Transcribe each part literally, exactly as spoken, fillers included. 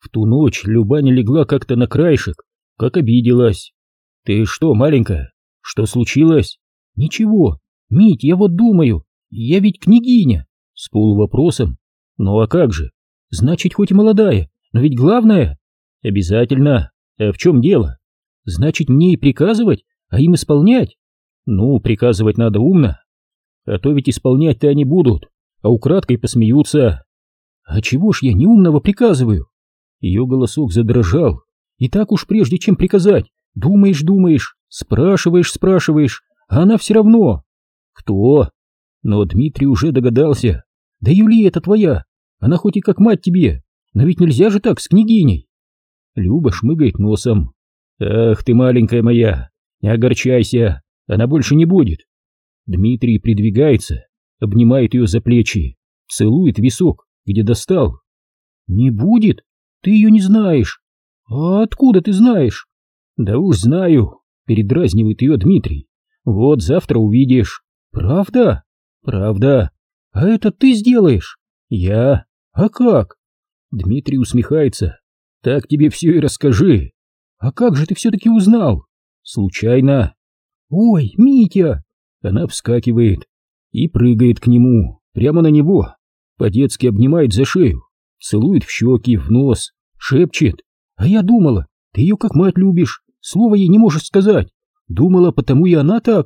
В ту ночь Любаня легла как-то на краешек, как обиделась. Ты что, маленькая, что случилось? Ничего, Мить, я вот думаю, я ведь княгиня. С полувопросом. Ну а как же? Значит, хоть и молодая, но ведь главное... Обязательно. А в чем дело? Значит, мне и приказывать, а им исполнять? Ну, приказывать надо умно. А то ведь исполнять-то они будут, а украдкой посмеются. А чего ж я неумного приказываю? Ее голосок задрожал. И так уж прежде чем приказать, думаешь-думаешь, спрашиваешь-спрашиваешь, а она все равно. Кто? Но Дмитрий уже догадался. Да Юлия это твоя, она хоть и как мать тебе, но ведь нельзя же так с княгиней. Люба шмыгает носом. Ах ты, маленькая моя, не огорчайся, она больше не будет. Дмитрий придвигается, обнимает ее за плечи, целует висок, где достал. Не будет? Ты ее не знаешь. А откуда ты знаешь? Да уж знаю, передразнивает ее Дмитрий. Вот завтра увидишь. Правда? Правда. А это ты сделаешь? Я? А как? Дмитрий усмехается. Так тебе все и расскажи. А как же ты все-таки узнал? Случайно. Ой, Митя! Она вскакивает и прыгает к нему, прямо на него. По-детски обнимает за шею, целует в щеки, в нос, шепчет. А я думала, ты ее как мать любишь, слова ей не можешь сказать. Думала, потому и она так.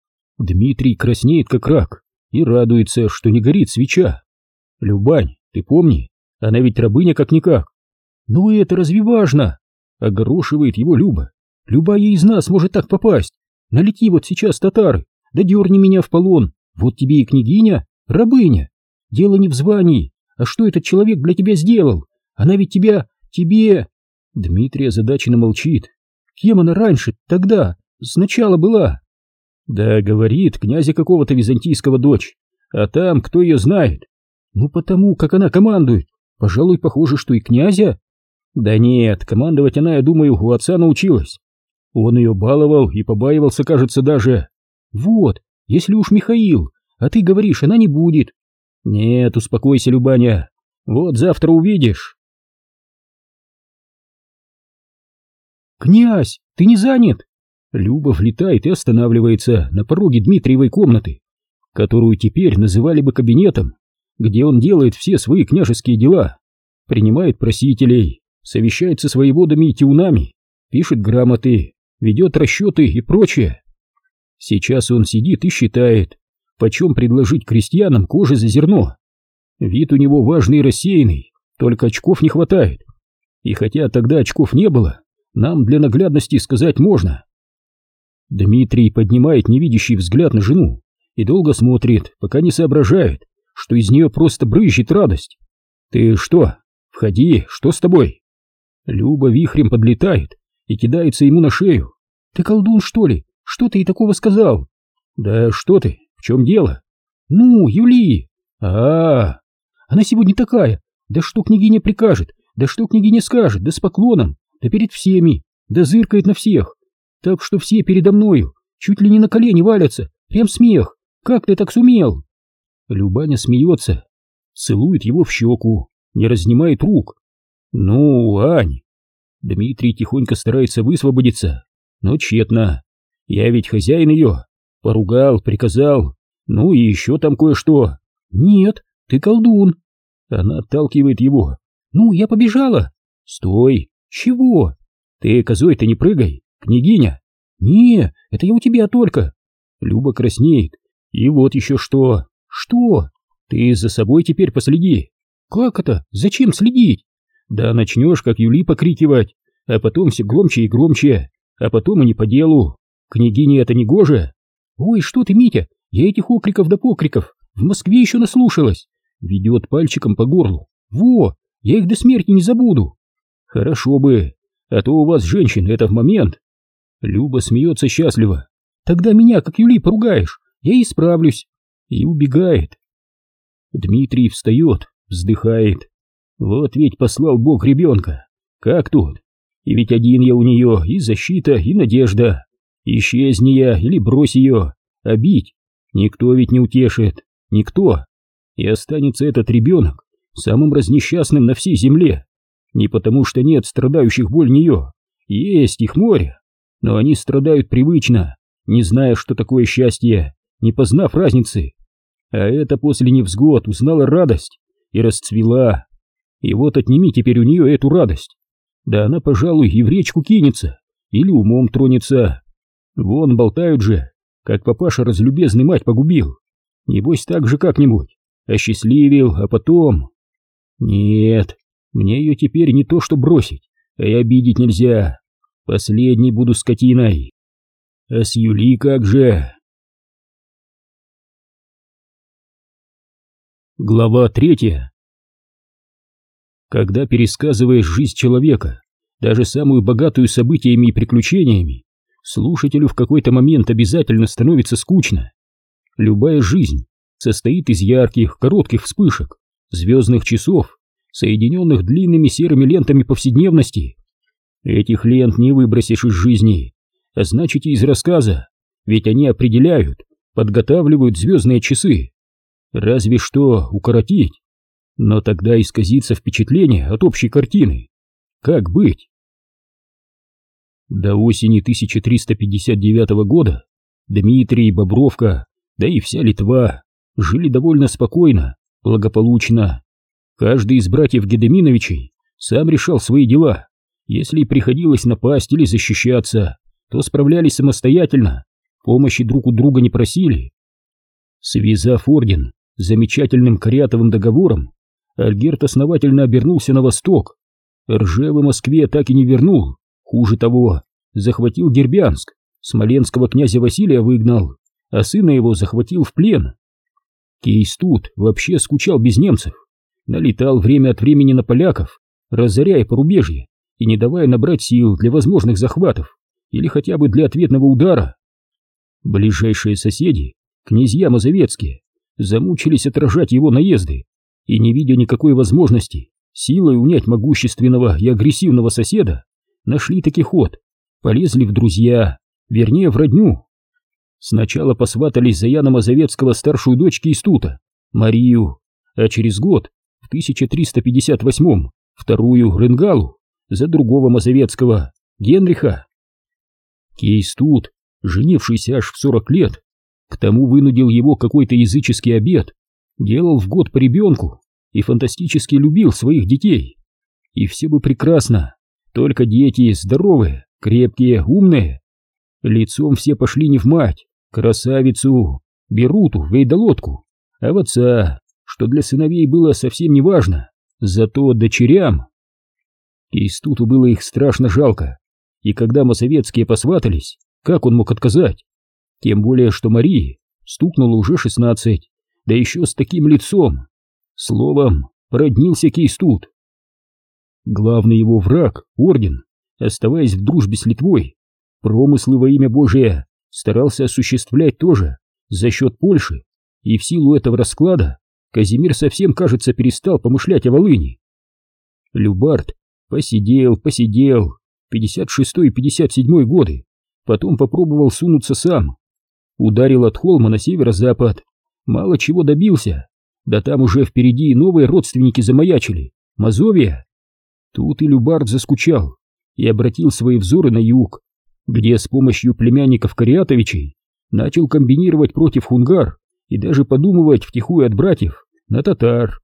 Дмитрий краснеет как рак и радуется, что не горит свеча. Любань, ты помни, она ведь рабыня как-никак. Ну это разве важно? Огорошивает его Люба. Любая из нас может так попасть. Налети вот сейчас татары, да дерни меня в полон. Вот тебе и княгиня, рабыня. Дело не в звании, а что этот человек для тебя сделал? Она ведь тебя, тебе... Дмитрий озадаченно молчит. Кем она раньше, тогда, сначала была? Да, говорит, князя какого-то византийского дочь. А там, кто ее знает? Ну потому, как она командует. Пожалуй, похоже, что и князя. Да нет, командовать она, я думаю, у отца научилась. Он ее баловал и побаивался, кажется, даже. Вот, если уж Михаил, а ты говоришь, она не будет. Нет, успокойся, Любаня. Вот завтра увидишь. Князь, ты не занят? Люба влетает и останавливается на пороге Дмитриевой комнаты, которую теперь называли бы кабинетом, где он делает все свои княжеские дела, принимает просителей, совещается с воеводами и тиунами, пишет грамоты, ведет расчеты и прочее. Сейчас он сидит и считает, почем предложить крестьянам кожи за зерно. Вид у него важный и рассеянный, только очков не хватает. И хотя тогда очков не было, нам для наглядности сказать можно. Дмитрий поднимает невидящий взгляд на жену и долго смотрит, пока не соображает, что из нее просто брызжет радость. «Ты что? Входи, что с тобой?» Люба вихрем подлетает и кидается ему на шею. «Ты колдун, что ли? Что ты ей такого сказал?» «Да что ты? В чем дело?» «Ну, Юлии!» а, -а, -а Она сегодня такая. Да что княгиня прикажет, да что княгиня скажет, да с поклоном, да перед всеми, да зыркает на всех. Так что все передо мною чуть ли не на колени валятся, прям смех. Как ты так сумел?» Любаня смеется, целует его в щеку, не разнимает рук. «Ну, Ань!» Дмитрий тихонько старается высвободиться, но тщетно. «Я ведь хозяин ее. Поругал, приказал. Ну и еще там кое-что». «Нет, ты колдун». Она отталкивает его. «Ну, я побежала». «Стой! Чего?» «Ты козой-то не прыгай, княгиня». «Не, это я у тебя только». Люба краснеет. «И вот еще что». «Что?» «Ты за собой теперь последи». «Как это? Зачем следить?» «Да начнешь, как Юли, покрикивать, а потом все громче и громче, а потом и не по делу. Княгине это не гоже». «Ой, что ты, Митя, я этих окриков да покриков в Москве еще наслушалась». Ведет пальчиком по горлу. «Во, я их до смерти не забуду». «Хорошо бы, а то у вас, женщин, это в момент». Люба смеется счастливо. «Тогда меня, как Юли, поругаешь, я исправлюсь». И убегает. Дмитрий встает, вздыхает. Вот ведь послал Бог ребенка. Как тут? И ведь один я у нее, и защита, и надежда. Исчезни я или брось ее, а бить никто ведь не утешит, никто. И останется этот ребенок самым разнесчастным на всей земле. Не потому что нет страдающих боль нее, есть их море, но они страдают привычно, не зная, что такое счастье, не познав разницы. А это после невзгод узнала радость и расцвела. И вот отними теперь у нее эту радость. Да она, пожалуй, и в речку кинется, или умом тронется. Вон болтают же, как папаша разлюбезный мать погубил. Небось так же как-нибудь, осчастливил, а потом... Нет, мне ее теперь не то что бросить, а и обидеть нельзя. Последней буду скотиной. А с Юли как же? Глава третья. Когда пересказываешь жизнь человека, даже самую богатую событиями и приключениями, слушателю в какой-то момент обязательно становится скучно. Любая жизнь состоит из ярких, коротких вспышек, звездных часов, соединенных длинными серыми лентами повседневности. Этих лент не выбросишь из жизни, а значит и из рассказа, ведь они определяют, подготавливают звездные часы. Разве что укоротить, но тогда исказится впечатление от общей картины. Как быть? До осени тысяча триста пятьдесят девятого года Дмитрий, Бобровка, да и вся Литва жили довольно спокойно, благополучно. Каждый из братьев Гедеминовичей сам решал свои дела. Если приходилось напасть или защищаться, то справлялись самостоятельно, помощи друг у друга не просили. Связав орден замечательным Кариатовым договором, Альгерт основательно обернулся на восток. Ржевы Москве так и не вернул, хуже того, захватил Дербянск, смоленского князя Василия выгнал, а сына его захватил в плен. Кейстут вообще скучал без немцев, налетал время от времени на поляков, разоряя порубежье и не давая набрать сил для возможных захватов или хотя бы для ответного удара. Ближайшие соседи, князья мазовецкие, замучились отражать его наезды и, не видя никакой возможности силой унять могущественного и агрессивного соседа, нашли таки ход, полезли в друзья, вернее в родню. Сначала посватались за Яна Мазовецкого старшую дочь Кейстута, Марию, а через год, в тысяча триста пятьдесят восьмом, вторую Ренгалу, за другого Мазовецкого, Генриха. Кейстут, женившийся аж в сорок лет, к тому вынудил его какой-то языческий обет, делал в год по ребенку и фантастически любил своих детей. И все бы прекрасно, только дети здоровые, крепкие, умные. Лицом все пошли не в мать, красавицу, Беруту, Вейдолотку, а в отца, что для сыновей было совсем не важно, зато дочерям. Кейстуту было их страшно жалко, и когда мазовецкие посватались, как он мог отказать? Тем более, что Марии стукнуло уже шестнадцать, да еще с таким лицом. Словом, породнился Кейстут. Главный его враг, орден, оставаясь в дружбе с Литвой, промыслы во имя Божие старался осуществлять тоже за счет Польши, и в силу этого расклада Казимир совсем, кажется, перестал помышлять о Волыни. Любард посидел, посидел, пятьдесят шестой и пятьдесят седьмой годы, потом попробовал сунуться сам. Ударил от холма на северо-запад, мало чего добился, да там уже впереди новые родственники замаячили, Мазовия. Тут и Любард заскучал и обратил свои взоры на юг, где с помощью племянников Кариатовичей начал комбинировать против хунгар и даже подумывать втихую от братьев на татар.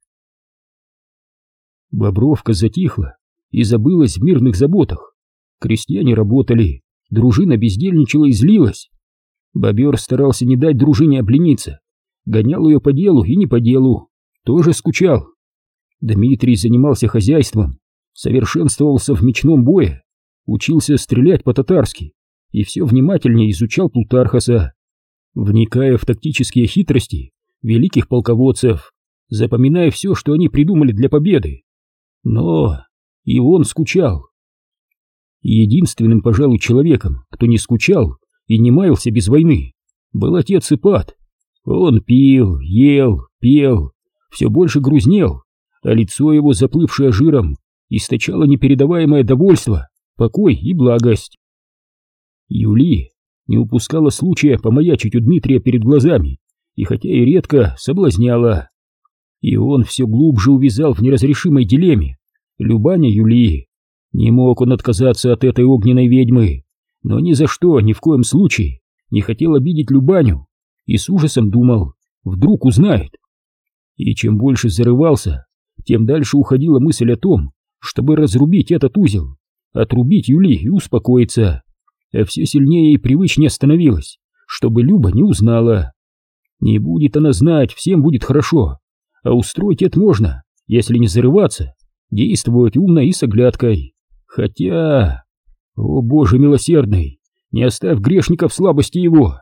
Бобровка затихла и забылась в мирных заботах. Крестьяне работали, дружина бездельничала и злилась. Бобер старался не дать дружине облениться, гонял ее по делу и не по делу, тоже скучал. Дмитрий занимался хозяйством, совершенствовался в мечном бое, учился стрелять по-татарски и все внимательнее изучал Плутархаса, вникая в тактические хитрости великих полководцев, запоминая все, что они придумали для победы. Но и он скучал. Единственным, пожалуй, человеком, кто не скучал и не маялся без войны, был отец Ипат. Он пил, ел, пел, все больше грузнел, а лицо его, заплывшее жиром, источало непередаваемое довольство, покой и благость. Юли не упускала случая помаячить у Дмитрия перед глазами, и хотя и редко соблазняла. И он все глубже увязал в неразрешимой дилемме, Любаня Юли. Не мог он отказаться от этой огненной ведьмы, но ни за что, ни в коем случае не хотел обидеть Любаню и с ужасом думал, вдруг узнает. И чем больше зарывался, тем дальше уходила мысль о том, чтобы разрубить этот узел, отрубить Юли и успокоиться, а все сильнее и привычнее становилось, чтобы Люба не узнала. Не будет она знать, всем будет хорошо, а устроить это можно, если не зарываться, действовать умно и с оглядкой. Хотя... О, Боже милосердный, не оставь грешника в слабости его.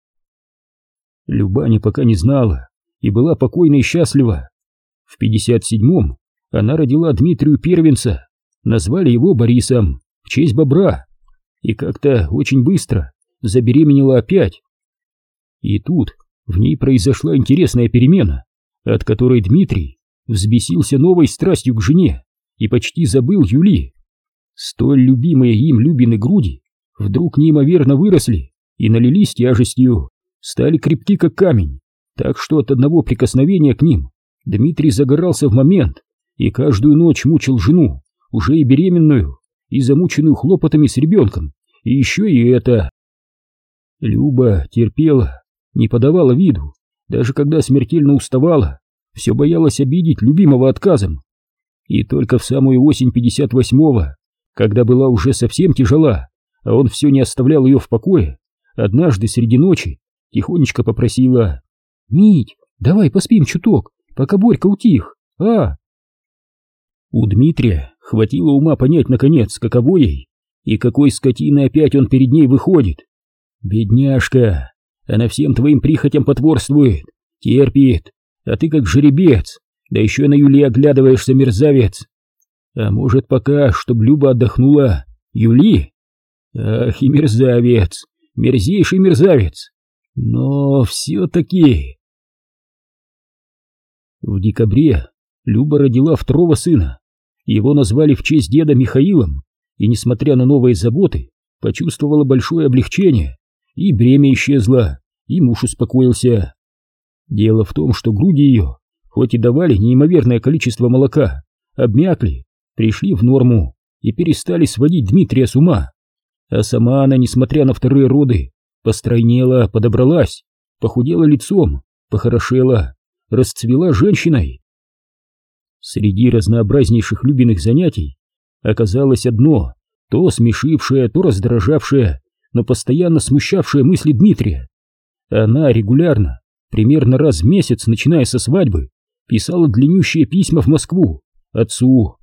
Любаня пока не знала и была покойна и счастлива. В пятьдесят седьмом она родила Дмитрию первенца, назвали его Борисом в честь бобра, и как-то очень быстро забеременела опять. И тут в ней произошла интересная перемена, от которой Дмитрий взбесился новой страстью к жене и почти забыл Юли. Столь любимые им Любины груди вдруг неимоверно выросли и налились тяжестью, стали крепки как камень, так что от одного прикосновения к ним Дмитрий загорался в момент и каждую ночь мучил жену, уже и беременную, и замученную хлопотами с ребенком, и еще и это. Люба терпела, не подавала виду, даже когда смертельно уставала, все боялась обидеть любимого отказом. И только в самую осень пятьдесят восьмого, когда была уже совсем тяжела, а он все не оставлял ее в покое, однажды среди ночи тихонечко попросила: «Мить, давай поспим чуток, пока Борька утих, а?» У Дмитрия хватило ума понять наконец, каково ей, и какой скотиной опять он перед ней выходит. Бедняжка, она всем твоим прихотям потворствует, терпит, а ты как жеребец, да еще на Юли оглядываешься, мерзавец. А может, пока, чтоб Люба отдохнула, Юли? Ах и мерзавец, мерзейший мерзавец. Но все-таки... В декабре Люба родила второго сына. Его назвали в честь деда Михаилом, и, несмотря на новые заботы, почувствовала большое облегчение, и бремя исчезло, и муж успокоился. Дело в том, что груди ее, хоть и давали неимоверное количество молока, обмякли, пришли в норму и перестали сводить Дмитрия с ума. А сама она, несмотря на вторые роды, постройнела, подобралась, похудела лицом, похорошела, расцвела женщиной. Среди разнообразнейших Любиных занятий оказалось одно, то смешившее, то раздражавшее, но постоянно смущавшее мысли Дмитрия. Она регулярно, примерно раз в месяц, начиная со свадьбы, писала длиннющие письма в Москву отцу.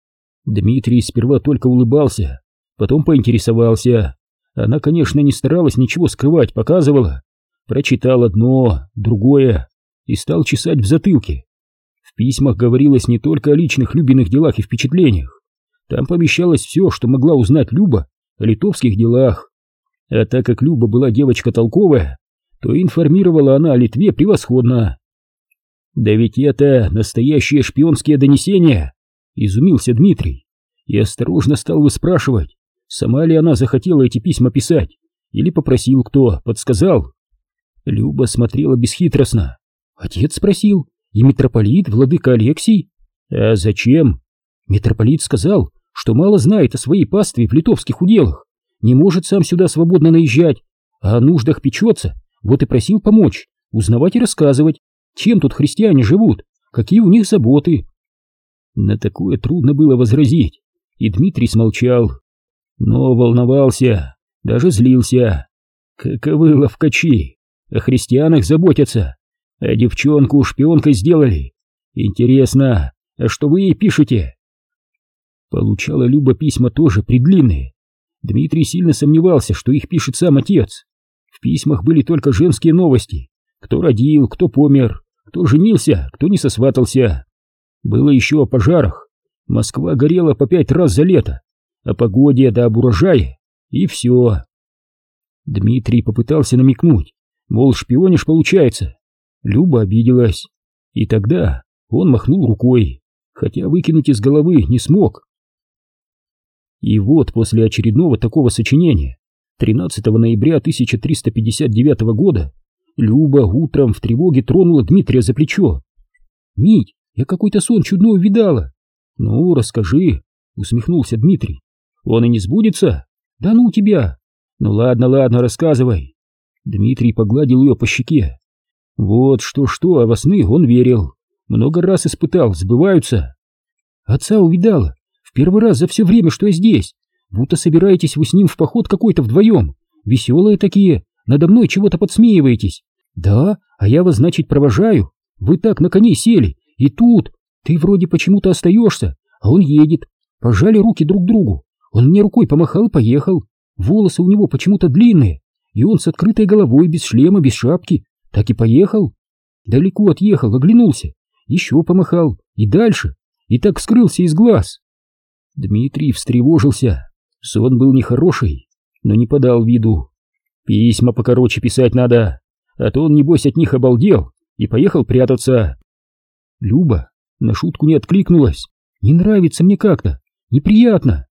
Дмитрий сперва только улыбался, потом поинтересовался. Она, конечно, не старалась ничего скрывать, показывала. Прочитал одно, другое и стал чесать в затылке. В письмах говорилось не только о личных Любиных делах и впечатлениях. Там помещалось все, что могла узнать Люба о литовских делах. А так как Люба была девочка толковая, то информировала она о Литве превосходно. «Да ведь это настоящие шпионские донесения!» — изумился Дмитрий и осторожно стал выспрашивать, сама ли она захотела эти письма писать, или попросил кто, подсказал. Люба смотрела бесхитростно. Отец спросил, и митрополит, владыка Алексий. А зачем? Митрополит сказал, что мало знает о своей пастве в литовских уделах, не может сам сюда свободно наезжать, а о нуждах печется, вот и просил помочь, узнавать и рассказывать, чем тут христиане живут, какие у них заботы. На такое трудно было возразить, и Дмитрий смолчал, но волновался, даже злился. Каковы ловкачи, о христианах заботятся, а девчонку шпионкой сделали. Интересно, а что вы ей пишете? Получала Люба письма тоже предлинные. Дмитрий сильно сомневался, что их пишет сам отец. В письмах были только женские новости, кто родил, кто помер, кто женился, кто не сосватался. Было еще о пожарах. Москва горела по пять раз за лето, о погоде да об урожае, и все. Дмитрий попытался намекнуть, мол, шпионишь получается. Люба обиделась, и тогда он махнул рукой, хотя выкинуть из головы не смог. И вот после очередного такого сочинения, тринадцатого ноября тысяча триста пятьдесят девятого года, Люба утром в тревоге тронула Дмитрия за плечо. «Мить, я какой-то сон чудной увидала». Ну, расскажи, усмехнулся Дмитрий. Он и не сбудется? Да ну тебя! Ну ладно, ладно, рассказывай. Дмитрий погладил ее по щеке. Вот что-что, а во сны он верил. Много раз испытал, сбываются. Отца увидала в первый раз за все время, что я здесь. Будто собираетесь вы с ним в поход какой-то вдвоем. Веселые такие, надо мной чего-то подсмеиваетесь. Да, а я вас, значит, провожаю. Вы так на коней сели, и тут ты вроде почему-то остаешься, а он едет. Пожали руки друг другу. Он мне рукой помахал и поехал. Волосы у него почему-то длинные, и он с открытой головой, без шлема, без шапки. Так и поехал. Далеко отъехал, оглянулся, еще помахал, и дальше, и так скрылся из глаз. Дмитрий встревожился. Сон был нехороший, но не подал виду. Письма покороче писать надо, а то он, небось, от них обалдел и поехал прятаться. Люба на шутку не откликнулась. Не нравится мне как-то, неприятно.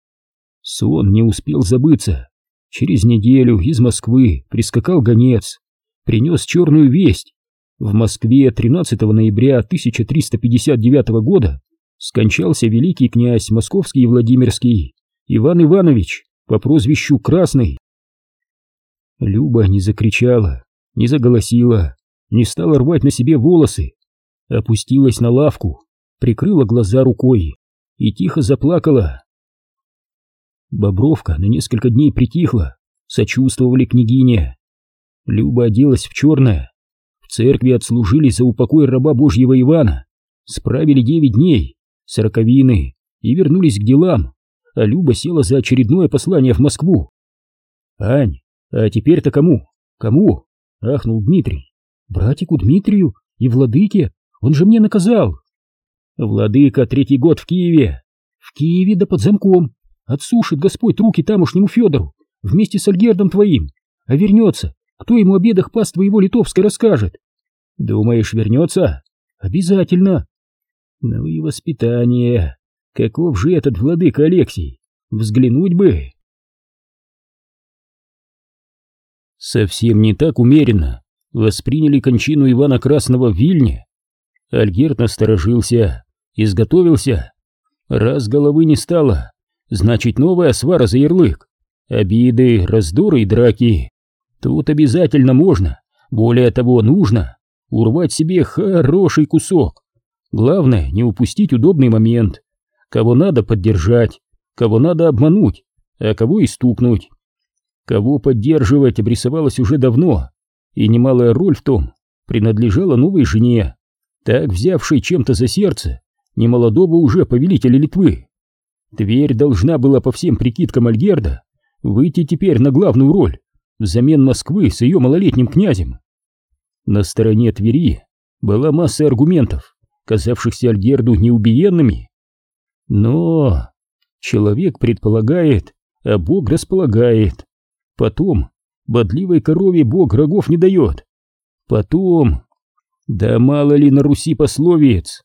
Сон не успел забыться. Через неделю из Москвы прискакал гонец, принес черную весть. В Москве тринадцатого ноября тысяча триста пятьдесят девятого года скончался великий князь Московский и Владимирский Иван Иванович по прозвищу Красный. Люба не закричала, не заголосила, не стала рвать на себе волосы, опустилась на лавку, прикрыла глаза рукой и тихо заплакала. Бобровка на несколько дней притихла, сочувствовали княгине. Люба оделась в черное. В церкви отслужили за упокой раба Божьего Ивана, справили девять дней, сороковины и вернулись к делам, а Люба села за очередное послание в Москву. «Ань, а теперь-то кому? Кому?» — ахнул Дмитрий. «Братику Дмитрию и владыке, он же мне наказал». «Владыка третий год в Киеве». «В Киеве да под замком. Отсушит Господь руки тамошнему Федору вместе с Альгердом твоим, а вернется. Кто ему о бедах пас твоего литовской расскажет?» «Думаешь, вернется?» «Обязательно». «Ну и воспитание. Каков же этот владыка Алексий? Взглянуть бы». Совсем не так умеренно восприняли кончину Ивана Красного в Вильне. Альгерд насторожился, изготовился. Раз головы не стало, значит, новая свара за ярлык. Обиды, раздоры и драки. Тут обязательно можно, более того, нужно урвать себе хороший кусок. Главное, не упустить удобный момент. Кого надо поддержать, кого надо обмануть, а кого и стукнуть. Кого поддерживать обрисовалось уже давно, и немалая роль в том принадлежала новой жене, так взявшей чем-то за сердце немолодого уже повелителя Литвы. Тверь должна была по всем прикидкам Альгерда выйти теперь на главную роль взамен Москвы с ее малолетним князем. На стороне Твери была масса аргументов, казавшихся Альгерду неубиенными. Но человек предполагает, а Бог располагает. Потом бодливой корове Бог рогов не дает. Потом... Да мало ли на Руси пословиц.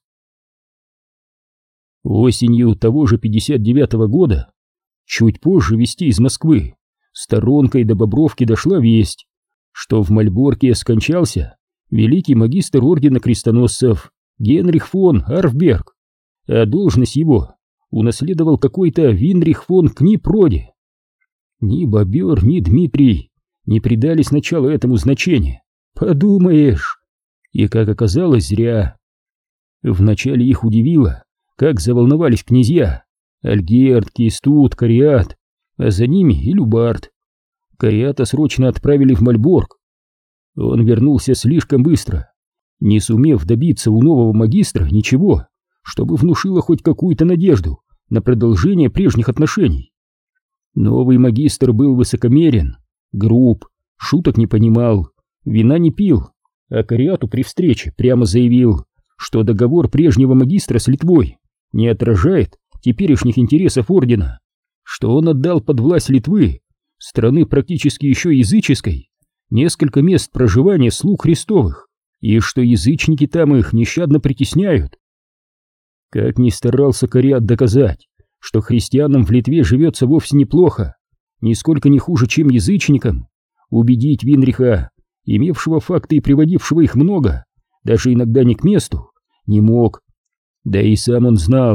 Осенью того же пятьдесят девятого года, чуть позже вести из Москвы, сторонкой до Бобровки дошла весть, что в Мальборке скончался великий магистр ордена крестоносцев Генрих фон Арфберг, а должность его унаследовал какой-то Винрих фон Книпроде. Ни Бобер, ни Дмитрий не придали сначала этому значения. Подумаешь! И, как оказалось, зря. Вначале их удивило, как заволновались князья Альгерд, Кистут, Кариат, а за ними и Любард. Кариата срочно отправили в Мальборг. Он вернулся слишком быстро, не сумев добиться у нового магистра ничего, чтобы внушило хоть какую-то надежду на продолжение прежних отношений. Новый магистр был высокомерен, груб, шуток не понимал, вина не пил, а Кариату при встрече прямо заявил, что договор прежнего магистра с Литвой не отражает теперешних интересов ордена, что он отдал под власть Литвы, страны практически еще языческой, несколько мест проживания слуг Христовых, и что язычники там их нещадно притесняют. Как ни старался Кариат доказать, что христианам в Литве живется вовсе неплохо, нисколько не хуже, чем язычникам, убедить Винриха, имевшего факты и приводившего их много, даже иногда не к месту, не мог. Да и сам он знал,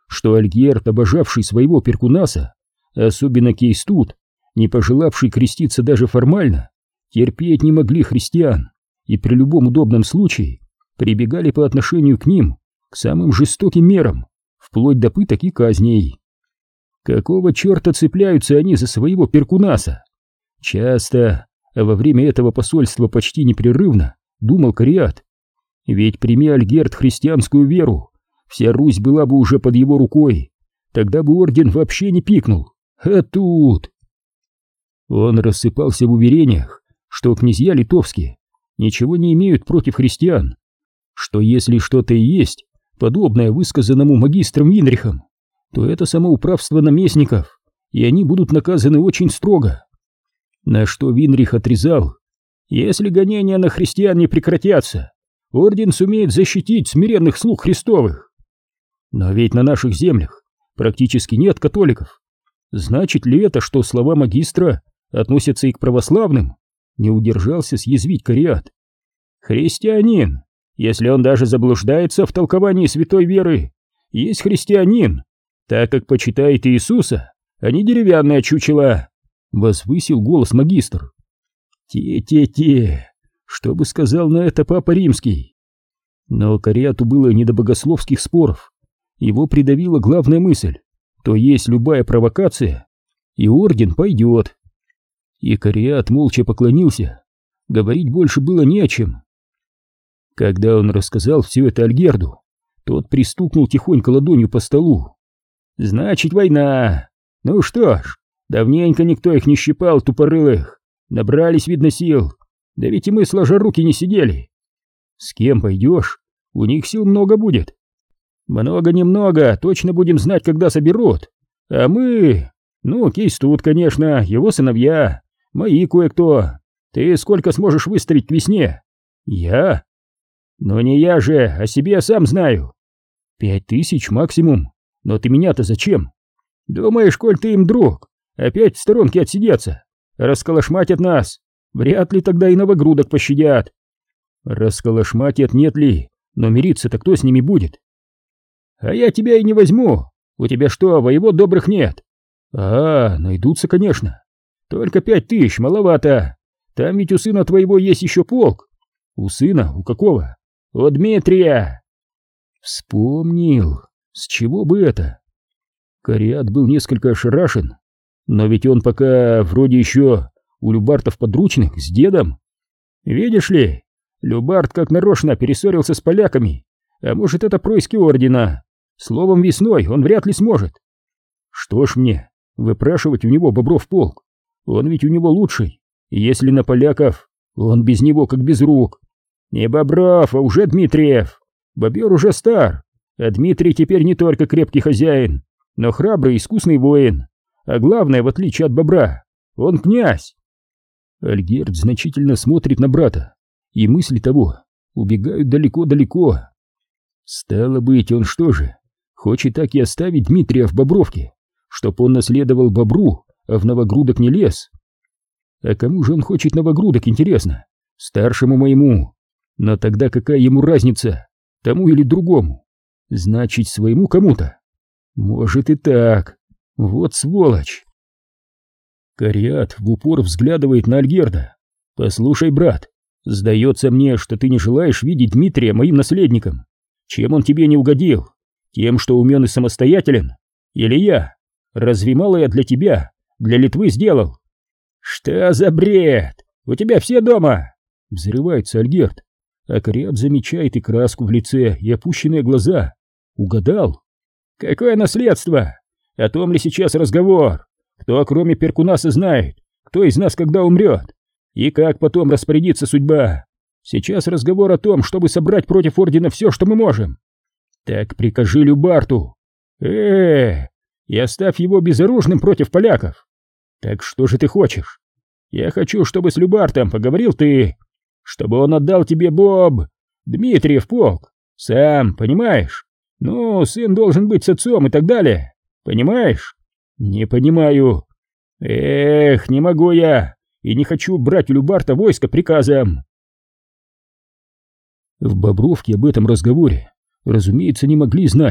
что Альгерд, обожавший своего Перкунаса, особенно Кейстут, не пожелавший креститься даже формально, терпеть не могли христиан и при любом удобном случае прибегали по отношению к ним к самым жестоким мерам, вплоть до пыток и казней. Какого черта цепляются они за своего Перкунаса? Часто, а во время этого посольства почти непрерывно, думал Кариат. Ведь прими Альгерд христианскую веру, вся Русь была бы уже под его рукой, тогда бы орден вообще не пикнул. А тут... Он рассыпался в уверениях, что князья литовские ничего не имеют против христиан, что если что-то и есть, подобное высказанному магистром Винрихом, то это самоуправство наместников, и они будут наказаны очень строго. На что Винрих отрезал: если гонения на христиан не прекратятся, орден сумеет защитить смиренных слуг Христовых. Но ведь на наших землях практически нет католиков. Значит ли это, что слова магистра относятся и к православным? Не удержался съязвить Кариат. Христианин, если он даже заблуждается в толковании святой веры, есть христианин, так как почитает Иисуса, а не деревянное чучело, возвысил голос магистр. Те-те-те, что бы сказал на это Папа Римский? Но Кариату было не до богословских споров. Его придавила главная мысль: то есть любая провокация, и орден пойдет. И Кариат молча поклонился. Говорить больше было не о чем. Когда он рассказал все это Альгерду, тот пристукнул тихонько ладонью по столу. Значит, война. Ну что ж, давненько никто их не щипал, тупорылых. Набрались, видно, сил. Да ведь и мы сложа руки не сидели. С кем пойдешь? У них сил много будет. Много-немного, точно будем знать, когда соберут. А мы... Ну, Кейстут, конечно, его сыновья, мои кое-кто. Ты сколько сможешь выставить к весне? Я? Но не я же, о себе сам знаю. Пять тысяч максимум. Но ты меня-то зачем? Думаешь, коль ты им друг, опять в сторонке отсидеться, расколошматят нас? Вряд ли тогда и новогрудок пощадят. Расколошматят нет ли, но мириться-то кто с ними будет? А я тебя и не возьму. У тебя что, воевод добрых нет? А, найдутся, конечно. Только пять тысяч маловато. Там ведь у сына твоего есть еще полк. У сына? У какого? У Дмитрия. Вспомнил. С чего бы это? Кариат был несколько ошарашен. Но ведь он пока вроде еще у Любартов подручных с дедом. Видишь ли, Любарт как нарочно перессорился с поляками. А может, это происки ордена. Словом, весной он вряд ли сможет. Что ж мне выпрашивать у него Бобров полк? Он ведь у него лучший. И если на поляков, он без него как без рук. Не Бобров, а уже Дмитриев. Бобер уже стар, а Дмитрий теперь не только крепкий хозяин, но храбрый и искусный воин. А главное, в отличие от Бобра, он князь. Альгерд значительно смотрит на брата, и мысли того убегают далеко-далеко. Стало быть, он что же, хочет так и оставить Дмитрия в Бобровке, чтоб он наследовал Бобру, а в Новогрудок не лез? А кому же он хочет Новогрудок, интересно? Старшему моему. Но тогда какая ему разница, тому или другому? Значит, своему кому-то? Может и так. Вот сволочь. Кариат в упор взглядывает на Альгерда. Послушай, брат, сдается мне, что ты не желаешь видеть Дмитрия моим наследником. Чем он тебе не угодил? Тем, что умен и самостоятелен? Или я? Разве мало я для тебя, для Литвы сделал? Что за бред? У тебя все дома? Взрывается Альгерд, а Кариат замечает и краску в лице, и опущенные глаза. Угадал? Какое наследство? О том ли сейчас разговор? Кто, кроме Перкунаса, знает, кто из нас когда умрет? И как потом распорядится судьба? Сейчас разговор о том, чтобы собрать против ордена все, что мы можем. Так прикажи Любарту. Э, и оставь его безоружным против поляков. Так что же ты хочешь? Я хочу, чтобы с Любартом поговорил ты, чтобы он отдал тебе Боб, Дмитриев полк. Сам, понимаешь? Ну, сын должен быть с отцом и так далее. Понимаешь? Не понимаю. Эх, не могу я и не хочу брать у Любарта войско приказом. В Бобровке об этом разговоре, разумеется, не могли знать,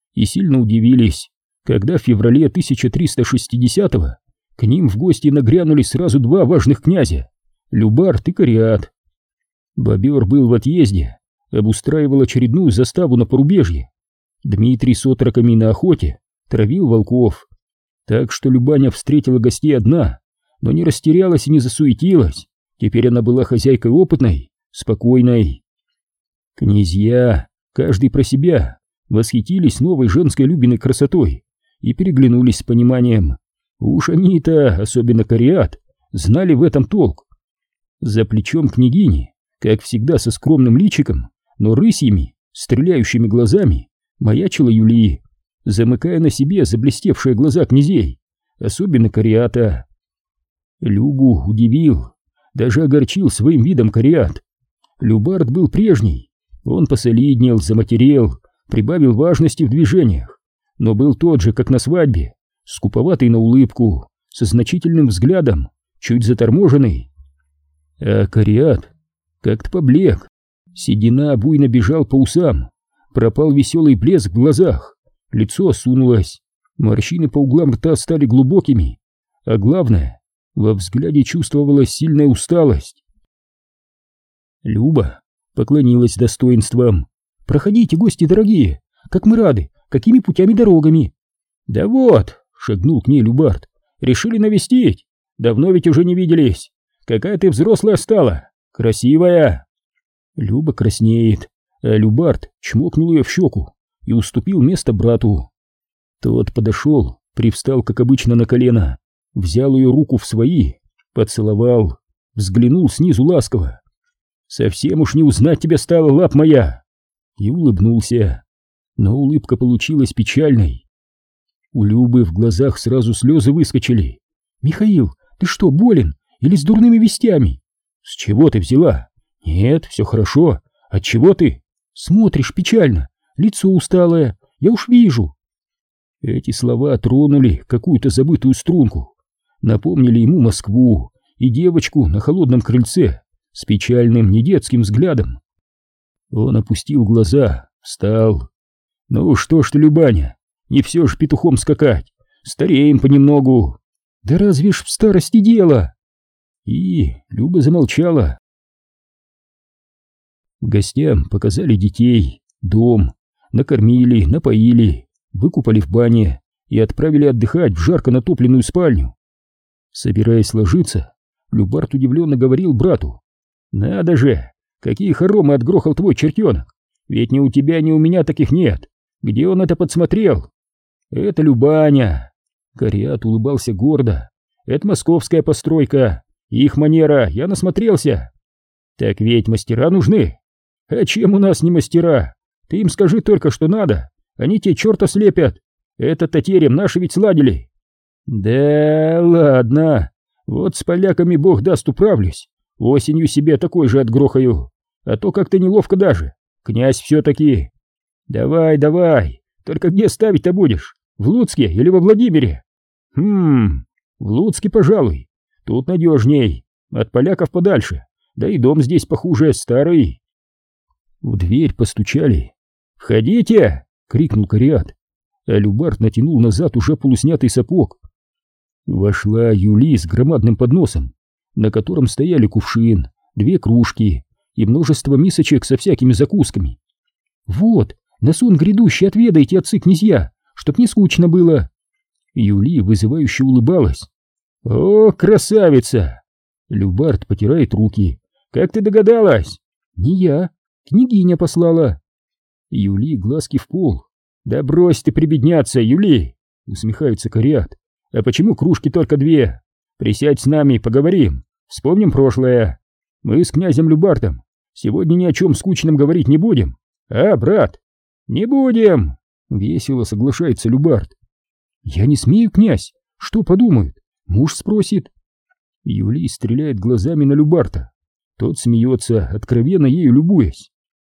и сильно удивились, когда в феврале тысяча триста шестидесятого к ним в гости нагрянули сразу два важных князя — Любарт и Кариат. Бобер был в отъезде, обустраивал очередную заставу на порубежье. Дмитрий с отроками на охоте травил волков. Так что Любаня встретила гостей одна, но не растерялась и не засуетилась. Теперь она была хозяйкой опытной, спокойной. Князья, каждый про себя, восхитились новой женской Любиной красотой и переглянулись с пониманием. Уж они-то, особенно Кариат, знали в этом толк. За плечом княгини, как всегда со скромным личиком, но рысьими, стреляющими глазами, маячила Юлия, замыкая на себе заблестевшие глаза князей, особенно Кариата. Любу удивил, даже огорчил своим видом Кариат. Любард был прежний, он посолиднел, заматерел, прибавил важности в движениях, но был тот же, как на свадьбе, скуповатый на улыбку, со значительным взглядом, чуть заторможенный. А Кариат как-то поблек, седина буйно бежал по усам, пропал веселый блеск в глазах, лицо осунулось, морщины по углам рта стали глубокими, а главное, во взгляде чувствовалась сильная усталость. Люба поклонилась достоинством. «Проходите, гости дорогие, как мы рады, какими путями дорогами?» «Да вот», — шагнул к ней Любарт, — «решили навестить, давно ведь уже не виделись, какая ты взрослая стала, красивая». Люба краснеет, а Любарт чмокнул ее в щеку и уступил место брату. Тот подошел, привстал, как обычно, на колено, взял ее руку в свои, поцеловал, взглянул снизу ласково. «Совсем уж не узнать тебя стало, лап моя!» И улыбнулся, но улыбка получилась печальной. У Любы в глазах сразу слезы выскочили. «Михаил, ты что, болен? Или с дурными вестями?» «С чего ты взяла?» «Нет, все хорошо. Отчего ты?» «Смотришь печально, лицо усталое, я уж вижу». Эти слова тронули какую-то забытую струнку, напомнили ему Москву и девочку на холодном крыльце с печальным недетским взглядом. Он опустил глаза, встал. «Ну что ж ты, Любаня, не все ж петухом скакать, стареем понемногу». «Да разве ж в старости дело?» И Люба замолчала. Гостям показали детей, дом, накормили, напоили, выкупали в бане и отправили отдыхать в жарко натопленную спальню. Собираясь ложиться, Любарт удивленно говорил брату: «Надо же, какие хоромы отгрохал твой чертенок! Ведь ни у тебя, ни у меня таких нет! Где он это подсмотрел?» «Это Любаня!» Кариат улыбался гордо. «Это московская постройка, их манера, я насмотрелся!» «Так ведь мастера нужны!» «А чем у нас не мастера? Ты им скажи только, что надо, они тебе черта слепят! Этот-то терем наши ведь сладили!» «Да ладно, вот с поляками бог даст управлюсь, осенью себе такой же отгрохаю, а то как-то неловко даже, князь все-таки. Давай, давай, только где ставить-то будешь, в Луцке или во Владимире?» «Хм, в Луцке, пожалуй, тут надежней, от поляков подальше, да и дом здесь похуже, старый». В дверь постучали. «Входите!» — крикнул Кариат, а Любарт натянул назад уже полуснятый сапог. Вошла Юли с громадным подносом, на котором стояли кувшин, две кружки и множество мисочек со всякими закусками. «Вот, на сон грядущий отведайте, отцы-князья, чтоб не скучно было!» Юли вызывающе улыбалась. «О, красавица!» Любарт потирает руки. «Как ты догадалась?» «Не я, княгиня послала». Юли глазки в пол. «Да брось ты прибедняться, Юли!» Усмехается Кариат. «А почему кружки только две? Присядь с нами, поговорим, вспомним прошлое. Мы с князем Любартом сегодня ни о чем скучном говорить не будем. А, брат?» «Не будем!» Весело соглашается Любарт. «Я не смею, князь, что подумают? Муж спросит». Юли стреляет глазами на Любарта. Тот смеется, откровенно ею любуясь.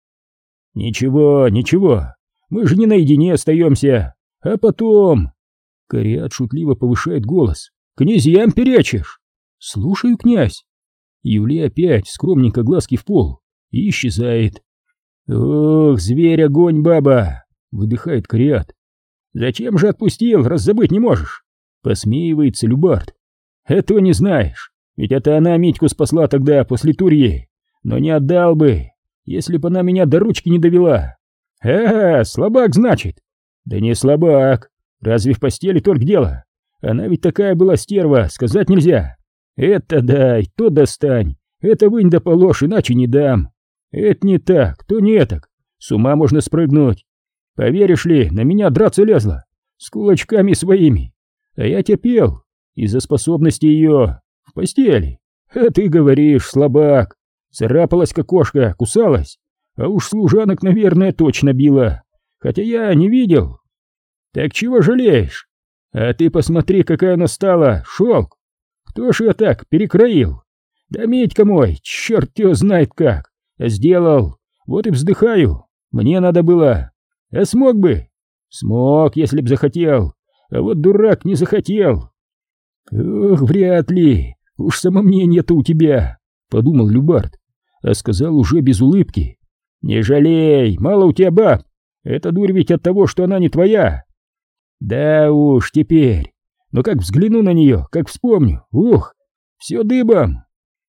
«Ничего, ничего, мы же не наедине остаемся, а потом...» Кариат шутливо повышает голос. «Князьям перечишь!» «Слушаю, князь!» Юли опять скромненько глазки в пол и исчезает. «Ох, зверь, огонь, баба!» — выдыхает Кариат. Зачем же отпустил, раз забыть не можешь? Посмеивается Любард. Этого не знаешь, ведь это она Митьку спасла тогда после Турьи, но не отдал бы, если бы она меня до ручки не довела. А, слабак, значит? Да не слабак, разве в постели только дело? Она ведь такая была стерва, сказать нельзя. Это дай, то достань, это вынь да положь, иначе не дам. Это не так, то не так, с ума можно спрыгнуть. Поверишь ли, на меня драться лезла, с кулачками своими, а я терпел из-за способности ее в постели. А ты говоришь, слабак, царапалась как кошка, кусалась, а уж служанок, наверное, точно била, хотя я не видел. Так чего жалеешь? А ты посмотри, какая она стала, шелк. Кто ж ее так перекроил? Да Митька мой, черт его знает как, а сделал, вот и вздыхаю, мне надо было. А смог бы? Смог, если б захотел, а вот дурак не захотел. Ох, вряд ли, уж самомнение-то у тебя, подумал Любард, а сказал уже без улыбки. Не жалей, мало у тебя баб, эта дурь ведь от того, что она не твоя. Да уж, теперь, но как взгляну на нее, как вспомню, ух, все дыбом.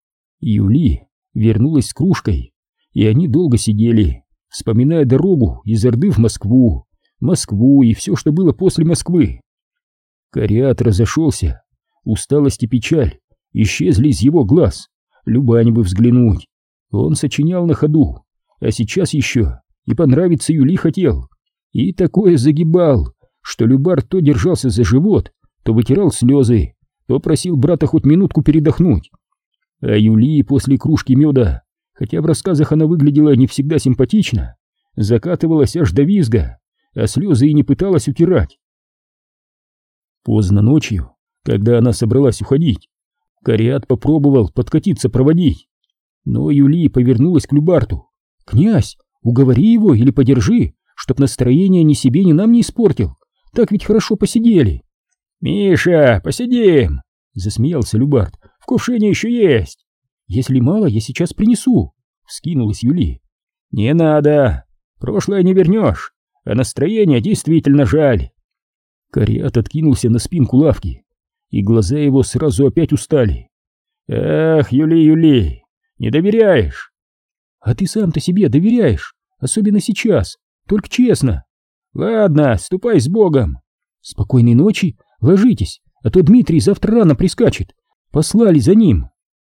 Юли вернулась с кружкой, и они долго сидели, вспоминая дорогу из Орды в Москву, Москву и все, что было после Москвы. Кариат разошелся, усталость и печаль исчезли из его глаз, любань бы взглянуть. Он сочинял на ходу, а сейчас еще и понравиться Юли хотел, и такое загибал, что Любард то держался за живот, то вытирал слезы, то просил брата хоть минутку передохнуть. А Юли после кружки меда, хотя в рассказах она выглядела не всегда симпатично, закатывалась аж до визга, а слезы и не пыталась утирать. Поздно ночью, когда она собралась уходить, Кариат попробовал подкатиться проводить, но Юли повернулась к Любарту. «Князь, уговори его или подержи, чтоб настроение ни себе, ни нам не испортил, так ведь хорошо посидели». «Миша, посидим!» — засмеялся Любард. «В кувшине еще есть!» «Если мало, я сейчас принесу!» — вскинулась Юли. «Не надо! Прошлое не вернешь, а настроение действительно жаль!» Кариат откинулся на спинку лавки, и глаза его сразу опять устали. «Эх, Юли, Юли, не доверяешь!» «А ты сам-то себе доверяешь, особенно сейчас, только честно!» «Ладно, ступай с Богом!» «Спокойной ночи, ложитесь, а то Дмитрий завтра рано прискачет. Послали за ним!»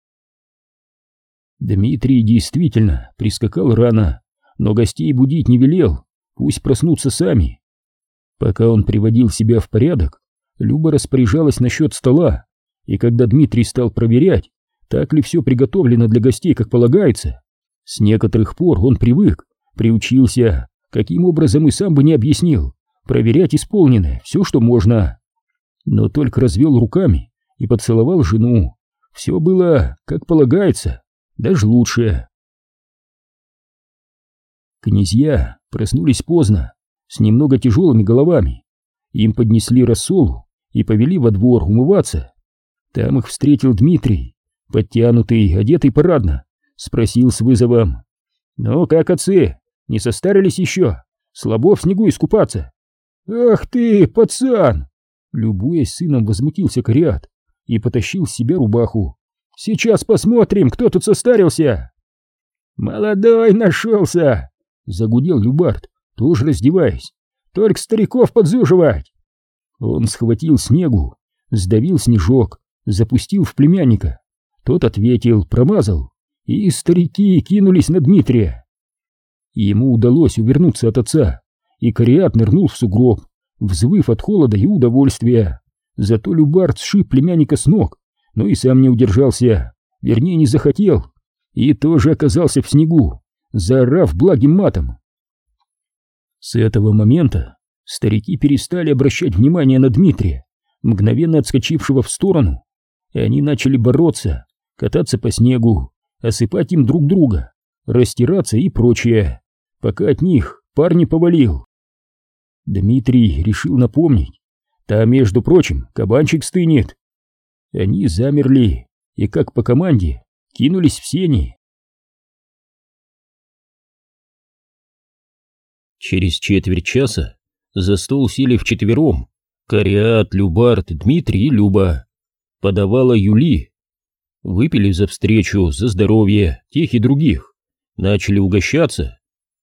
Дмитрий действительно прискакал рано, но гостей будить не велел, пусть проснутся сами. Пока он приводил себя в порядок, Люба распоряжалась насчет стола, и когда Дмитрий стал проверять, так ли все приготовлено для гостей, как полагается, с некоторых пор он привык, приучился, каким образом и сам бы не объяснил, проверять исполненное, все, что можно. Но только развел руками и поцеловал жену. Все было, как полагается, даже лучше. Князья проснулись поздно, с немного тяжелыми головами. Им поднесли рассолу и повели во двор умываться. Там их встретил Дмитрий, подтянутый, одетый парадно, спросил с вызовом: «Ну как, отцы, не состарились еще? Слабо в снегу искупаться?» «Ах ты, пацан!» Любуясь сыном, возмутился Кариат и потащил с себя рубаху. «Сейчас посмотрим, кто тут состарился!» «Молодой нашелся!» — загудел Любард, тоже раздеваясь. «Только стариков подзуживать!» Он схватил снегу, сдавил снежок, запустил в племянника. Тот ответил, промазал, и старики кинулись на Дмитрия. Ему удалось увернуться от отца, и Кариат нырнул в сугроб, взвыв от холода и удовольствия. Зато Любард сшиб племянника с ног, но и сам не удержался, вернее, не захотел, и тоже оказался в снегу, заорав благим матом. С этого момента старики перестали обращать внимание на Дмитрия, мгновенно отскочившего в сторону, и они начали бороться, кататься по снегу, осыпать им друг друга, растираться и прочее, пока от них пар не повалил. Дмитрий решил напомнить: «Там, между прочим, кабанчик стынет». Они замерли и, как по команде, кинулись в сени. Через четверть часа За стол сели вчетвером: Кариат, Любард, Дмитрий и Люба. Подавала Юли. Выпили за встречу, за здоровье тех и других. Начали угощаться.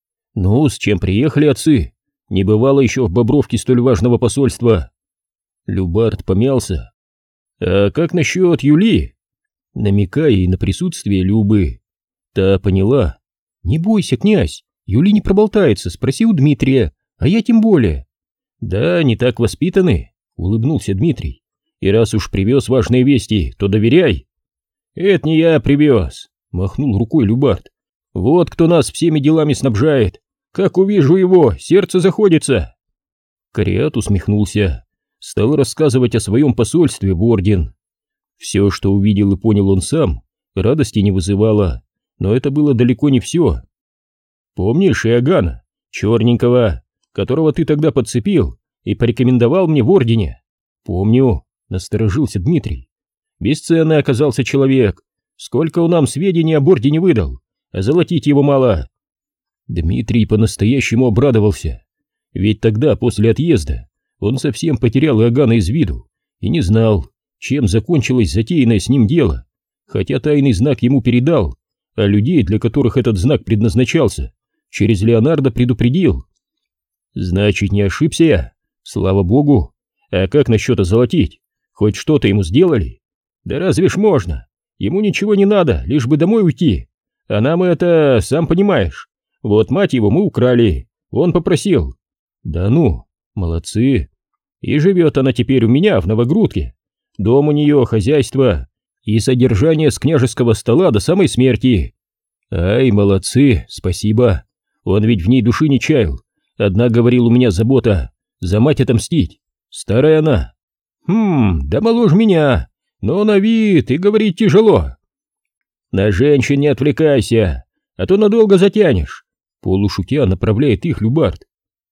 Ну, с чем приехали отцы? Не бывало еще в Бобровке столь важного посольства. Любард помялся. А как насчет Юли? Намекая и на присутствие Любы. Та поняла. Не бойся, князь, Юли не проболтается, спроси у Дмитрия, а я тем более. Да, не так воспитаны, улыбнулся Дмитрий. И раз уж привез важные вести, то доверяй. Это не я привез, махнул рукой Любард. Вот кто нас всеми делами снабжает. Как увижу его, сердце заходится. Кариат усмехнулся, стал рассказывать о своем посольстве в орден. Все, что увидел и понял он сам, радости не вызывало, но это было далеко не все. Помнишь Иоганна, черненького, которого ты тогда подцепил и порекомендовал мне в ордене? Помню, насторожился Дмитрий. Бесценный оказался человек. Сколько он нам сведений об ордене выдал, а золотить его мало. Дмитрий по-настоящему обрадовался, ведь тогда, после отъезда, он совсем потерял Иоганна из виду и не знал, чем закончилось затеянное с ним дело, хотя тайный знак ему передал, а людей, для которых этот знак предназначался, через Леонардо предупредил. Значит, не ошибся я, слава богу. А как насчет озолотить? Хоть что-то ему сделали? Да разве ж можно? Ему ничего не надо, лишь бы домой уйти. А нам это, сам понимаешь. Вот мать его мы украли, он попросил. Да ну, молодцы. И живет она теперь у меня в Новогрудке. Дом у нее, хозяйство и содержание с княжеского стола до самой смерти. Ай, молодцы, спасибо. Он ведь в ней души не чаял. Одна, говорил, у меня забота за мать отомстить. Старая она. Хм, да моложе меня, но на вид и говорить тяжело. На женщин не отвлекайся, а то надолго затянешь. Полушутя направляет их Любард.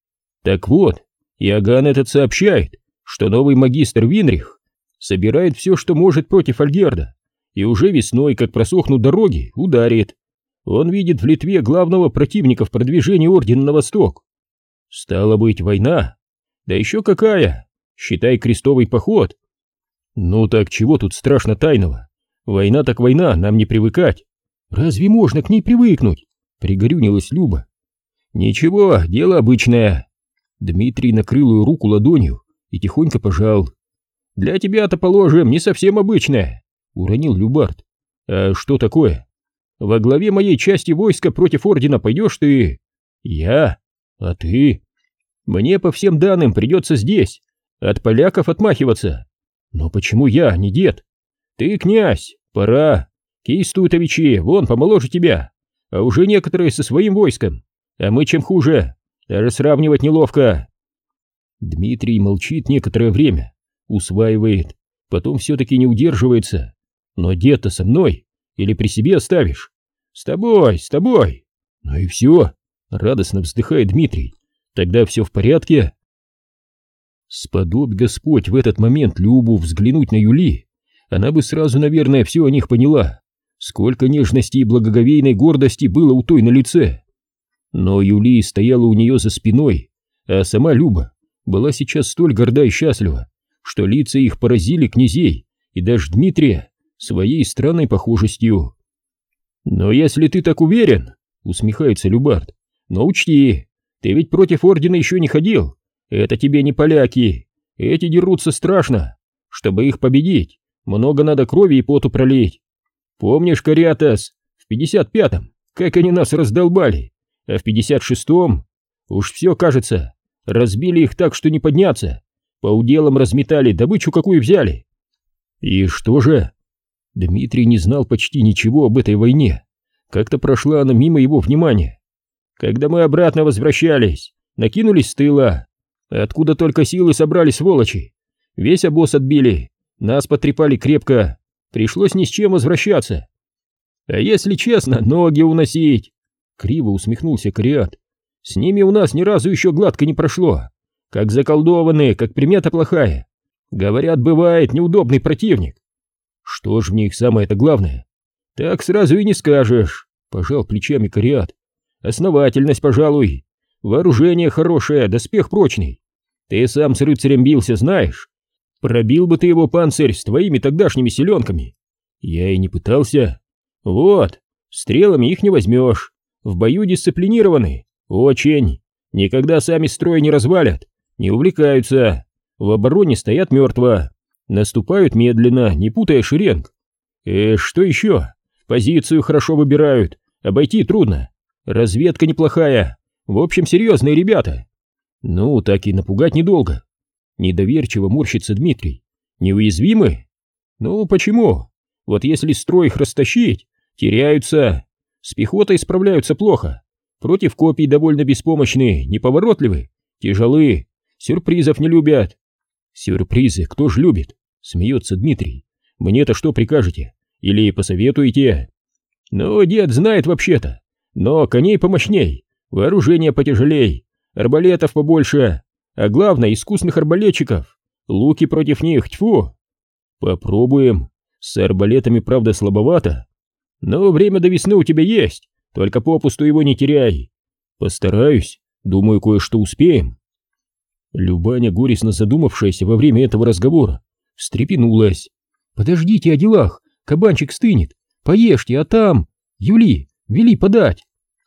Так вот, Иоганн этот сообщает, что новый магистр Винрих собирает все, что может против Альгерда, и уже весной, как просохнут дороги, ударит. Он видит в Литве главного противника в продвижении ордена на восток. Стало быть, война. Да еще какая! Считай, крестовый поход. Ну так чего тут страшно тайного? Война так война, нам не привыкать. Разве можно к ней привыкнуть? Пригорюнилась Люба. Ничего, дело обычное. Дмитрий накрыл ее руку ладонью и тихонько пожал. Для тебя-то, положим, не совсем обычное, уронил Любард. А что такое? Во главе моей части войска против ордена пойдешь ты? Я? А ты? Мне по всем данным придется здесь от поляков отмахиваться. Но почему я, а не дед? Ты князь, пора. Кейстутовичи, вон, помоложе тебя, а уже некоторые со своим войском. А мы чем хуже, даже сравнивать неловко. Дмитрий молчит некоторое время, усваивает, потом все-таки не удерживается. Но дед-то со мной или при себе оставишь? С тобой, с тобой. Ну и все, радостно вздыхает Дмитрий. Тогда все в порядке? Сподобь Господь в этот момент Любу взглянуть на Юли, она бы сразу, наверное, все о них поняла. Сколько нежности и благоговейной гордости было у той на лице. Но Юли стояла у нее за спиной, а сама Люба была сейчас столь горда и счастлива, что лица их поразили князей и даже Дмитрия своей странной похожестью. «Но если ты так уверен, — усмехается Любард, — но учти, ты ведь против ордена еще не ходил, это тебе не поляки, эти дерутся страшно, чтобы их победить, много надо крови и поту пролить. Помнишь, Кариатас, в пятьдесят пятом, как они нас раздолбали, а в пятьдесят шестом, уж все, кажется, разбили их так, что не подняться, по уделам разметали, добычу какую взяли. И что же? Дмитрий не знал почти ничего об этой войне, как-то прошла она мимо его внимания. Когда мы обратно возвращались, накинулись с тыла, откуда только силы собрали сволочи, весь обоз отбили, нас потрепали крепко, пришлось ни с чем возвращаться. А если честно, ноги уносить. Криво усмехнулся Кариат. С ними у нас ни разу еще гладко не прошло, как заколдованные, как примета плохая. Говорят, бывает неудобный противник. Что ж в них самое-то главное? Так сразу и не скажешь, пожал плечами Кариат. Основательность, пожалуй, вооружение хорошее, доспех прочный, Ты сам с рыцарем бился, знаешь? Пробил бы ты его панцирь с твоими тогдашними селенками. Я и не пытался. Вот, стрелами их не возьмешь. В бою дисциплинированы. Очень. Никогда сами строй не развалят. Не увлекаются. В обороне стоят мертво. Наступают медленно, не путая шеренг. Э, что еще? Позицию хорошо выбирают. Обойти трудно. Разведка неплохая. В общем, серьезные ребята. Ну, так и напугать недолго. Недоверчиво морщится Дмитрий. Неуязвимы? Ну, почему? Вот если строй их растащить, теряются. С пехотой справляются плохо. Против копий довольно беспомощны, неповоротливы, тяжелы, сюрпризов не любят. Сюрпризы кто ж любит? Смеется Дмитрий. Мне-то что прикажете? Или посоветуете? Ну, дед знает вообще-то. Но коней помощней, вооружение потяжелей, арбалетов побольше, а главное искусных арбалетчиков. Луки против них, тьфу. Попробуем. С арбалетами, правда, слабовато. Но время до весны у тебя есть, только попусту его не теряй. Постараюсь, думаю, кое-что успеем. Любаня, горестно задумавшаяся во время этого разговора, встрепенулась. Подождите о делах, кабанчик стынет, поешьте, а там... Юли, вели подать.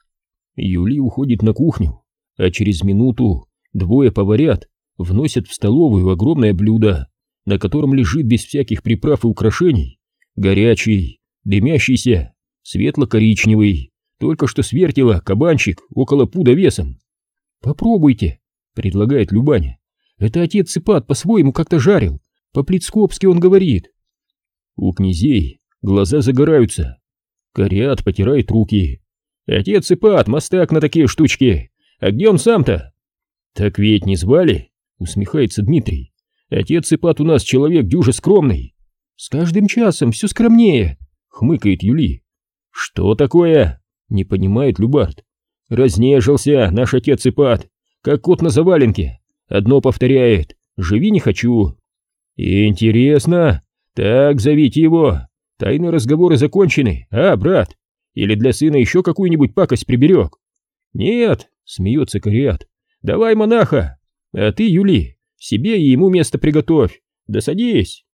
Юли уходит на кухню, а через минуту двое поварят вносят в столовую огромное блюдо, на котором лежит без всяких приправ и украшений горячий, дымящийся, светло-коричневый, только что свертела кабанчик около пуда весом. «Попробуйте», — предлагает Любаня. «Это отец Ипат по-своему как-то жарил, по-плицкопски он говорит». У князей глаза загораются. Кариат потирает руки. «Отец Ипат, мастак на такие штучки. А где он сам-то?» «Так ведь не звали?» — усмехается Дмитрий. «Отец Ипат у нас человек дюже скромный». «С каждым часом все скромнее», — хмыкает Юли. «Что такое?» — не понимает Любард. «Разнежился наш отец Ипат, как кот на заваленке. Одно повторяет: живи не хочу». «Интересно. Так, зовите его. Тайные разговоры закончены, а, брат? Или для сына еще какую-нибудь пакость приберег?» «Нет», — смеется Кариат. «Давай монаха. А ты, Юли, себе и ему место приготовь. Да садись».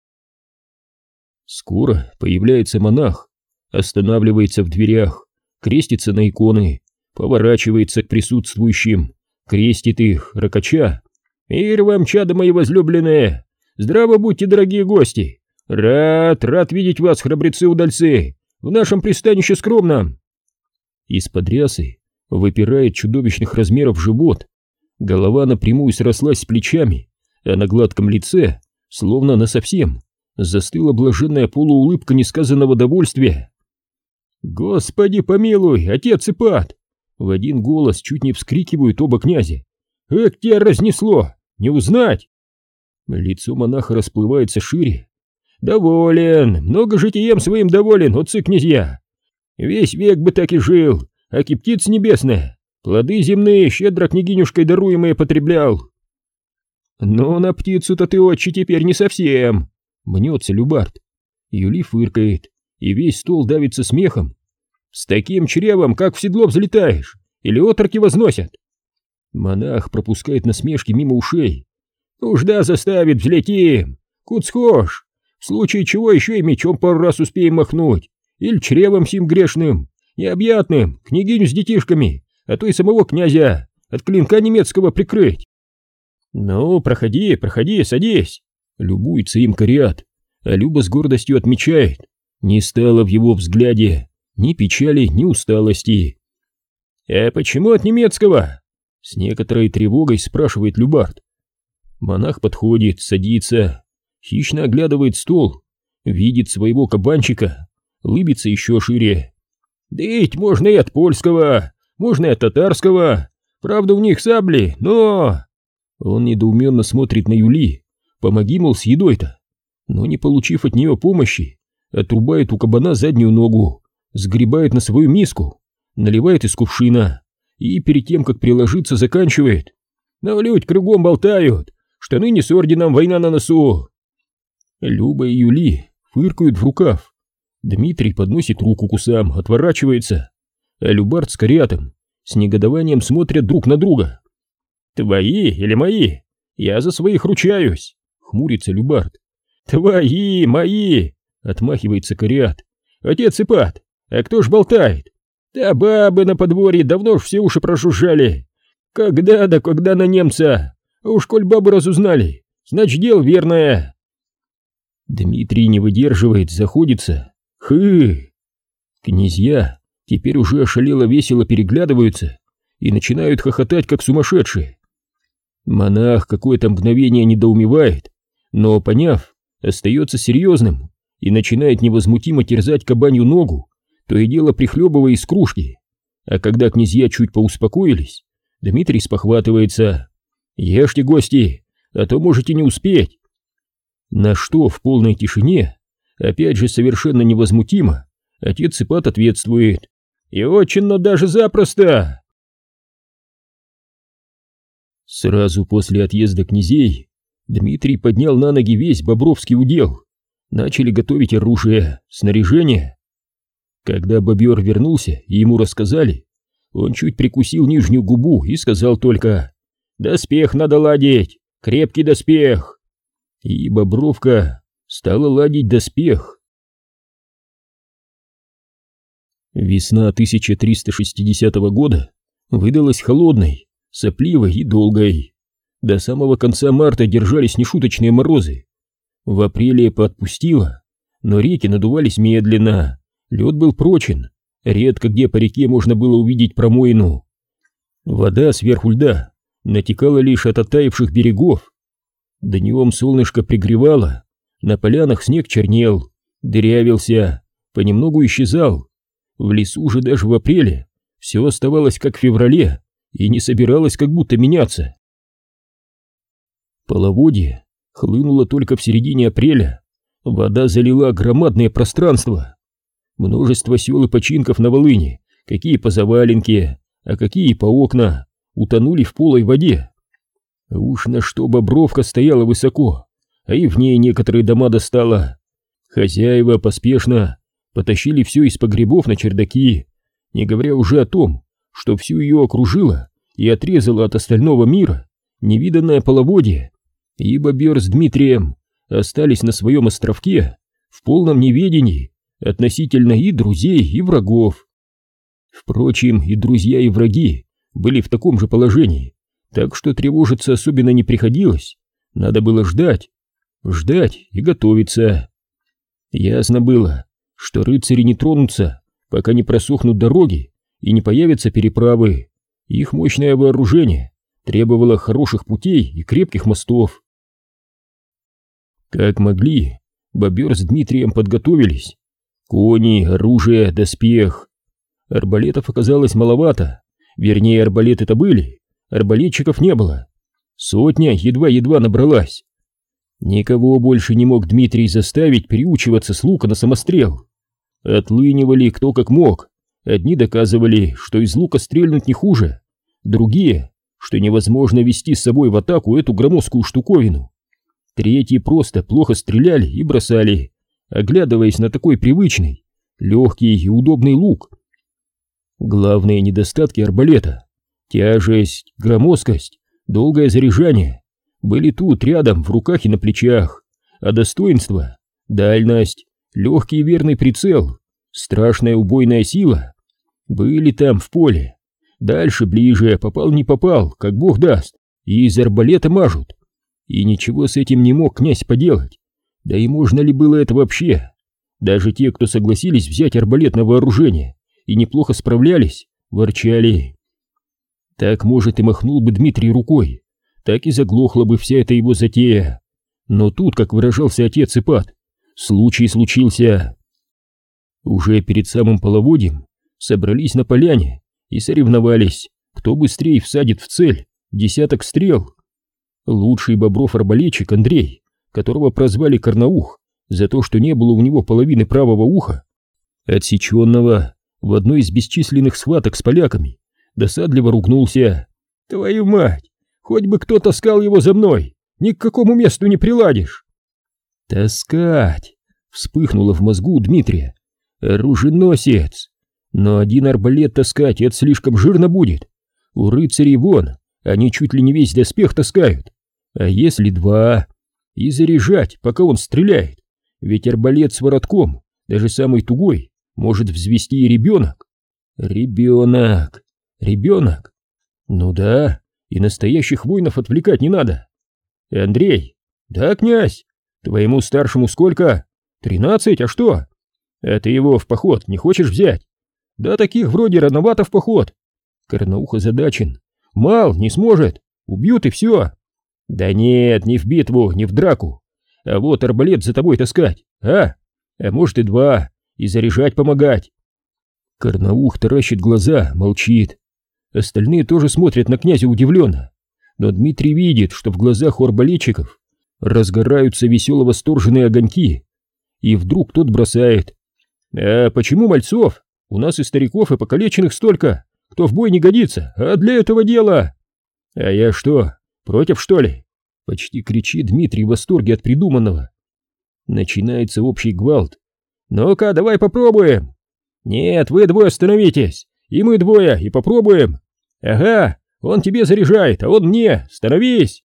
Скоро появляется монах, останавливается в дверях, крестится на иконы, поворачивается к присутствующим, крестит их, ракача. «Мир вам, чадо мои возлюбленные! Здраво будьте, дорогие гости! Рад, рад видеть вас, храбрецы-удальцы, в нашем пристанище скромном!» Из-под рясы выпирает чудовищных размеров живот, голова напрямую срослась с плечами, а на гладком лице, словно насовсем, застыла блаженная полуулыбка несказанного довольствия. «Господи помилуй, отец Ипат!» В один голос чуть не вскрикивают оба князя. «Эк, тебя разнесло! Не узнать!» Лицо монаха расплывается шире. «Доволен, много житием своим доволен, отцы князья! Весь век бы так и жил, аки птица небесная, плоды земные щедро княгинюшкой даруемые потреблял!» «Но на птицу-то ты, отче, теперь не совсем!» Мнется Любард. Юли фыркает, и весь стол давится смехом. «С таким чревом, как в седло взлетаешь, или отроки возносят!» Монах пропускает насмешки мимо ушей. «Нужда заставит, взлетим! Куд схож! В случае чего еще и мечом пару раз успеем махнуть, или чревом сим грешным, необъятным, княгиню с детишками, а то и самого князя от клинка немецкого прикрыть!» «Ну, проходи, проходи, садись!» Любуется им Кариат, а Люба с гордостью отмечает: не стало в его взгляде ни печали, ни усталости. «А почему от немецкого?» С некоторой тревогой спрашивает Любард. Монах подходит, садится, хищно оглядывает стол, видит своего кабанчика, лыбится еще шире. «Да ведь можно и от польского, можно и от татарского, правда у них сабли, но...» Он недоуменно смотрит на Юли. Помоги, мол, с едой-то. Но не получив от нее помощи, отрубает у кабана заднюю ногу, сгребает на свою миску, наливает из кувшина и перед тем, как приложиться, заканчивает: «Но людь кругом болтают, что ныне с орденом война на носу». Люба и Юли фыркают в рукав. Дмитрий подносит руку к усам, отворачивается, а Любард с Кариатом с негодованием смотрят друг на друга. «Твои или мои? Я за своих ручаюсь, хмурится Любард. Твои, мои, отмахивается Кариат. Отец Ипат, а кто ж болтает? Да бабы на подворье давно ж все уши прожужжали. Когда да когда на немца? А уж коль бабы разузнали, значит дело верное. Дмитрий не выдерживает, заходится. Хы! Князья теперь уже ошалело весело переглядываются и начинают хохотать, как сумасшедшие. Монах какое-то мгновение недоумевает, но, поняв, остается серьезным и начинает невозмутимо терзать кабанью ногу, то и дело прихлебывая из кружки. А когда князья чуть поуспокоились, Дмитрий спохватывается. «Ешьте, гости, а то можете не успеть». На что в полной тишине, опять же совершенно невозмутимо, отец Ипат ответствует: «И очень, но даже запросто». Сразу после отъезда князей Дмитрий поднял на ноги весь бобровский удел. Начали готовить оружие, снаряжение. Когда бобер вернулся и ему рассказали, он чуть прикусил нижнюю губу и сказал только: «Доспех надо ладить, крепкий доспех». И Бобровка стала ладить доспех. Весна тысяча триста шестидесятого года выдалась холодной, сопливой и долгой. До самого конца марта держались нешуточные морозы. В апреле поотпустило, но реки надувались медленно, лед был прочен, редко где по реке можно было увидеть промоину. Вода сверху льда натекала лишь от оттаивших берегов. Днем солнышко пригревало, на полянах снег чернел, дырявился, понемногу исчезал. В лесу же даже в апреле все оставалось как в феврале и не собиралось как будто меняться. Половодье хлынуло только в середине апреля, вода залила громадное пространство. Множество сел и починков на Волыни, какие по заваленке, а какие по окна, утонули в полой воде. Уж на что Бобровка стояла высоко, а и в ней некоторые дома достало. Хозяева поспешно потащили все из погребов на чердаки, не говоря уже о том, что всю ее окружило и отрезало от остального мира невиданное половодье, и Бобер с Дмитрием остались на своем островке в полном неведении относительно и друзей, и врагов. Впрочем, и друзья, и враги были в таком же положении, так что тревожиться особенно не приходилось, надо было ждать, ждать и готовиться. Ясно было, что рыцари не тронутся, пока не просохнут дороги и не появятся переправы. Их мощное вооружение требовало хороших путей и крепких мостов. Как могли, Бобер с Дмитрием подготовились. Кони, оружие, доспех. Арбалетов оказалось маловато, вернее, арбалеты-то были, арбалетчиков не было. Сотня едва-едва набралась. Никого больше не мог Дмитрий заставить переучиваться с лука на самострел. Отлынивали кто как мог. Одни доказывали, что из лука стрельнуть не хуже, другие, что невозможно вести с собой в атаку эту громоздкую штуковину. Третьи просто плохо стреляли и бросали, оглядываясь на такой привычный, легкий и удобный лук. Главные недостатки арбалета — тяжесть, громоздкость, долгое заряжание — были тут рядом, в руках и на плечах, а достоинства — дальность, легкий и верный прицел, страшная убойная сила — были там в поле. Дальше, ближе, попал не попал, как бог даст, и из арбалета мажут. И ничего с этим не мог князь поделать. Да и можно ли было это вообще? Даже те, кто согласились взять арбалет на вооружение и неплохо справлялись, ворчали. Так, может, и махнул бы Дмитрий рукой, так и заглохла бы вся эта его затея. Но тут, как выражался отец Ипат, случай случился. Уже перед самым половодьем собрались на поляне и соревновались, кто быстрее всадит в цель десяток стрел. Лучший Бобров-арбалетчик Андрей, которого прозвали Карнаух за то, что не было у него половины правого уха, отсеченного в одной из бесчисленных схваток с поляками, досадливо ругнулся. «Твою мать! Хоть бы кто таскал его за мной! Ни к какому месту не приладишь!» «Таскать!» — вспыхнуло в мозгу у Дмитрия. «Оруженосец! Но один арбалет таскать — это слишком жирно будет. У рыцарей вон, они чуть ли не весь доспех таскают. А если два? И заряжать, пока он стреляет. Ведь арбалет с воротком, даже самый тугой, может взвести и ребенок. Ребенок. Ребенок. Ну да, и настоящих воинов отвлекать не надо. Андрей. Да, князь. Твоему старшему сколько? Тринадцать, а что? А ты его в поход не хочешь взять? Да таких вроде рановато в поход. Карнаух озадачен. Мал, не сможет. Убьют и все. Да нет, не в битву, не в драку. А вот арбалет за тобой таскать, а? А может и два, и заряжать помогать. Карнаух таращит глаза, молчит. Остальные тоже смотрят на князя удивленно. Но Дмитрий видит, что в глазах у арбалетчиков разгораются весело восторженные огоньки. И вдруг тот бросает: «А почему мальцов? У нас и стариков, и покалеченных столько, кто в бой не годится, а для этого дела». «А я что, против, что ли?» — почти кричит Дмитрий в восторге от придуманного. Начинается общий гвалт. «Ну-ка, давай попробуем!» «Нет, вы двое становитесь, и мы двое, и попробуем!» «Ага, он тебе заряжает, а он мне, становись!»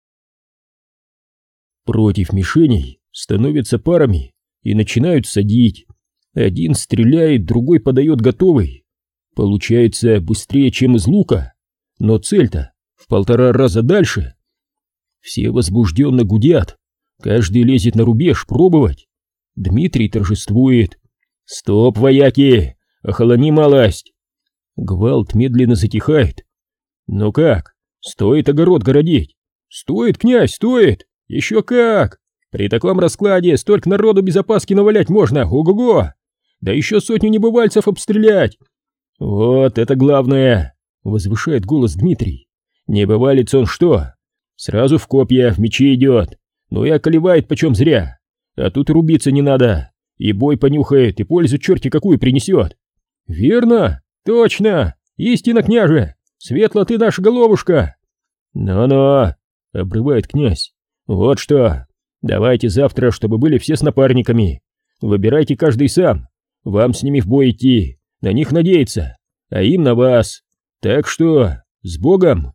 Против мишеней становятся парами и начинают садить. Один стреляет, другой подает готовый. Получается быстрее, чем из лука, но цель-то в полтора раза дальше. Все возбужденно гудят, каждый лезет на рубеж пробовать. Дмитрий торжествует. «Стоп, вояки, охолони малость!» Гвалт медленно затихает. «Ну как, стоит огород городить?» «Стоит, князь, стоит! Еще как! При таком раскладе столько народу без опаски навалять можно, ого-го! Да еще сотню небывальцев обстрелять!» «Вот это главное!» — возвышает голос Дмитрий. «Небывалец он что? Сразу в копья, в мечи идет, ну и околевает почем зря. А тут рубиться не надо, и бой понюхает, и пользу черти какую принесет». «Верно, точно, истинно, княже, светла ты наша головушка!» «Ну-ну!» — обрывает князь. «Вот что, давайте завтра, чтобы были все с напарниками. Выбирайте каждый сам, вам с ними в бой идти, на них надеяться, а им на вас. Так что, с Богом!»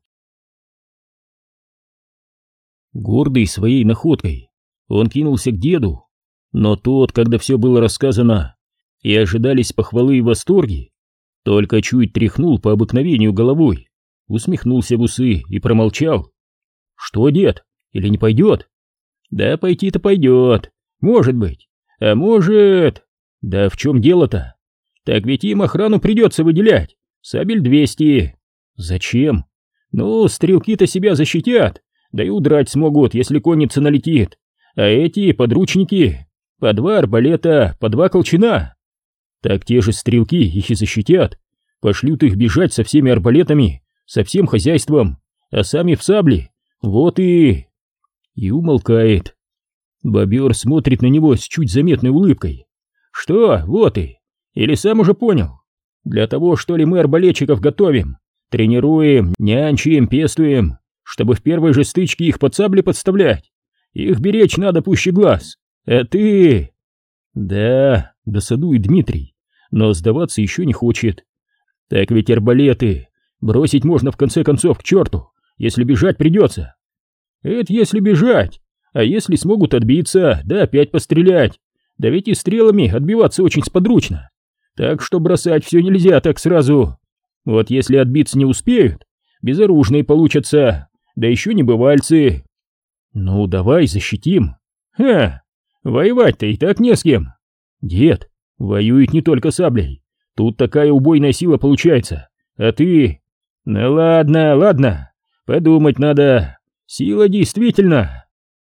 Гордый своей находкой, он кинулся к деду, но тот, когда все было рассказано и ожидались похвалы и восторги, только чуть тряхнул по обыкновению головой, усмехнулся в усы и промолчал. «Что, дед, или не пойдет?» «Да пойти-то пойдет, может быть, а может...» «Да в чем дело-то? Так ведь им охрану придется выделять, сабель двести». «Зачем?» «Ну, стрелки-то себя защитят, да и удрать смогут, если конница налетит, а эти подручники по два арбалета, по два колчана. Так те же стрелки их и защитят, пошлют их бежать со всеми арбалетами, со всем хозяйством, а сами в сабли, вот и...» И умолкает. Бобер смотрит на него с чуть заметной улыбкой. «Что, вот и? Или сам уже понял? Для того, что ли, мы арбалетчиков готовим, тренируем, нянчим, пестуем, чтобы в первой же стычке их под сабли подставлять. Их беречь надо пуще глаз. А ты...» «Да», — досадует Дмитрий, но сдаваться еще не хочет. «Так ведь арбалеты бросить можно в конце концов к черту, если бежать придется». «Это если бежать, а если смогут отбиться, да опять пострелять. Да ведь и стрелами отбиваться очень сподручно. Так что бросать все нельзя так сразу. Вот если отбиться не успеют, безоружные получатся, да еще небывальцы». «Ну, давай защитим». «Ха, воевать-то и так не с кем». «Дед, воюет не только саблей, тут такая убойная сила получается, а ты...» «Ну ладно, ладно, подумать надо, сила действительно...»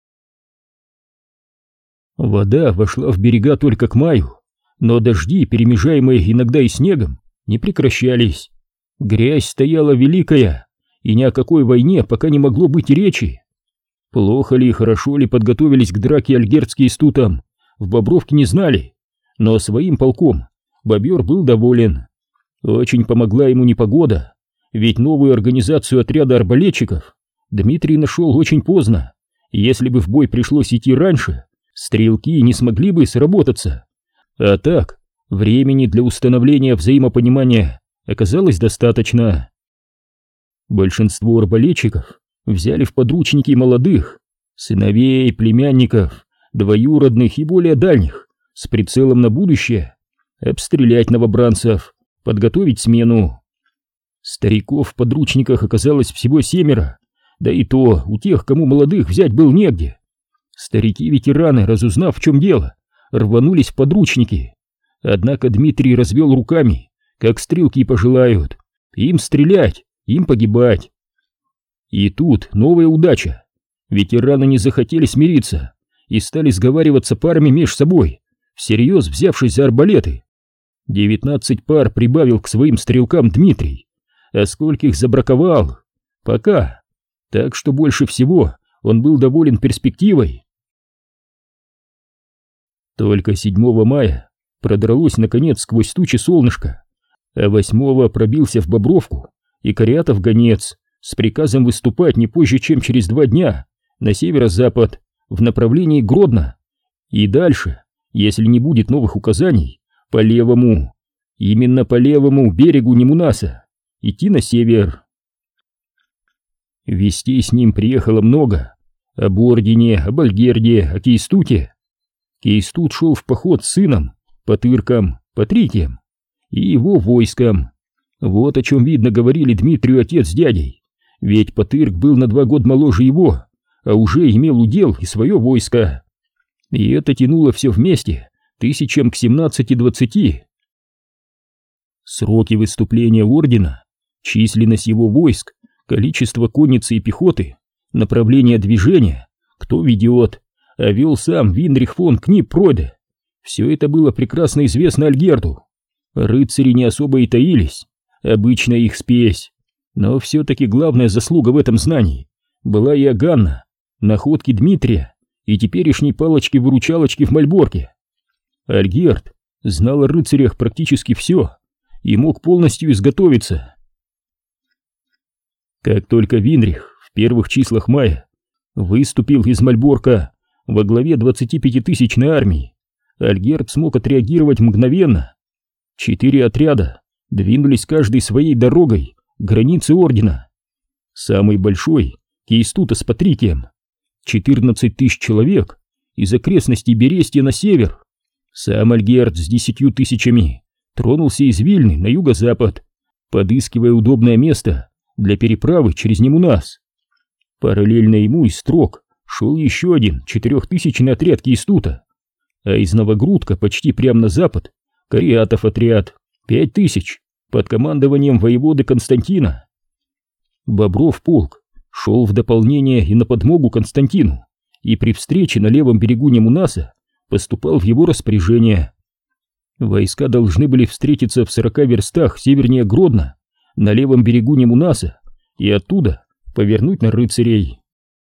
Вода вошла в берега только к маю, но дожди, перемежаемые иногда и снегом, не прекращались. Грязь стояла великая, и ни о какой войне пока не могло быть и речи. Плохо ли, хорошо ли подготовились к драке альгерцкие с Тутом, в Бобровке не знали, но своим полком Бобер был доволен. Очень помогла ему непогода, ведь новую организацию отряда арбалетчиков Дмитрий нашел очень поздно. Если бы в бой пришлось идти раньше, стрелки не смогли бы сработаться. А так, времени для установления взаимопонимания оказалось достаточно. Большинство арбалетчиков взяли в подручники молодых, сыновей, племянников, двоюродных и более дальних, с прицелом на будущее, обстрелять новобранцев, подготовить смену. Стариков в подручниках оказалось всего семеро, да и то у тех, кому молодых взять был негде. Старики-ветераны, разузнав, в чем дело, рванулись в подручники. Однако Дмитрий развел руками, как стрелки пожелают. Им стрелять, им погибать. И тут новая удача. Ветераны не захотели смириться и стали сговариваться парами меж собой, всерьез взявшись за арбалеты. Девятнадцать пар прибавил к своим стрелкам Дмитрий, а скольких забраковал. Пока. Так что больше всего он был доволен перспективой. Только седьмого мая продралось наконец сквозь тучи солнышко, а восьмого пробился в Бобровку и Кариатов гонец с приказом выступать не позже, чем через два дня на северо-запад в направлении Гродно и дальше, если не будет новых указаний, по левому, именно по левому берегу Немунаса, идти на север. Вестей с ним приехало много: об Ордене, об Альгерде, о Кейстуте. Кейстут шел в поход с сыном, Потырком, Патрикием и его войском. Вот о чем, видно, говорили Дмитрию отец с дядей, ведь Потырк был на два года моложе его, а уже имел удел и свое войско. И это тянуло все вместе тысячам к семнадцати-двадцати. Сроки выступления Ордена, численность его войск, количество конницы и пехоты, направление движения, кто ведет, а вел сам Винрих фон Книппроде. Все это было прекрасно известно Альгерду. Рыцари не особо и таились, обычная их спесь. Но все-таки главная заслуга в этом знании была Иоганна, находки Дмитрия и теперешней палочки-выручалочки в Мальборке. Альгерд знал о рыцарях практически все и мог полностью изготовиться. Как только Винрих в первых числах мая выступил из Мальборка во главе двадцатипятитысячной армии, Альгерд смог отреагировать мгновенно. Четыре отряда двинулись каждой своей дорогой к границе Ордена. Самый большой, Кейстута с Патрикием, четырнадцать тысяч человек из окрестностей Берестья на север. Сам Альгерд с десятью тысячами тронулся из Вильны на юго-запад, подыскивая удобное место для переправы через Немунас. Параллельно ему из Строг шел еще один четырехтысячный отряд Кейстута, а из Новогрудка почти прямо на запад Кариатов отряд, пять тысяч, под командованием воеводы Константина. Бобров полк шел в дополнение и на подмогу Константину, и при встрече на левом берегу Немунаса поступал в его распоряжение. Войска должны были встретиться в сорока верстах севернее Гродно, на левом берегу Немунаса, и оттуда повернуть на рыцарей.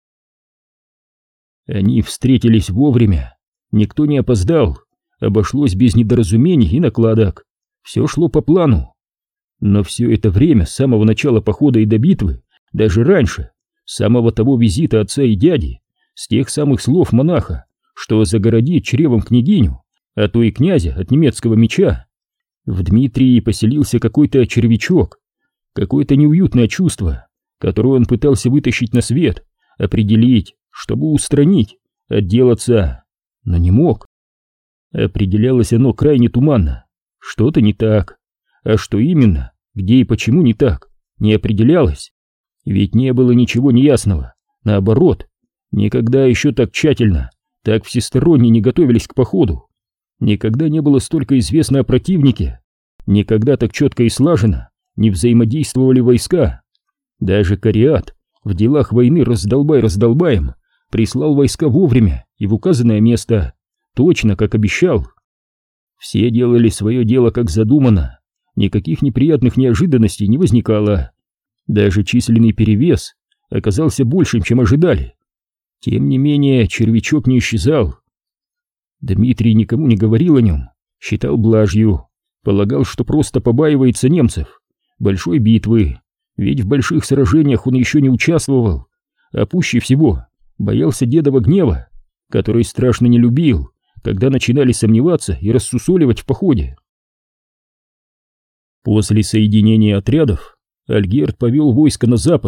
Они встретились вовремя, никто не опоздал, обошлось без недоразумений и накладок, все шло по плану. Но все это время, с самого начала похода и до битвы, даже раньше, с самого того визита отца и дяди, с тех самых слов монаха, что загородит чревом княгиню, а то и князя от немецкого меча, в Дмитрии поселился какой-то червячок, какое-то неуютное чувство, которое он пытался вытащить на свет, определить, чтобы устранить, отделаться, но не мог. Определялось оно крайне туманно, что-то не так, а что именно, где и почему не так, не определялось, ведь не было ничего неясного, наоборот, никогда еще так тщательно, так всесторонне не готовились к походу, никогда не было столько известно о противнике, никогда так четко и слаженно не взаимодействовали войска. Даже Кариат в делах войны раздолбай-раздолбаем прислал войска вовремя и в указанное место, точно как обещал. Все делали свое дело как задумано, никаких неприятных неожиданностей не возникало. Даже численный перевес оказался большим, чем ожидали. Тем не менее, червячок не исчезал. Дмитрий никому не говорил о нем, считал блажью, полагал, что просто побаивается немцев, большой битвы, ведь в больших сражениях он еще не участвовал, а пуще всего боялся дедова гнева, который страшно не любил, когда начинали сомневаться и рассусоливать в походе. После соединения отрядов Альгерд повел войско на запад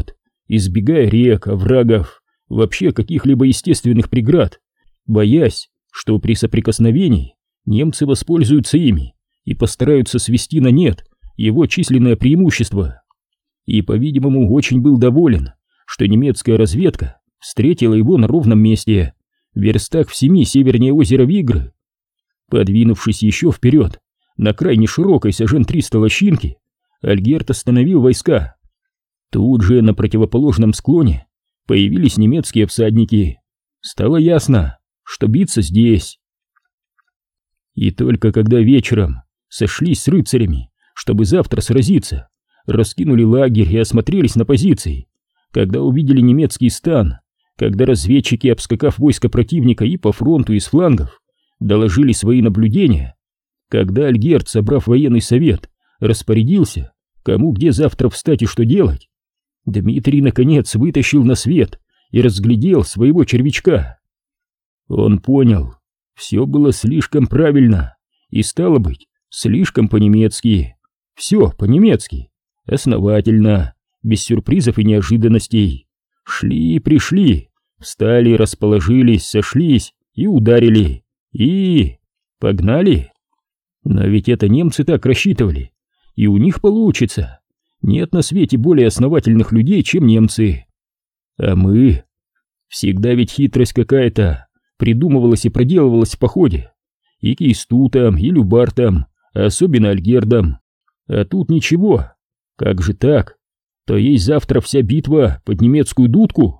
избегая рек, оврагов, вообще каких-либо естественных преград, боясь, что при соприкосновении немцы воспользуются ими и постараются свести на нет его численное преимущество. И, по-видимому, очень был доволен, что немецкая разведка встретила его на ровном месте, в верстах в семи севернее озера Вигры. Подвинувшись еще вперед, на крайне широкой сажен триста лощинки, Альгерт остановил войска. Тут же на противоположном склоне появились немецкие всадники. Стало ясно, что биться здесь. И только когда вечером сошлись с рыцарями, чтобы завтра сразиться, раскинули лагерь и осмотрелись на позиции, когда увидели немецкий стан, когда разведчики, обскакав войско противника и по фронту, и с флангов, доложили свои наблюдения, когда Альгерт, собрав военный совет, распорядился, кому где завтра встать и что делать, Дмитрий наконец вытащил на свет и разглядел своего червячка. Он понял, все было слишком правильно и, стало быть, слишком по-немецки. Все по-немецки, основательно, без сюрпризов и неожиданностей. Шли и пришли, встали, расположились, сошлись и ударили, и погнали. Но ведь это немцы так рассчитывали, и у них получится. Нет на свете более основательных людей, чем немцы. А мы? Всегда ведь хитрость какая-то придумывалась и проделывалась в походе. И Кейстутом, и Любартом, а особенно Альгердом. А тут ничего. Как же так? То есть завтра вся битва под немецкую дудку?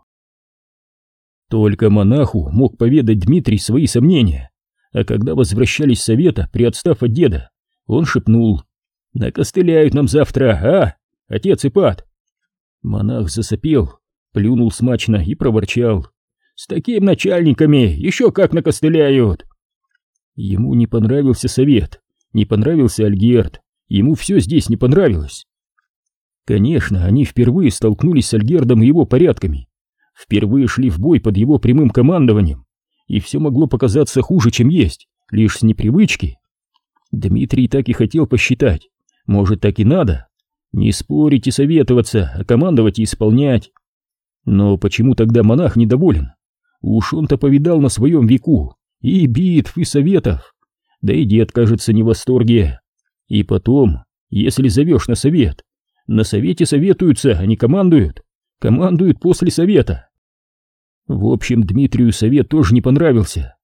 Только монаху мог поведать Дмитрий свои сомнения. А когда возвращались с совета, приотстав от деда, он шепнул: «Накостыляют нам завтра, а, отец Ипат?» Монах засопел, плюнул смачно и проворчал: «С такими начальниками еще как накостыляют!» Ему не понравился совет, не понравился Альгерд, ему все здесь не понравилось. Конечно, они впервые столкнулись с Альгердом и его порядками, впервые шли в бой под его прямым командованием, и все могло показаться хуже, чем есть, лишь с непривычки. Дмитрий так и хотел посчитать, может, так и надо, не спорить и советоваться, а командовать и исполнять. Но почему тогда монах недоволен? Уж он-то повидал на своем веку и битв, и советов, да и дед, кажется, не в восторге. И потом, если зовешь на совет, на совете советуются, а не командуют, командуют после совета. В общем, Дмитрию совет тоже не понравился.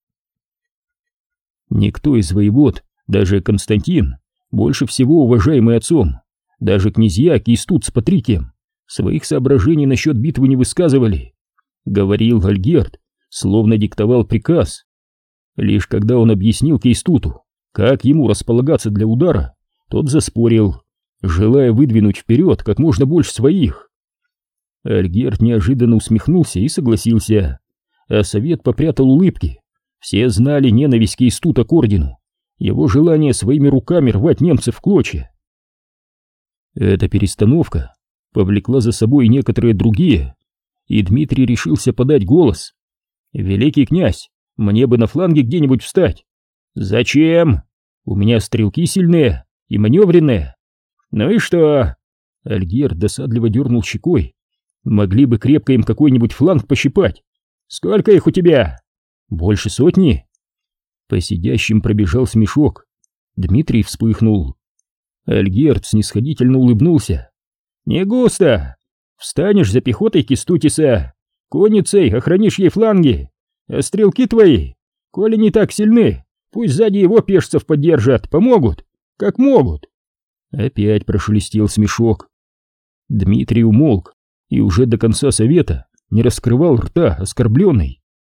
Никто из воевод, даже Константин, больше всего уважаемый отцом, даже князья Кейстут с Патрикием, своих соображений насчет битвы не высказывали. Говорил Альгерд, словно диктовал приказ. Лишь когда он объяснил Кейстуту, как ему располагаться для удара, тот заспорил, желая выдвинуть вперед как можно больше своих. Альгерд неожиданно усмехнулся и согласился, а совет попрятал улыбки. Все знали ненависть Кейстута к ордену, его желание своими руками рвать немцев в клочья. Эта перестановка повлекла за собой некоторые другие, и Дмитрий решился подать голос. «Великий князь, мне бы на фланге где-нибудь встать». «Зачем? У меня стрелки сильные и маневренные». «Ну и что?» Альгерд досадливо дернул щекой. «Могли бы крепко им какой-нибудь фланг пощипать». «Сколько их у тебя?» «Больше сотни». По сидящим пробежал смешок. Дмитрий вспыхнул. Альгерд снисходительно улыбнулся. «Не густо. Встанешь за пехотой Кестутиса, конницей охранишь ей фланги, а стрелки твои, коли не так сильны, пусть сзади его пешцев поддержат, помогут, как могут». Опять прошелестел смешок. Дмитрий умолк и уже до конца совета не раскрывал рта, оскорбленный.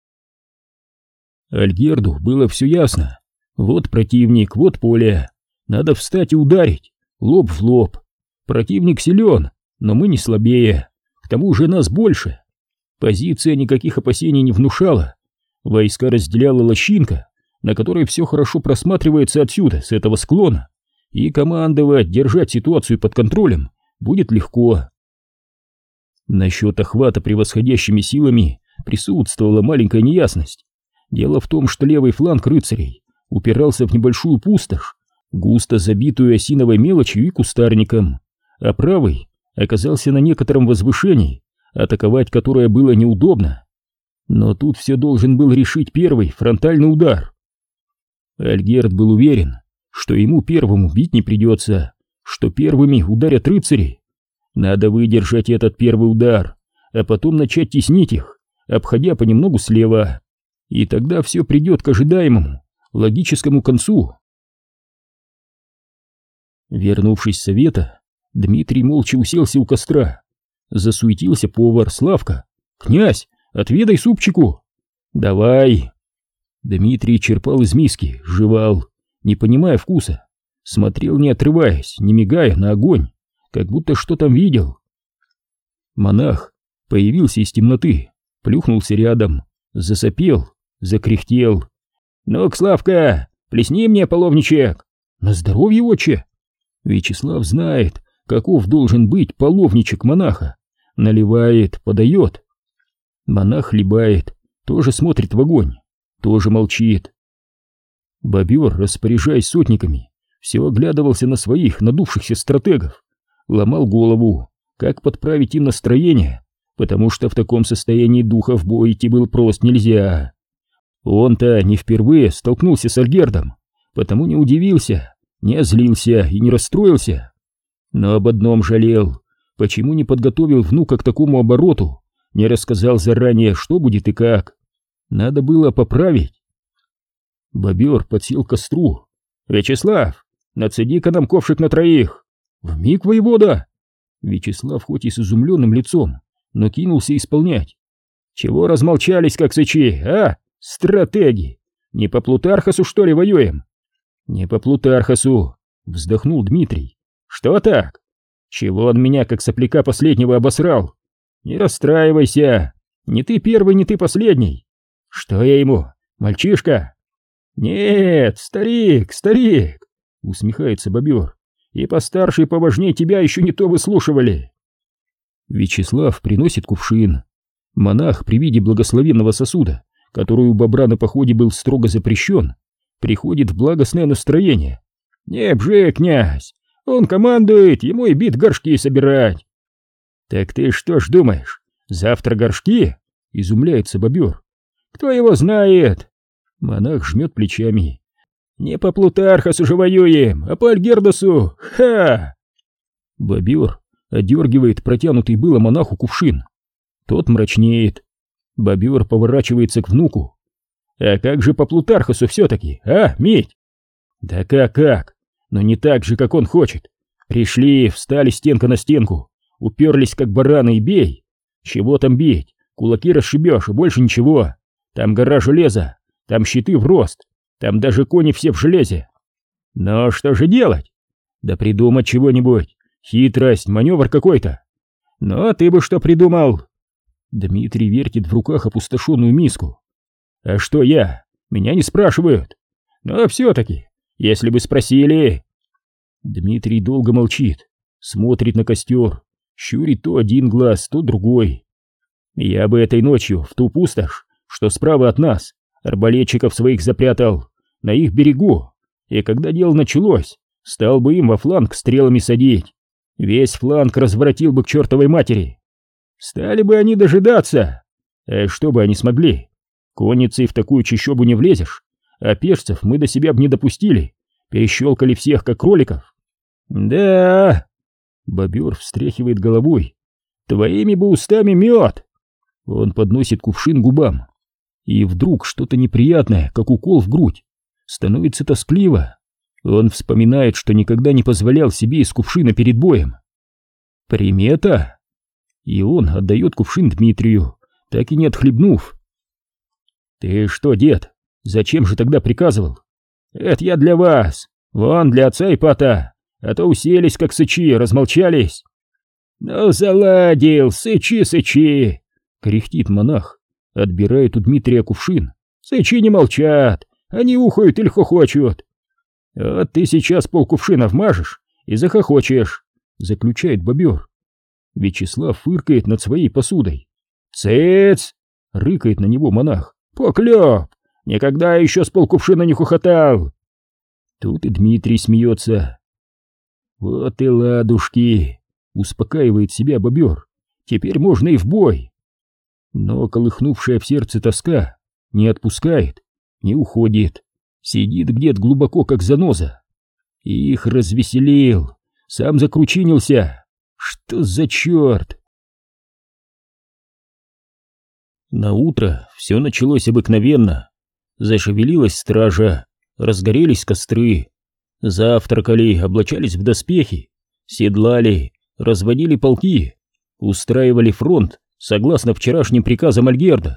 Альгерду было все ясно. Вот противник, вот поле. Надо встать и ударить, лоб в лоб. Противник силен, но мы не слабее. К тому же нас больше. Позиция никаких опасений не внушала. Войска разделяла лощинка, на которой все хорошо просматривается отсюда, с этого склона. И командовать, держать ситуацию под контролем будет легко. Насчет охвата превосходящими силами присутствовала маленькая неясность. Дело в том, что левый фланг рыцарей упирался в небольшую пустошь, густо забитую осиновой мелочью и кустарником, а правый оказался на некотором возвышении, атаковать которое было неудобно. Но тут все должен был решить первый фронтальный удар. Альгерд был уверен, что ему первому бить не придется, что первыми ударят рыцари. Надо выдержать этот первый удар, а потом начать теснить их, обходя понемногу слева. И тогда все придет к ожидаемому, логическому концу. Вернувшись с совета, Дмитрий молча уселся у костра. Засуетился повар Славка. «Князь, отведай супчику!» «Давай!» Дмитрий черпал из миски, жевал, не понимая вкуса, смотрел не отрываясь, не мигая на огонь, как будто что там видел. Монах появился из темноты, плюхнулся рядом, засопел, закряхтел. «Ну-ка, Славка, плесни мне половничек!» «На здоровье, отче!» Вячеслав знает, каков должен быть половничек монаха. Наливает, подает. Монах хлебает, тоже смотрит в огонь, тоже молчит. Бобер, распоряжаясь сотниками, все оглядывался на своих надувшихся стратегов, ломал голову, как подправить им настроение, потому что в таком состоянии духа в бой идти было просто нельзя. Он-то не впервые столкнулся с Альгердом, потому не удивился, не озлился и не расстроился. Но об одном жалел: почему не подготовил внука к такому обороту, не рассказал заранее, что будет и как. Надо было поправить. Бобер подсел к костру. «Вячеслав, нацеди-ка нам ковшик на троих!» «Вмиг, воевода!» Вячеслав хоть и с изумленным лицом, но кинулся исполнять. «Чего размолчались, как сычи, а, стратеги? Не по Плутархасу, что ли, воюем?» «Не по Плутархасу», — вздохнул Дмитрий. «Что так? Чего он меня, как сопляка последнего, обосрал? Не расстраивайся, не ты первый, не ты последний. Что я ему, мальчишка?» «Нет, старик, старик», — усмехается Бобер. «И постарше, и поважнее тебя еще не то выслушивали». Вячеслав приносит кувшин. Монах при виде благословенного сосуда, который у бобра на походе был строго запрещен, приходит в благостное настроение. «Не бжи, князь, он командует, ему и бит горшки собирать». «Так ты что ж думаешь, завтра горшки?» — изумляется Бобер. «Кто его знает?» Монах жмет плечами. «Не по Плутархасу же воюем, а по Альгердосу! Ха!» Бобер одергивает протянутый было монаху кувшин. Тот мрачнеет. Бобер поворачивается к внуку. «А как же по Плутархасу все-таки, а, Мить?» «Да как-как, но не так же, как он хочет. Пришли, встали стенка на стенку, уперлись как бараны и бей. Чего там бить, кулаки расшибешь и больше ничего. Там гора железа, там щиты в рост, там даже кони все в железе. Но что же делать? Да придумать чего-нибудь, хитрость, маневр какой-то. Ну а ты бы что придумал?» Дмитрий вертит в руках опустошенную миску. «А что я? Меня не спрашивают. Но все-таки, если бы спросили...» Дмитрий долго молчит, смотрит на костер, щурит то один глаз, то другой. «Я бы этой ночью в ту пустошь, что справа от нас, арбалетчиков своих запрятал, на их берегу, и когда дело началось, стал бы им во фланг стрелами садить. Весь фланг разворотил бы к чертовой матери. Стали бы они дожидаться. А что бы они смогли? Конницей в такую чащобу не влезешь, а пешцев мы до себя бы не допустили, перещелкали всех, как кроликов». «Да...» Бобер встряхивает головой. «Твоими бы устами мед!» Он подносит кувшин к губам. И вдруг что-то неприятное, как укол в грудь. Становится тоскливо. Он вспоминает, что никогда не позволял себе из кувшина перед боем. Примета? И он отдает кувшин Дмитрию, так и не отхлебнув. «Ты что, дед, зачем же тогда приказывал?» «Это я для вас, вон для отца и пата, а то уселись, как сычи, размолчались». «Ну, заладил, сычи, сычи!» — кряхтит монах, отбирает у Дмитрия кувшин. «Сычи не молчат, они ухают или хохочут. Вот ты сейчас полкувшина вмажешь и захохочешь», — заключает Бобер. Вячеслав фыркает над своей посудой. «Цыц!» — рыкает на него монах. «Поклеп! Никогда еще с полкувшина не хохотал!» Тут и Дмитрий смеется. «Вот и ладушки!» — успокаивает себя Бобер. теперь можно и в бой. Но колыхнувшая в сердце тоска не отпускает, не уходит, сидит где-то глубоко, как заноза. Их развеселил, сам закручинился. Что за черт? Наутро все началось обыкновенно. Зашевелилась стража, разгорелись костры. Завтракали, облачались в доспехи, седлали, разводили полки, устраивали фронт согласно вчерашним приказам Альгерда.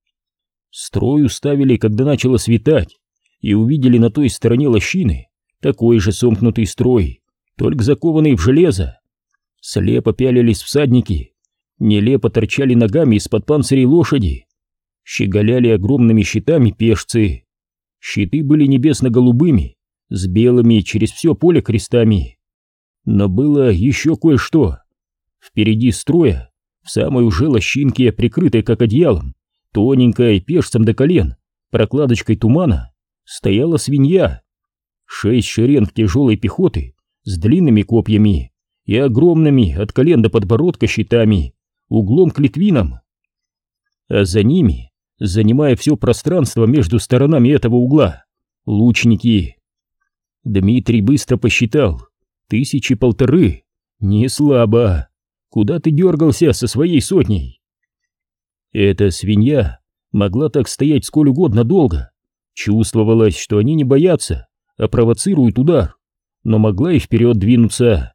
Строй уставили, когда начало светать, и увидели на той стороне лощины такой же сомкнутый строй, только закованный в железо. Слепо пялились всадники, нелепо торчали ногами из-под панцирей лошади, щеголяли огромными щитами пешцы. Щиты были небесно-голубыми, с белыми через все поле крестами. Но было еще кое-что. Впереди строя, в самой уже лощинке, прикрытой как одеялом, тоненькой, пешцем до колен, прокладочкой тумана, стояла свинья. Шесть шеренг тяжелой пехоты с длинными копьями и огромными от колен до подбородка щитами, углом к литвинам. А за ними, занимая все пространство между сторонами этого угла, лучники. Дмитрий быстро посчитал. Тысячи полторы. Не слабо. Куда ты дергался со своей сотней? Эта свинья могла так стоять сколь угодно долго. Чувствовалось, что они не боятся, а провоцируют удар, но могла и вперед двинуться.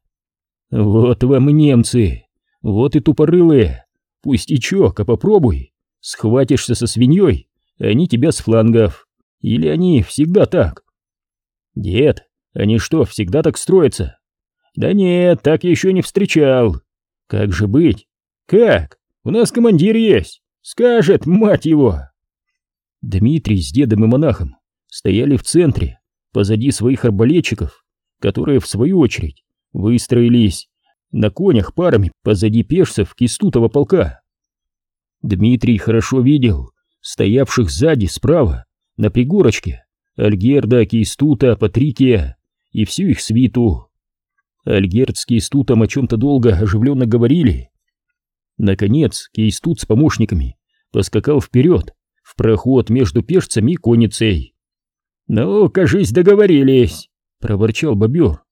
Вот вам и немцы, вот и тупорылые. Пустячок, а попробуй. Схватишься со свиньей, они тебя с флангов. Или они всегда так? Дед, они что, всегда так строятся? Да нет, так я еще не встречал. Как же быть? Как? У нас командир есть. Скажет, мать его. Дмитрий с дедом и монахом стояли в центре, позади своих арбалетчиков, которые, в свою очередь, выстроились на конях парами позади пешцев Кистутова полка. Дмитрий хорошо видел стоявших сзади, справа, на пригорочке, Альгерда, Кейстута, Патрикия и всю их свиту. Альгерд с Кейстутом о чем-то долго оживленно говорили. Наконец Кейстут с помощниками поскакал вперед, в проход между пешцами и конницей. «Ну, кажись, договорились», — проворчал бобер.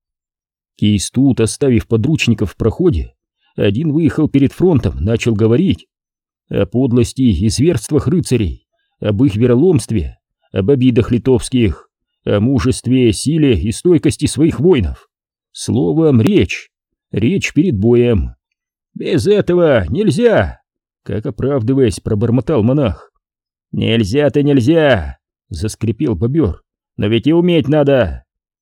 Кейстут, оставив подручников в проходе, один выехал перед фронтом, начал говорить о подлости и зверствах рыцарей, об их вероломстве, об обидах литовских, о мужестве, силе и стойкости своих воинов. Словом, речь, речь перед боем. «Без этого нельзя!» — как оправдываясь, пробормотал монах. «Нельзя-то нельзя!» — заскрипел бобер. «Но ведь и уметь надо!»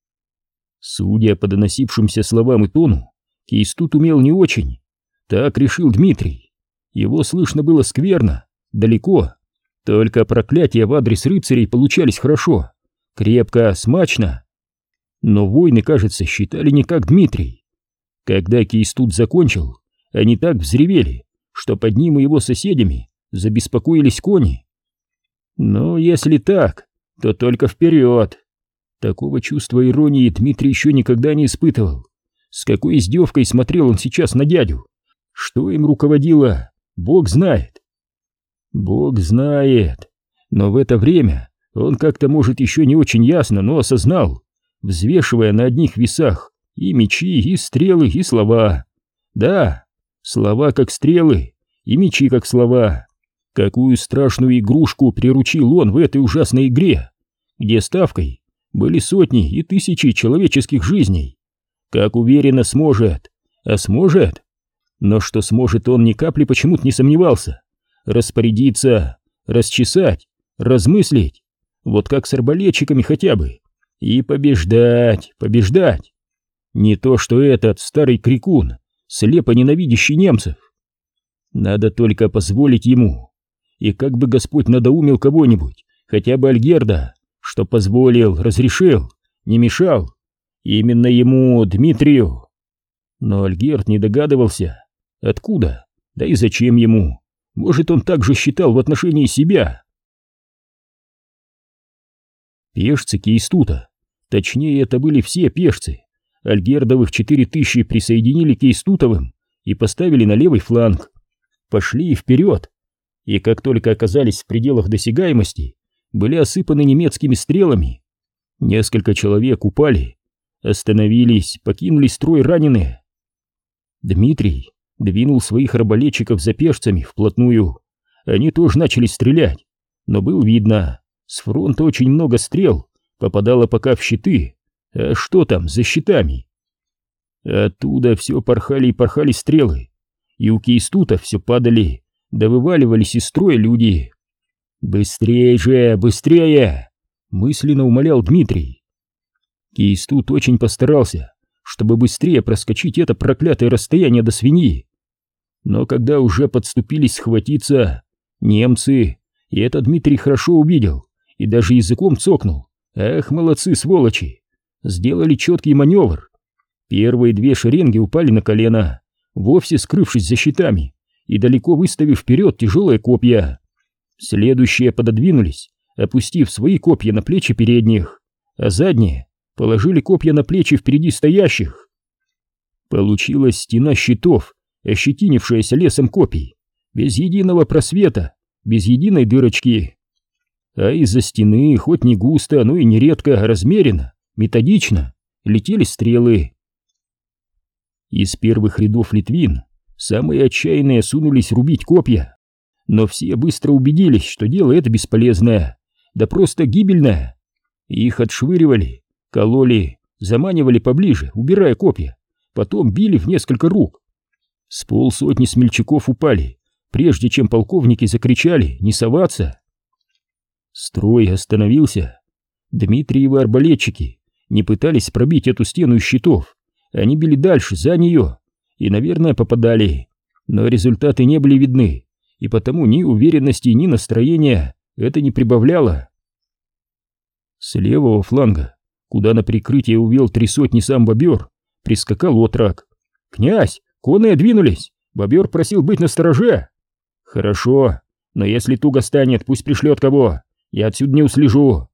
Судя по доносившимся словам и тону, Кейстут умел не очень. Так решил Дмитрий. Его слышно было скверно, далеко. Только проклятия в адрес рыцарей получались хорошо, крепко, смачно. Но воины, кажется, считали не как Дмитрий. Когда Кейстут закончил, они так взревели, что под ним и его соседями забеспокоились кони. «Ну, если так, то только вперед!» Такого чувства иронии Дмитрий еще никогда не испытывал. С какой издевкой смотрел он сейчас на дядю. Что им руководило, Бог знает. Бог знает. Но в это время он как-то, может, еще не очень ясно, но осознал, взвешивая на одних весах и мечи, и стрелы, и слова. Да, слова как стрелы, и мечи как слова. Какую страшную игрушку приручил он в этой ужасной игре, где ставкой были сотни и тысячи человеческих жизней. Как уверенно сможет, а сможет. Но что сможет он, ни капли почему-то не сомневался. Распорядиться, расчесать, размыслить, вот как с арбалетчиками хотя бы. И побеждать, побеждать. Не то что этот старый крикун, слепо ненавидящий немцев. Надо только позволить ему. И как бы Господь надоумил кого-нибудь, хотя бы Альгерда, что позволил, разрешил, не мешал. Именно ему, Дмитрию. Но Альгерд не догадывался, откуда, да и зачем ему. Может, он так же считал в отношении себя. Пешцы Кейстута, точнее, это были все пешцы. Альгердовых четыре тысячи присоединили к Кейстутовым и поставили на левый фланг. Пошли вперед, и как только оказались в пределах досягаемости, были осыпаны немецкими стрелами. Несколько человек упали, остановились, покинули строй раненые. Дмитрий двинул своих арбалетчиков за пешцами вплотную. Они тоже начали стрелять, но было видно, с фронта очень много стрел попадало пока в щиты. А что там за щитами? Оттуда все порхали и порхали стрелы, и у Кейстута все падали, да вываливались из строя люди. «Быстрее же, быстрее!» — мысленно умолял Дмитрий. Кейстут очень постарался, чтобы быстрее проскочить это проклятое расстояние до свиньи. Но когда уже подступились схватиться немцы, и это Дмитрий хорошо увидел, и даже языком цокнул. Эх, молодцы, сволочи! Сделали четкий маневр. Первые две шеренги упали на колено, вовсе скрывшись за щитами и далеко выставив вперед тяжелые копья. Следующие пододвинулись, опустив свои копья на плечи передних, а задние положили копья на плечи впереди стоящих. Получилась стена щитов, ощетинившаяся лесом копий, без единого просвета, без единой дырочки. А из-за стены, хоть не густо, но и нередко, размеренно, методично, летели стрелы. Из первых рядов литвин самые отчаянные сунулись рубить копья, но все быстро убедились, что дело это бесполезное, да просто гибельное. Их отшвыривали, кололи, заманивали поближе, убирая копья, потом били в несколько рук. С полсотни смельчаков упали, прежде чем полковники закричали «не соваться!». Строй остановился. Дмитриевы арбалетчики не пытались пробить эту стену из щитов, они били дальше, за нее, и, наверное, попадали, но результаты не были видны, и потому ни уверенности, ни настроения это не прибавляло. С левого фланга, куда на прикрытие увел три сотни сам бобер, прискакал отрок. «Князь, конные двинулись! Бобер просил быть настороже!» «Хорошо, но если туго станет, пусть пришлет кого, я отсюда не услежу!»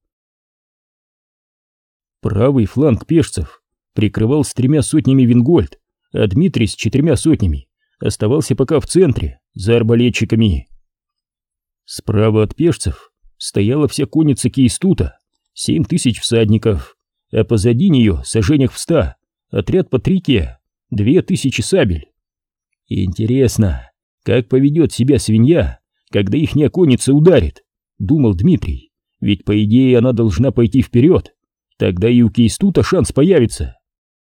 Правый фланг пешцев прикрывал с тремя сотнями Вингольд, а Дмитрий с четырьмя сотнями оставался пока в центре, за арбалетчиками. Справа от пешцев стояла вся конница Кейстута, семь тысяч всадников, а позади нее, саженях в ста, отряд Патрикия, две тысячи сабель. Интересно, как поведет себя свинья, когда ихняя конница ударит, думал Дмитрий, ведь по идее она должна пойти вперед, тогда и у Кейстута шанс появится.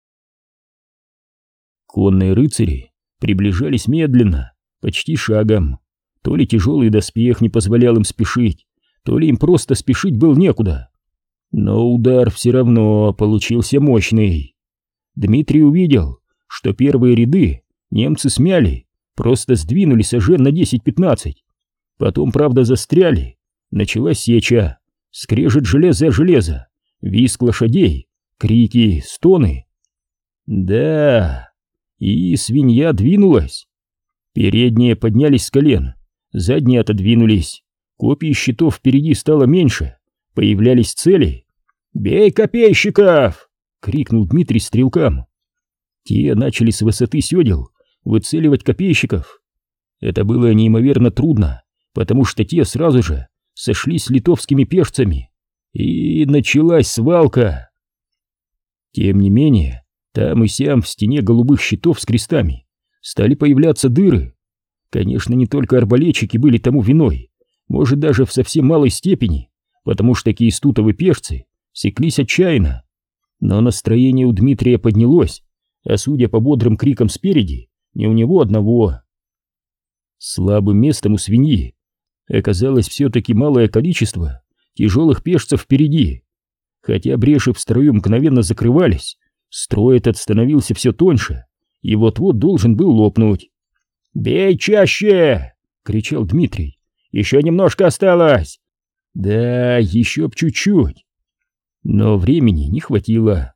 Конные рыцари приближались медленно, почти шагом. То ли тяжелый доспех не позволял им спешить, то ли им просто спешить было некуда. Но удар все равно получился мощный. Дмитрий увидел, что первые ряды немцы смяли, просто сдвинули сажен на десять-пятнадцать. Потом, правда, застряли. Началась сеча, скрежет железо о железо, визг лошадей, крики, стоны. Да, и свинья двинулась. Передние поднялись с колен, задние отодвинулись, копий щитов впереди стало меньше, появлялись цели. «Бей копейщиков!» — крикнул Дмитрий стрелкам. Те начали с высоты седел выцеливать копейщиков. Это было неимоверно трудно, потому что те сразу же сошлись с литовскими пешцами, и началась свалка. Тем не менее, там и сям в стене голубых щитов с крестами стали появляться дыры. Конечно, не только арбалетчики были тому виной, может, даже в совсем малой степени, потому что кейстутовы пешцы секлись отчаянно. Но настроение у Дмитрия поднялось, а судя по бодрым крикам спереди, не у него одного. Слабым местом у свиньи оказалось все-таки малое количество тяжелых пешцев впереди. Хотя бреши в строю мгновенно закрывались, строй этот становился все тоньше и вот-вот должен был лопнуть. «Бей чаще!» — кричал Дмитрий. «Еще немножко осталось!» «Да, еще б чуть-чуть!» Но времени не хватило.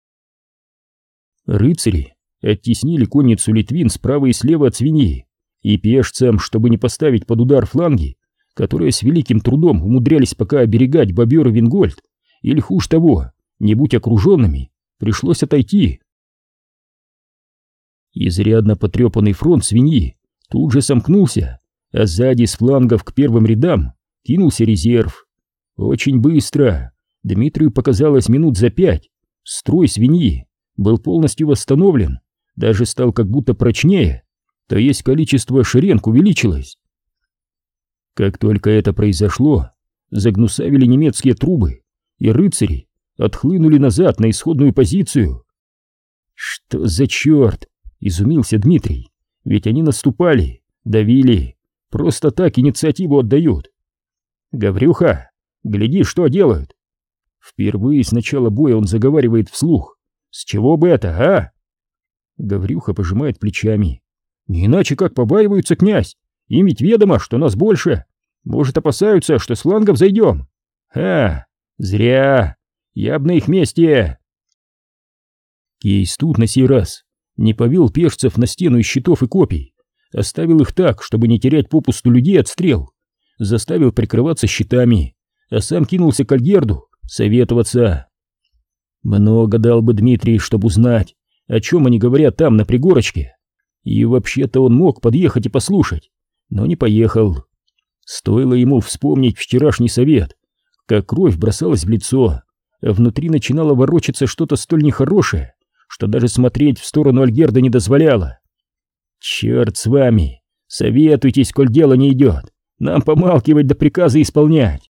Рыцари оттеснили конницу литвин справа и слева от свиньи, и пешцам, чтобы не поставить под удар фланги, которые с великим трудом умудрялись пока оберегать бобер и Вингольд, или хуже того, не будь окруженными, пришлось отойти. Изрядно потрепанный фронт свиньи тут же сомкнулся, а сзади с флангов к первым рядам кинулся резерв. Очень быстро, Дмитрию показалось минут за пять, строй свиньи был полностью восстановлен, даже стал как будто прочнее, то есть количество шеренг увеличилось. Как только это произошло, загнусавили немецкие трубы, и рыцари отхлынули назад на исходную позицию. «Что за черт?» — изумился Дмитрий. «Ведь они наступали, давили, просто так инициативу отдают». «Гаврюха, гляди, что делают!» Впервые с начала боя он заговаривает вслух. «С чего бы это, а?» Гаврюха пожимает плечами. «Не иначе как побаиваются, князь. Им ведь ведомо, что нас больше. Может, опасаются, что с флангов зайдем. Ха, зря. Я б на их месте». Кейс тут на сей раз не повел пешцев на стену из щитов и копий, оставил их так, чтобы не терять попусту людей от стрел, заставил прикрываться щитами, а сам кинулся к Альгерду советоваться. Много дал бы Дмитрий, чтобы узнать, о чем они говорят там, на пригорочке. И вообще-то он мог подъехать и послушать, но не поехал. Стоило ему вспомнить вчерашний совет, как кровь бросалась в лицо, а внутри начинало ворочаться что-то столь нехорошее, что даже смотреть в сторону Альгерда не дозволяло. «Черт с вами! Советуйтесь, коль дело не идет! Нам помалкивать да приказы исполнять!»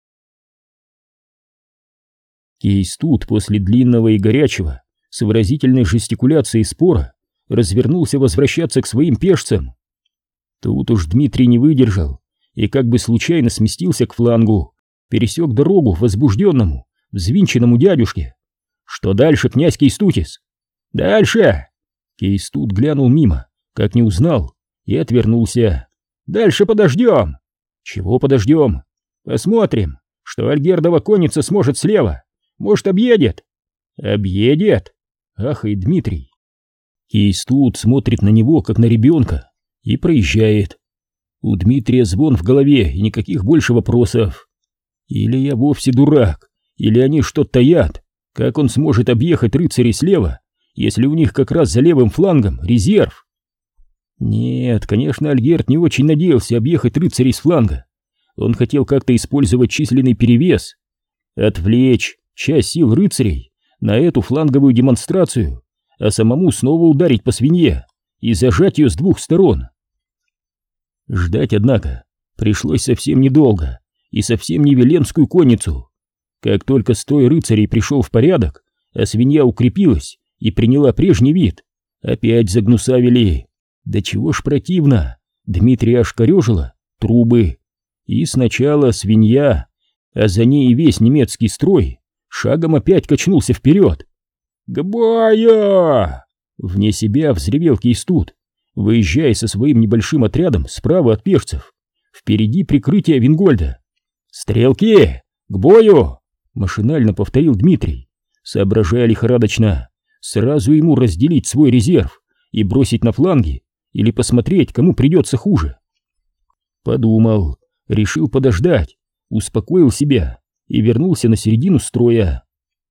Кейс тут после длинного и горячего, с выразительной жестикуляцией спора, развернулся возвращаться к своим пешцам. Тут уж Дмитрий не выдержал и как бы случайно сместился к флангу, пересек дорогу возбужденному, взвинченному дядюшке. «Что дальше, князь Кейстутис?» «Дальше!» Кейстут глянул мимо, как не узнал, и отвернулся. «Дальше подождем!» «Чего подождем?» «Посмотрим, что Альгердова конница сможет слева. Может, объедет?» «Объедет?» Ах, и Дмитрий. Кейстут смотрит на него, как на ребенка, и проезжает. У Дмитрия звон в голове и никаких больше вопросов. Или я вовсе дурак, или они что-то таят. Как он сможет объехать рыцарей слева, если у них как раз за левым флангом резерв? Нет, конечно, Альгерд не очень надеялся объехать рыцарей с фланга. Он хотел как-то использовать численный перевес, отвлечь часть сил рыцарей на эту фланговую демонстрацию, а самому снова ударить по свинье и зажать ее с двух сторон. Ждать, однако, пришлось совсем недолго и совсем не веленскую конницу. Как только строй рыцарей пришел в порядок, а свинья укрепилась и приняла прежний вид, опять загнусавили. Да чего ж противно, Дмитрия аж корежило трубы. И сначала свинья, а за ней и весь немецкий строй шагом опять качнулся вперед. «К бою!» Вне себя взревел Кейстут, выезжая со своим небольшим отрядом справа от пешцев. Впереди прикрытие Вингольда. «Стрелки! К бою!» Машинально повторил Дмитрий, соображая лихорадочно, сразу ему разделить свой резерв и бросить на фланги, или посмотреть, кому придется хуже. Подумал, решил подождать, успокоил себя и вернулся на середину строя.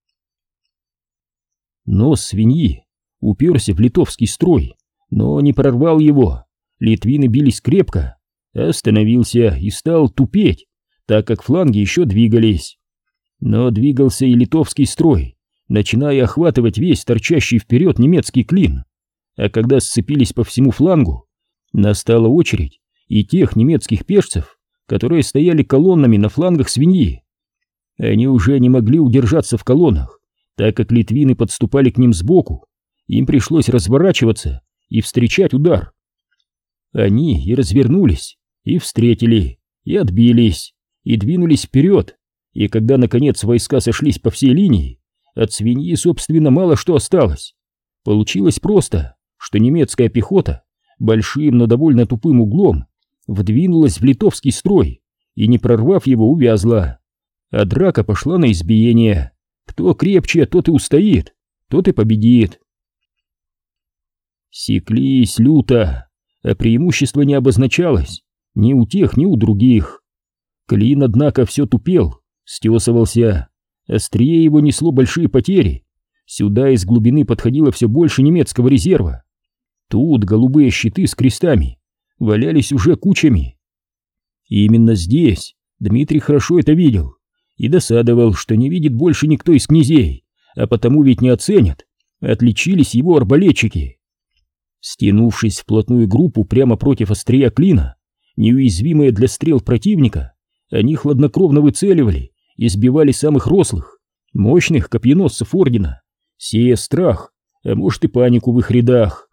Нос свиньи уперся в литовский строй, но не прорвал его. Литвины бились крепко, остановился и стал тупеть, так как фланги еще двигались. Но двигался и литовский строй, начиная охватывать весь торчащий вперед немецкий клин. А когда сцепились по всему флангу, настала очередь и тех немецких пешцев, которые стояли колоннами на флангах свиньи. Они уже не могли удержаться в колоннах, так как литвины подступали к ним сбоку. Им пришлось разворачиваться и встречать удар. Они и развернулись, и встретили, и отбились, и двинулись вперед. И когда, наконец, войска сошлись по всей линии, от свиньи, собственно, мало что осталось. Получилось просто, что немецкая пехота большим, но довольно тупым углом вдвинулась в литовский строй и, не прорвав его, увязла. А драка пошла на избиение. Кто крепче, тот и устоит, тот и победит. Секлись люто, а преимущество не обозначалось ни у тех, ни у других. Клин, однако, все тупел, стесывался, острие его несло большие потери. Сюда из глубины подходило все больше немецкого резерва. Тут голубые щиты с крестами валялись уже кучами. И именно здесь Дмитрий хорошо это видел и досадовал, что не видит больше никто из князей, а потому ведь не оценят. Отличились его арбалетчики. Стянувшись в плотную группу прямо против острия клина, неуязвимые для стрел противника, они хладнокровно выцеливали и сбивали самых рослых, мощных копьеносцев ордена, сея страх, а может и панику в их рядах.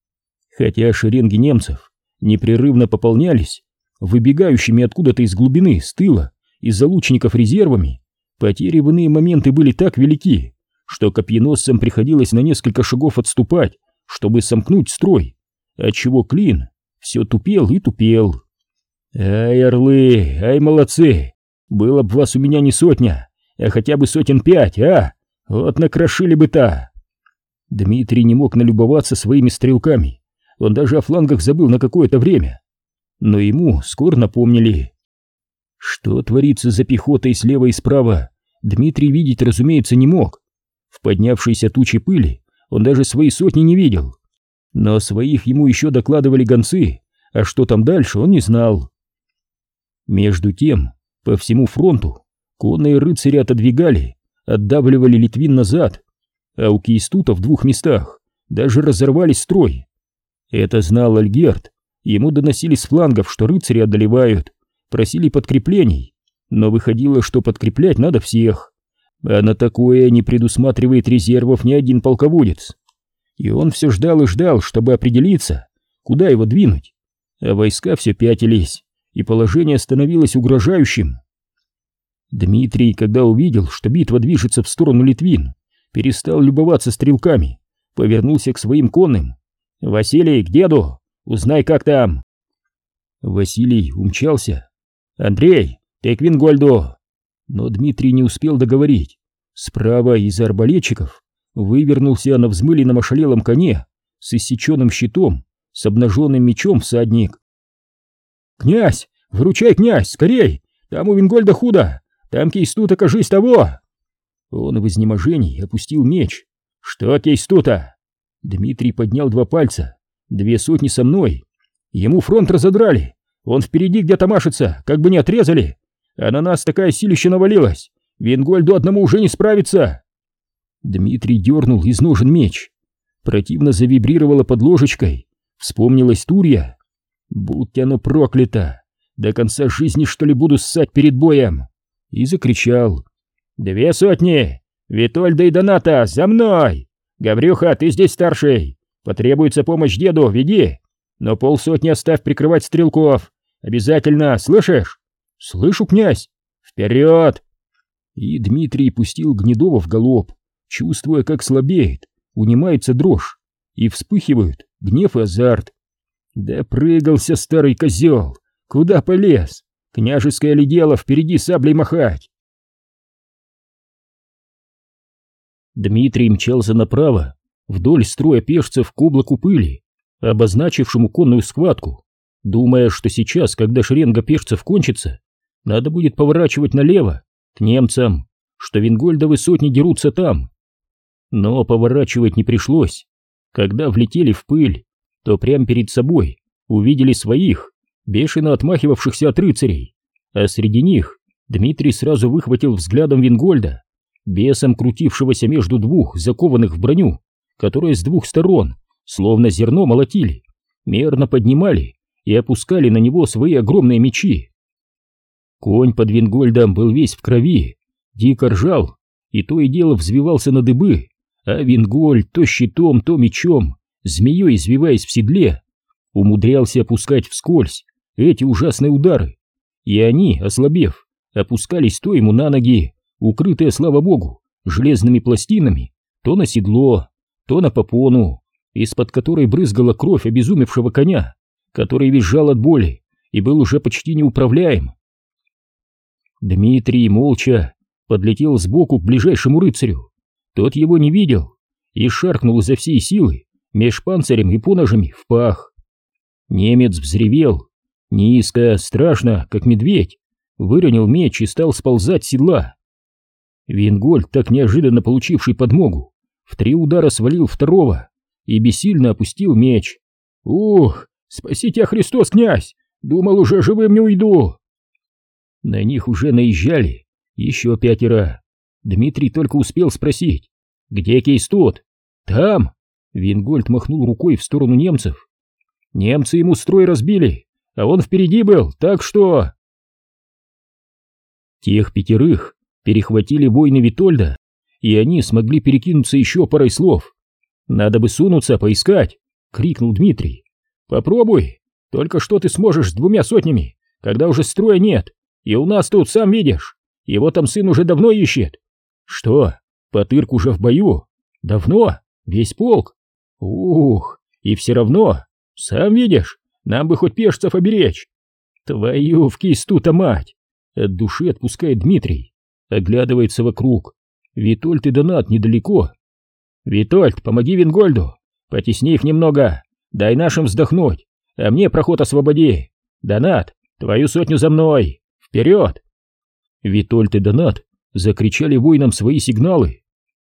Хотя шеренги немцев непрерывно пополнялись выбегающими откуда-то из глубины, с тыла, из-за лучников резервами, потери в иные моменты были так велики, что копьеносцам приходилось на несколько шагов отступать, чтобы сомкнуть строй, отчего клин все тупел и тупел. Ай, орлы, ай, молодцы! Было б вас у меня не сотня, а хотя бы сотен пять, а? Вот накрошили бы-то! Дмитрий не мог налюбоваться своими стрелками, он даже о флангах забыл на какое-то время. Но ему скоро напомнили. Что творится за пехотой слева и справа, Дмитрий видеть, разумеется, не мог. В поднявшейся туче пыли он даже свои сотни не видел. Но о своих ему еще докладывали гонцы, а что там дальше, он не знал. Между тем, по всему фронту конные рыцари отодвигали, отдавливали Литвин назад, а у Кейстута в двух местах даже разорвали строй. Это знал Альгерт. Ему доносили с флангов, что рыцари одолевают, просили подкреплений, но выходило, что подкреплять надо всех, а на такое не предусматривает резервов ни один полководец. И он все ждал и ждал, чтобы определиться, куда его двинуть, а войска все пятились, и положение становилось угрожающим. Дмитрий, когда увидел, что битва движется в сторону Литвин, перестал любоваться стрелками, повернулся к своим конным. «Василий, к деду! Узнай, как там!» Василий умчался. «Андрей, ты к Вингольду!» Но Дмитрий не успел договорить. Справа из арбалетчиков вывернулся на взмыленном ошалелом коне с иссеченным щитом, с обнаженным мечом всадник. «Князь! Выручай, князь! Скорей! Там у Вингольда худо! Там Кейстута, кажись, того!» Он в изнеможении опустил меч. «Что Кейстута?» Дмитрий поднял два пальца. «Две сотни со мной. Ему фронт разодрали. Он впереди где-то машется, как бы не отрезали. А на нас такая силища навалилась. Вингольду одному уже не справиться!» Дмитрий дернул из ножен меч. Противно завибрировало под ложечкой. Вспомнилась Турья. «Будь оно проклято! До конца жизни, что ли, буду ссать перед боем!» И закричал: «Две сотни! Витольда и Доната, за мной! Гаврюха, ты здесь старший! Потребуется помощь деду, веди! Но полсотни оставь прикрывать стрелков! Обязательно, слышишь?» «Слышу, князь! Вперед!» И Дмитрий пустил Гнедова в галоп, чувствуя, как слабеет, унимается дрожь, и вспыхивают гнев и азарт. Да прыгался старый козел! Куда полез? Княжеское ли дело впереди саблей махать? Дмитрий мчался направо, вдоль строя пешцев к облаку пыли, обозначившему конную схватку, думая, что сейчас, когда шеренга пешцев кончится, надо будет поворачивать налево, к немцам, что Вингольдовы сотни дерутся там. Но поворачивать не пришлось. Когда влетели в пыль, то прямо перед собой увидели своих, бешено отмахивавшихся от рыцарей, а среди них Дмитрий сразу выхватил взглядом Вингольда, бесом крутившегося между двух закованных в броню, которые с двух сторон, словно зерно, молотили, мерно поднимали и опускали на него свои огромные мечи. Конь под Вингольдом был весь в крови, дико ржал и то и дело взвивался на дыбы, а Вингольд то щитом, то мечом, змеей извиваясь в седле, умудрялся опускать вскользь эти ужасные удары, и они, ослабев, опускались то ему на ноги, укрытые, слава богу, железными пластинами, то на седло, то на попону, из-под которой брызгала кровь обезумевшего коня, который визжал от боли и был уже почти неуправляем. Дмитрий молча подлетел сбоку к ближайшему рыцарю. Тот его не видел и шаркнул изо всей силы меж панцирем и поножами в пах. Немец взревел, низко, страшно, как медведь, выронил меч и стал сползать с седла. Вингольд, так неожиданно получивший подмогу, в три удара свалил второго и бессильно опустил меч. Ух, спаси тебя, Христос, князь! Думал, уже живым не уйду!» На них уже наезжали еще пятеро. Дмитрий только успел спросить: «Где Кейстут?» «Там!» — Вингольд махнул рукой в сторону немцев. «Немцы ему строй разбили, а он впереди был, так что...» Тех пятерых перехватили воины Витольда, и они смогли перекинуться еще парой слов. «Надо бы сунуться, поискать!» — крикнул Дмитрий. «Попробуй! Только что ты сможешь с двумя сотнями, когда уже строя нет, и у нас тут, сам видишь, его там сын уже давно ищет!» «Что, Потырк уже в бою? Давно? Весь полк? Ух, и все равно, сам видишь, нам бы хоть пешцев оберечь!» «Твою в кисту-то мать!» От души отпускает Дмитрий, оглядывается вокруг. Витольд и Донат недалеко. «Витольд, помоги Вингольду, потесни их немного, дай нашим вздохнуть, а мне проход освободи. Донат, твою сотню за мной, вперед!» Витольд и Донат закричали воинам свои сигналы.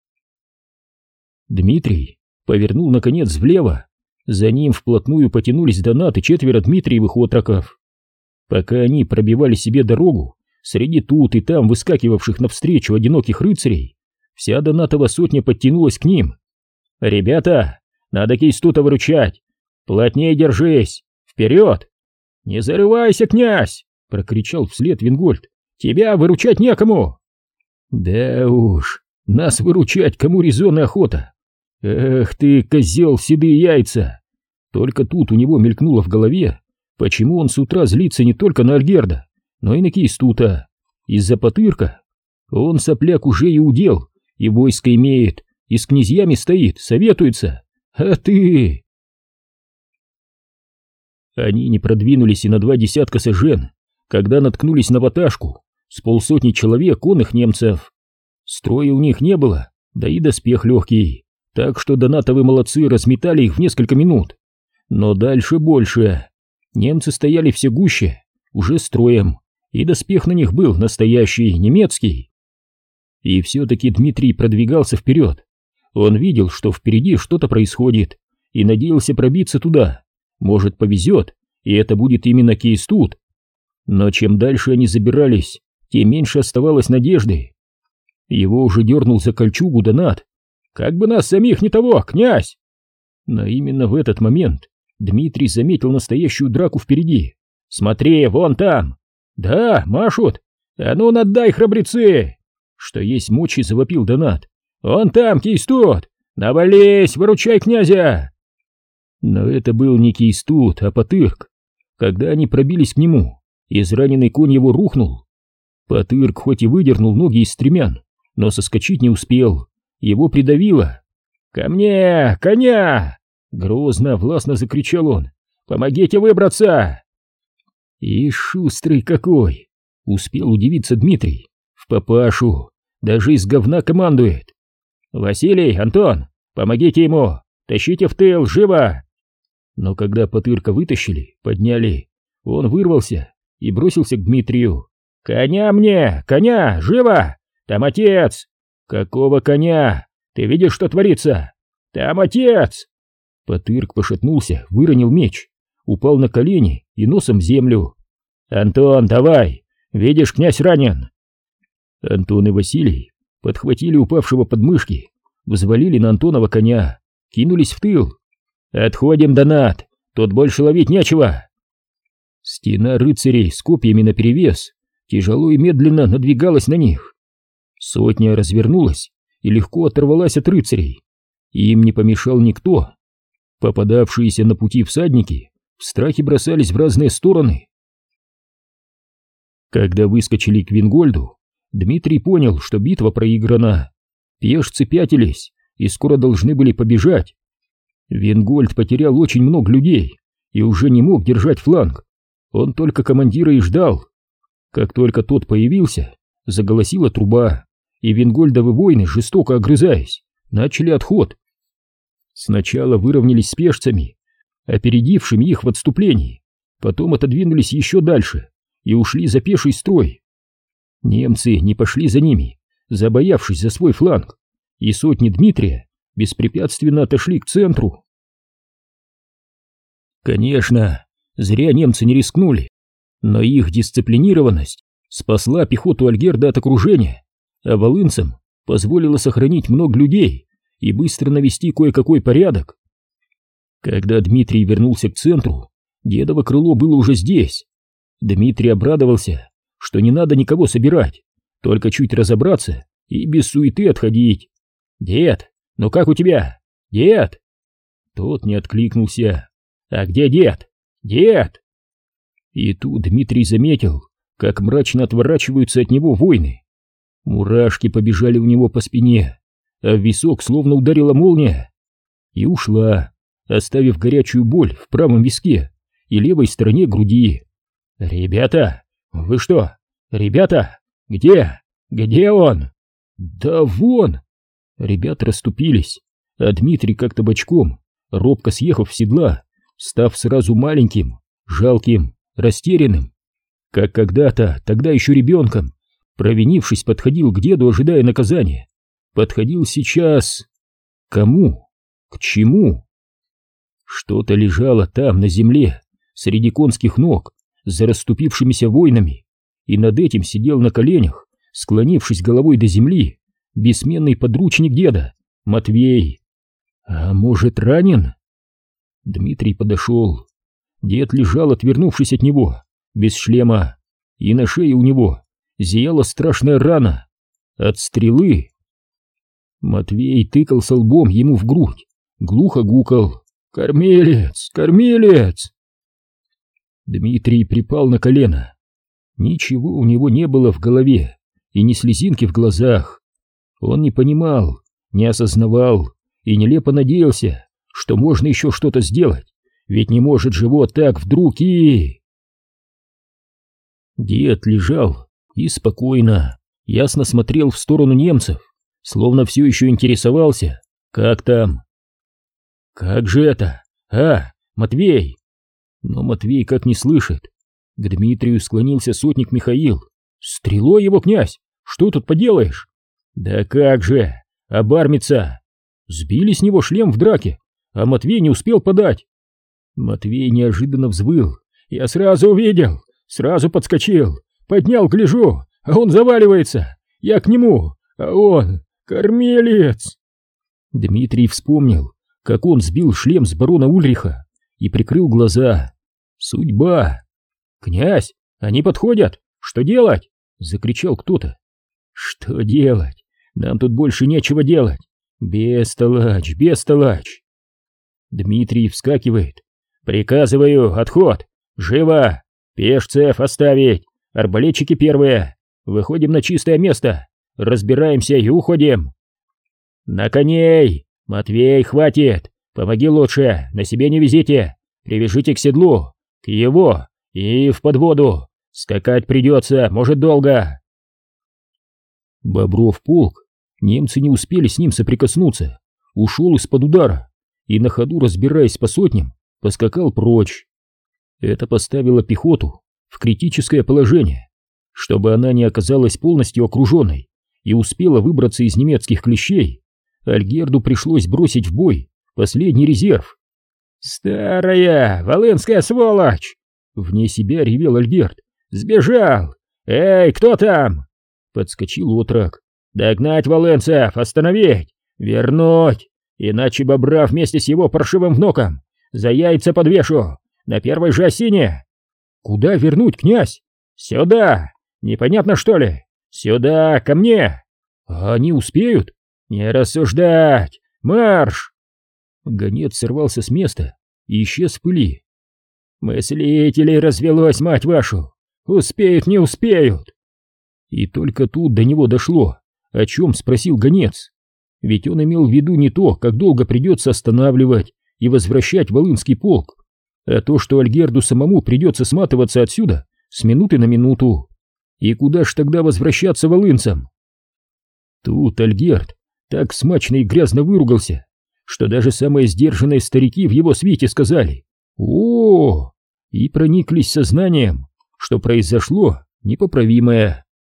Дмитрий повернул наконец влево, за ним вплотную потянулись Донат и четверо Дмитриевых отроков. Пока они пробивали себе дорогу среди тут и там выскакивавших навстречу одиноких рыцарей, вся Донатова сотня подтянулась к ним. «Ребята, надо Кейстута выручать! Плотнее держись! Вперед!» «Не зарывайся, князь!» — прокричал вслед Вингольд. «Тебя выручать некому!» «Да уж, нас выручать кому резон и охота! Эх ты, козел, седые яйца!» Только тут у него мелькнуло в голове, почему он с утра злится не только на Альгерда, но и на Кейстута. Из-за Потырка. Он, сопляк, уже и удел, и войско имеет, и с князьями стоит, советуется. А ты... Они не продвинулись и на два десятка сажен, когда наткнулись на ваташку с полсотни человек конных немцев. Строя у них не было, да и доспех легкий, так что донатовы молодцы разметали их в несколько минут. Но дальше больше. Немцы стояли все гуще, уже строем, и доспех на них был настоящий, немецкий. И все-таки Дмитрий продвигался вперед. Он видел, что впереди что-то происходит, и надеялся пробиться туда. Может, повезет, и это будет именно Кейстут. Но чем дальше они забирались, тем меньше оставалось надежды. Его уже дернул за кольчугу Донат. «Как бы нас самих не того, князь!» Но именно в этот момент Дмитрий заметил настоящую драку впереди. «Смотри, вон там!» «Да, машут! А ну, надай, храбрецы!» Что есть мочи, завопил Донат. «Вон там, Кейстут! Навались, выручай князя!» Но это был не Кейстут, а Потырк. Когда они пробились к нему, израненный конь его рухнул. Потырк хоть и выдернул ноги из стремян, но соскочить не успел. Его придавило. «Ко мне, коня!» Грозно, властно закричал он. «Помогите выбраться!» И шустрый какой! Успел удивиться Дмитрий. В папашу, даже из говна командует. «Василий, Антон, помогите ему! Тащите в тыл, живо!» Но когда Потырка вытащили, подняли, он вырвался и бросился к Дмитрию. «Коня мне! Коня! Живо! Там отец!» «Какого коня? Ты видишь, что творится? Там отец!» Потырк пошатнулся, выронил меч, упал на колени и носом в землю. «Антон, давай! Видишь, князь ранен!» Антон и Василий подхватили упавшего подмышки, взвалили на Антонова коня, кинулись в тыл. «Отходим, Донат! Тут больше ловить нечего!» Стена рыцарей с копьями наперевес тяжело и медленно надвигалась на них. Сотня развернулась и легко оторвалась от рыцарей. Им не помешал никто. Попадавшиеся на пути всадники в страхе бросались в разные стороны. Когда выскочили к Вингольду, Дмитрий понял, что битва проиграна. Пешцы пятились и скоро должны были побежать. Вингольд потерял очень много людей и уже не мог держать фланг. Он только командира и ждал. Как только тот появился, заголосила труба, и Вингольдовы воины, жестоко огрызаясь, начали отход. Сначала выровнялись с пешцами, опередившими их в отступлении, потом отодвинулись еще дальше и ушли за пеший строй. Немцы не пошли за ними, забоявшись за свой фланг, и сотни Дмитрия беспрепятственно отошли к центру. Конечно, зря немцы не рискнули, но их дисциплинированность спасла пехоту Альгерда от окружения, а волынцам позволила сохранить много людей и быстро навести кое-какой порядок. Когда Дмитрий вернулся к центру, дедово крыло было уже здесь. Дмитрий обрадовался, что не надо никого собирать, только чуть разобраться и без суеты отходить. «Дед, ну как у тебя? Дед!» Тот не откликнулся. «А где дед? Дед!» И тут Дмитрий заметил, как мрачно отворачиваются от него воины. Мурашки побежали у него по спине, а в висок словно ударила молния. И ушла, оставив горячую боль в правом виске и левой стороне груди. «Ребята! Вы что? Ребята! Где? Где он?» «Да вон!» Ребята расступились, а Дмитрий как-то бочком, робко съехав с седла, став сразу маленьким, жалким, растерянным, как когда-то, тогда еще ребенком, провинившись, подходил к деду, ожидая наказания, подходил сейчас... Кому? К чему? Что-то лежало там, на земле, среди конских ног, за расступившимися воинами, и над этим сидел на коленях, склонившись головой до земли, бессменный подручник деда, Матвей. А может, ранен? Дмитрий подошел. Дед лежал, отвернувшись от него, без шлема, и на шее у него зияла страшная рана от стрелы. Матвей тыкался лбом ему в грудь, глухо гукал: «Кормилец! Кормилец!» Дмитрий припал на колено. Ничего у него не было в голове и ни слезинки в глазах. Он не понимал, не осознавал и нелепо надеялся, что можно еще что-то сделать, ведь не может же вот так вдруг и... Дед лежал и спокойно, ясно смотрел в сторону немцев, словно все еще интересовался, как там. «Как же это? А, Матвей!» Но Матвей как не слышит. К Дмитрию склонился сотник Михаил. «Стрелой его, князь! Что тут поделаешь?» «Да как же! Обармится!» Сбили с него шлем в драке, а Матвей не успел подать. Матвей неожиданно взвыл. «Я сразу увидел, сразу подскочил, поднял, гляжу, а он заваливается. Я к нему, а он кормилец!» Дмитрий вспомнил, как он сбил шлем с барона Ульриха и прикрыл глаза. Судьба! «Князь, они подходят! Что делать?» — закричал кто-то. «Что делать? Нам тут больше нечего делать! Бестолочь, бестолочь!» Дмитрий вскакивает. «Приказываю, отход! Живо! Пешцев оставить! Арбалетчики первые! Выходим на чистое место! Разбираемся и уходим!» «На коней! Матвей, хватит! Помоги лучше, на себе не везите! Привяжите к седлу, к его и в подводу! Скакать придется, может, долго!» Бобров полк, немцы не успели с ним соприкоснуться, ушел из-под удара и на ходу, разбираясь по сотням, поскакал прочь. Это поставило пехоту в критическое положение, чтобы она не оказалась полностью окруженной и успела выбраться из немецких клещей. Альгерду пришлось бросить в бой последний резерв. «Старая волынская сволочь!» Вне себя ревел Альгерд. «Сбежал! Эй, кто там?» Подскочил отрок. «Догнать волынцев, остановить, вернуть, иначе бобра вместе с его паршивым внуком за яйца подвешу на первой же осине!» «Куда вернуть, князь?» «Сюда! Непонятно, что ли? Сюда, ко мне!» «А они успеют?» «Не рассуждать! Марш!» Гонец сорвался с места и исчез в пыли. «Мыслителей развелось, мать вашу! Успеют, не успеют!» И только тут до него дошло, о чем спросил гонец. Ведь он имел в виду не то, как долго придется останавливать и возвращать Волынский полк, а то, что Альгерду самому придется сматываться отсюда с минуты на минуту. И куда ж тогда возвращаться волынцам? Тут Альгерд так смачно и грязно выругался, что даже самые сдержанные старики в его свите сказали «О!» и прониклись сознанием, что произошло непоправимое.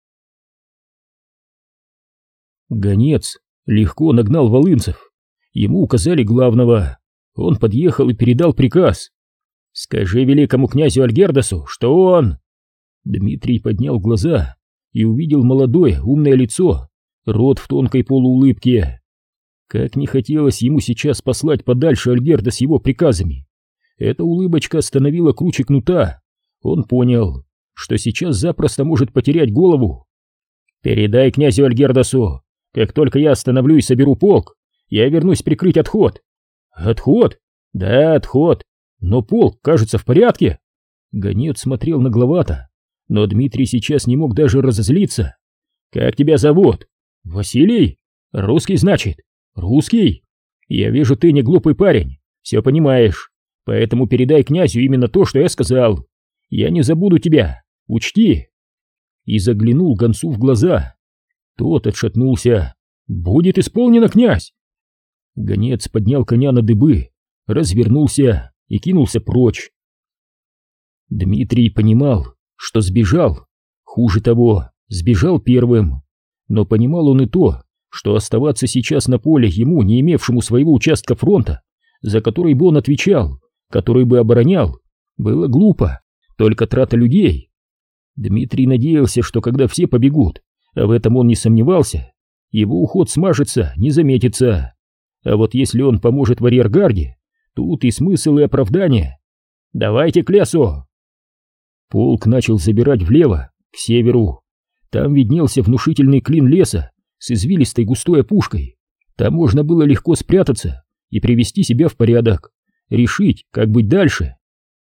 Гонец легко нагнал волынцев. Ему указали главного. Он подъехал и передал приказ. Скажи великому князю Альгердасу, что он...» Дмитрий поднял глаза и увидел молодое, умное лицо, рот в тонкой полуулыбке. Как не хотелось ему сейчас послать подальше Альгерда с его приказами. Эта улыбочка становила круче кнута. Он понял, что сейчас запросто может потерять голову. «Передай князю Альгердасу, как только я остановлю и соберу полк, я вернусь прикрыть отход». «Отход? Да, отход. Но полк, кажется, в порядке». Гонец смотрел нагловато, но Дмитрий сейчас не мог даже разозлиться. «Как тебя зовут?» «Василий? Русский, значит?» «Русский? Я вижу, ты не глупый парень, все понимаешь, поэтому передай князю именно то, что я сказал. Я не забуду тебя, учти!» И заглянул гонцу в глаза. Тот отшатнулся. «Будет исполнено, князь!» Гонец поднял коня на дыбы, развернулся и кинулся прочь. Дмитрий понимал, что сбежал, хуже того, сбежал первым, но понимал он и то, что оставаться сейчас на поле ему, не имевшему своего участка фронта, за который бы он отвечал, который бы оборонял, было глупо, только трата людей. Дмитрий надеялся, что когда все побегут, а в этом он не сомневался, его уход смажется, не заметится. А вот если он поможет в арьергарде, тут и смысл, и оправдание. «Давайте к лесу!» Полк начал забирать влево, к северу. Там виднелся внушительный клин леса с извилистой густой опушкой. Там можно было легко спрятаться и привести себя в порядок, решить, как быть дальше.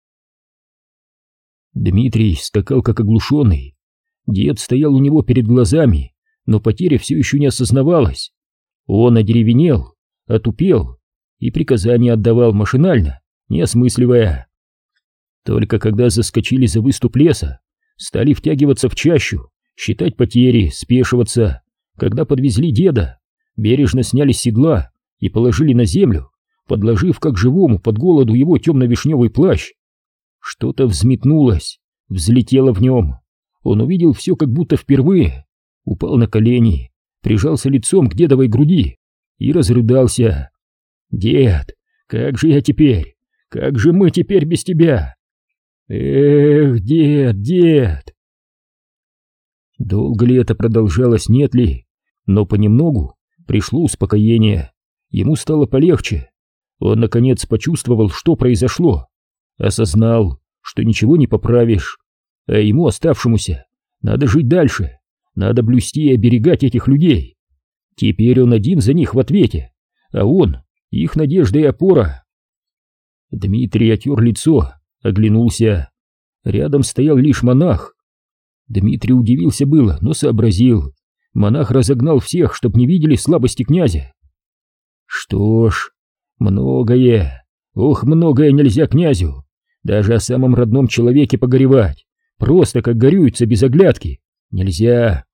Дмитрий скакал как оглушенный. Дед стоял у него перед глазами, но потеря все еще не осознавалась. Он одеревенел, отупел и приказания отдавал машинально, не осмысливая. Только когда заскочили за выступ леса, стали втягиваться в чащу, считать потери, спешиваться. Когда подвезли деда, бережно сняли с седла и положили на землю, подложив как живому под голоду его темно-вишневый плащ. Что-то взметнулось, взлетело в нем. Он увидел все как будто впервые, упал на колени, прижался лицом к дедовой груди и разрыдался. «Дед, как же я теперь? Как же мы теперь без тебя? Эх, дед, дед!» Долго ли это продолжалось, нет ли, но понемногу пришло успокоение, ему стало полегче. Он наконец почувствовал, что произошло, осознал, что ничего не поправишь, а ему, оставшемуся, надо жить дальше, надо блюсти и оберегать этих людей. Теперь он один за них в ответе, а он — их надежда и опора. Дмитрий отер лицо, оглянулся. Рядом стоял лишь монах. Дмитрий удивился было, но сообразил. Монах разогнал всех, чтоб не видели слабости князя. Что ж, многое, ох, многое нельзя князю. Даже о самом родном человеке погоревать, просто как горюется без оглядки, нельзя.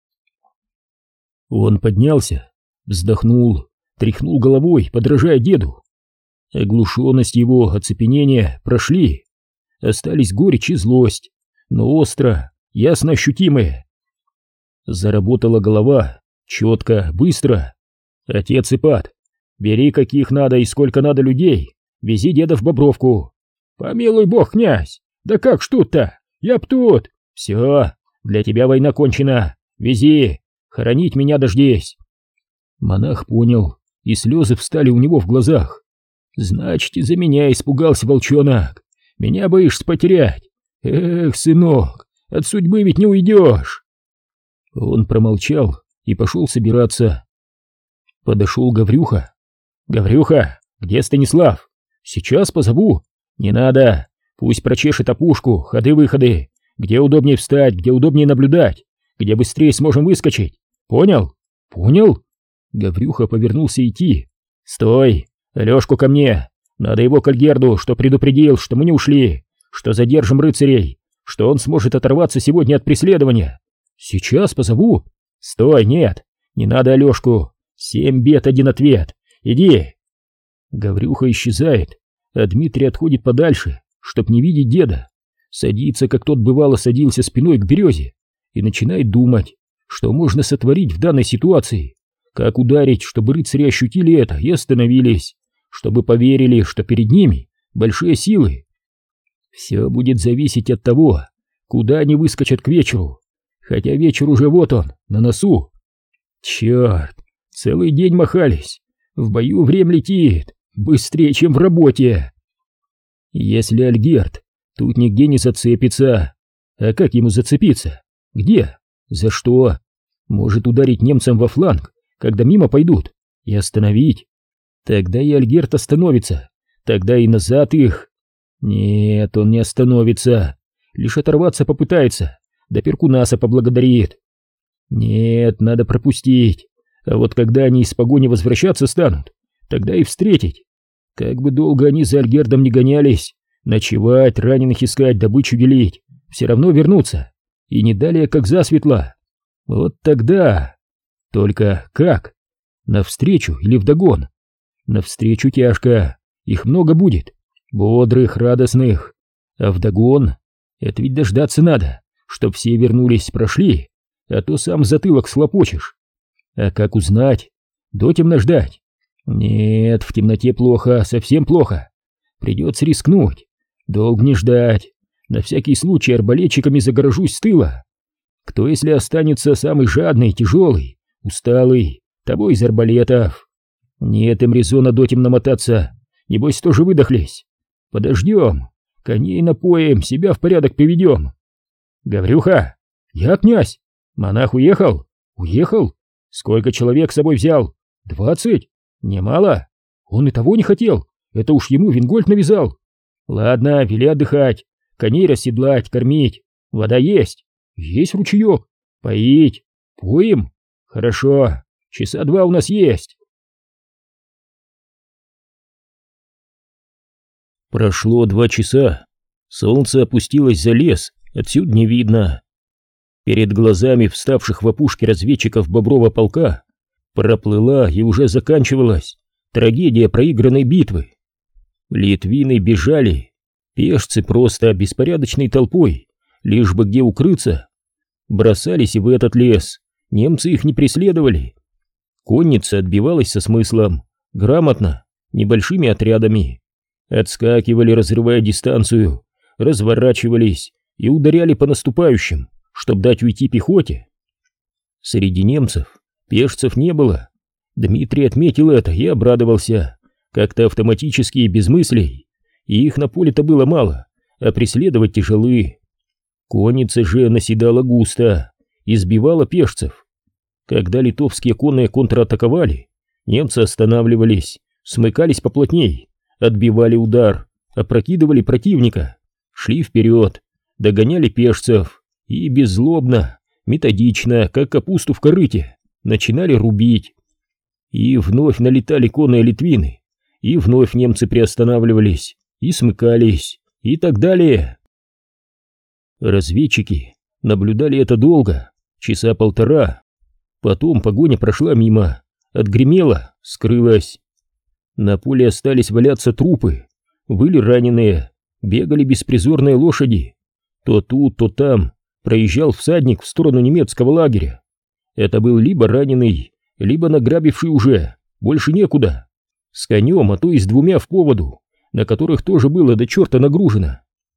Он поднялся, вздохнул, тряхнул головой, подражая деду. Оглушенность его, оцепенение прошли. Остались горечь и злость, но остро, ясно ощутимые. Заработала голова, четко, быстро. «Отец Ипат, бери каких надо и сколько надо людей, вези деда в Бобровку». «Помилуй бог, князь, да как ж тут-то, я б тут». «Все, для тебя война кончена, вези, хоронить меня дождись». Монах понял, и слезы встали у него в глазах. «Значит, из-за меня испугался волчонок, меня боишься потерять. Эх, сынок, от судьбы ведь не уйдешь». Он промолчал и пошел собираться. Подошел Гаврюха. «Гаврюха, где Станислав? Сейчас позову». «Не надо, пусть прочешет опушку, ходы-выходы, где удобнее встать, где удобнее наблюдать, где быстрее сможем выскочить. Понял? Понял?» Гаврюха повернулся идти. «Стой, Алешку ко мне, надо его к Альгерду, что предупредил, что мы не ушли, что задержим рыцарей, что он сможет оторваться сегодня от преследования. Сейчас позову». «Стой, нет, не надо Алешку, семь бед, один ответ, иди». Гаврюха исчезает, а Дмитрий отходит подальше, чтоб не видеть деда, садится, как тот бывало садился спиной к березе, и начинает думать, что можно сотворить в данной ситуации, как ударить, чтобы рыцари ощутили это и остановились, чтобы поверили, что перед ними большие силы. Все будет зависеть от того, куда они выскочат к вечеру, хотя вечер уже вот он, на носу. Черт, целый день махались, в бою время летит, быстрее, чем в работе. Если Альгерт тут нигде не зацепится, а как ему зацепиться? Где? За что? Может ударить немцам во фланг, когда мимо пойдут, и остановить? Тогда и Альгерт остановится, тогда и назад их. Нет, он не остановится, лишь оторваться попытается, да Перкунаса поблагодарит. Нет, надо пропустить, а вот когда они из погони возвращаться станут, тогда и встретить. Как бы долго они за Альгердом не гонялись, ночевать, раненых искать, добычу делить, все равно вернутся, и не далее, как засветло. Вот тогда... Только как? Навстречу или вдогон? Навстречу тяжко, их много будет, бодрых, радостных, а вдогон... Это ведь дождаться надо, чтоб все вернулись, прошли, а то сам затылок слопочешь. А как узнать? Дотемно ждать? Нет, в темноте плохо, совсем плохо. Придется рискнуть, долго не ждать. На всякий случай арбалетчиками загорожусь с тыла. Кто, если останется самый жадный, тяжелый, усталый, того из арбалетов. Нет им резона дотемно мотаться, небось тоже выдохлись. Подождем, коней напоим, себя в порядок приведем. Гаврюха, я князь. Монах уехал? Уехал? Сколько человек с собой взял? Двадцать? Немало? Он и того не хотел, это уж ему Вингольд навязал. Ладно, вели отдыхать, коней расседлать, кормить. Вода есть? Есть ручеек. Поить? Поим? Хорошо, часа два у нас есть. Прошло два часа. Солнце опустилось за лес, отсюда не видно. Перед глазами вставших в опушке разведчиков Боброва полка проплыла и уже заканчивалась трагедия проигранной битвы. Литвины бежали, пешцы просто беспорядочной толпой, лишь бы где укрыться. Бросались и в этот лес, немцы их не преследовали. Конница отбивалась со смыслом, грамотно, небольшими отрядами. Отскакивали, разрывая дистанцию, разворачивались и ударяли по наступающим, чтобы дать уйти пехоте. Среди немцев пешцев не было. Дмитрий отметил это и обрадовался, как-то автоматически и без мыслей. И их на поле-то было мало, а преследовать тяжелы. Конница же наседала густо, избивала пешцев. Когда литовские конные контратаковали, немцы останавливались, смыкались поплотней, отбивали удар, опрокидывали противника, шли вперед, догоняли пешцев и беззлобно, методично, как капусту в корыте, начинали рубить. И вновь налетали конные литвины, и вновь немцы приостанавливались, и смыкались, и так далее. Разведчики наблюдали это долго, часа полтора. Потом погоня прошла мимо, отгремела, скрылась. На поле остались валяться трупы, выли раненые, бегали беспризорные лошади. То тут, то там проезжал всадник в сторону немецкого лагеря. Это был либо раненый, либо награбивший уже, больше некуда, с конем, а то и с двумя в поводу, на которых тоже было до черта нагружено.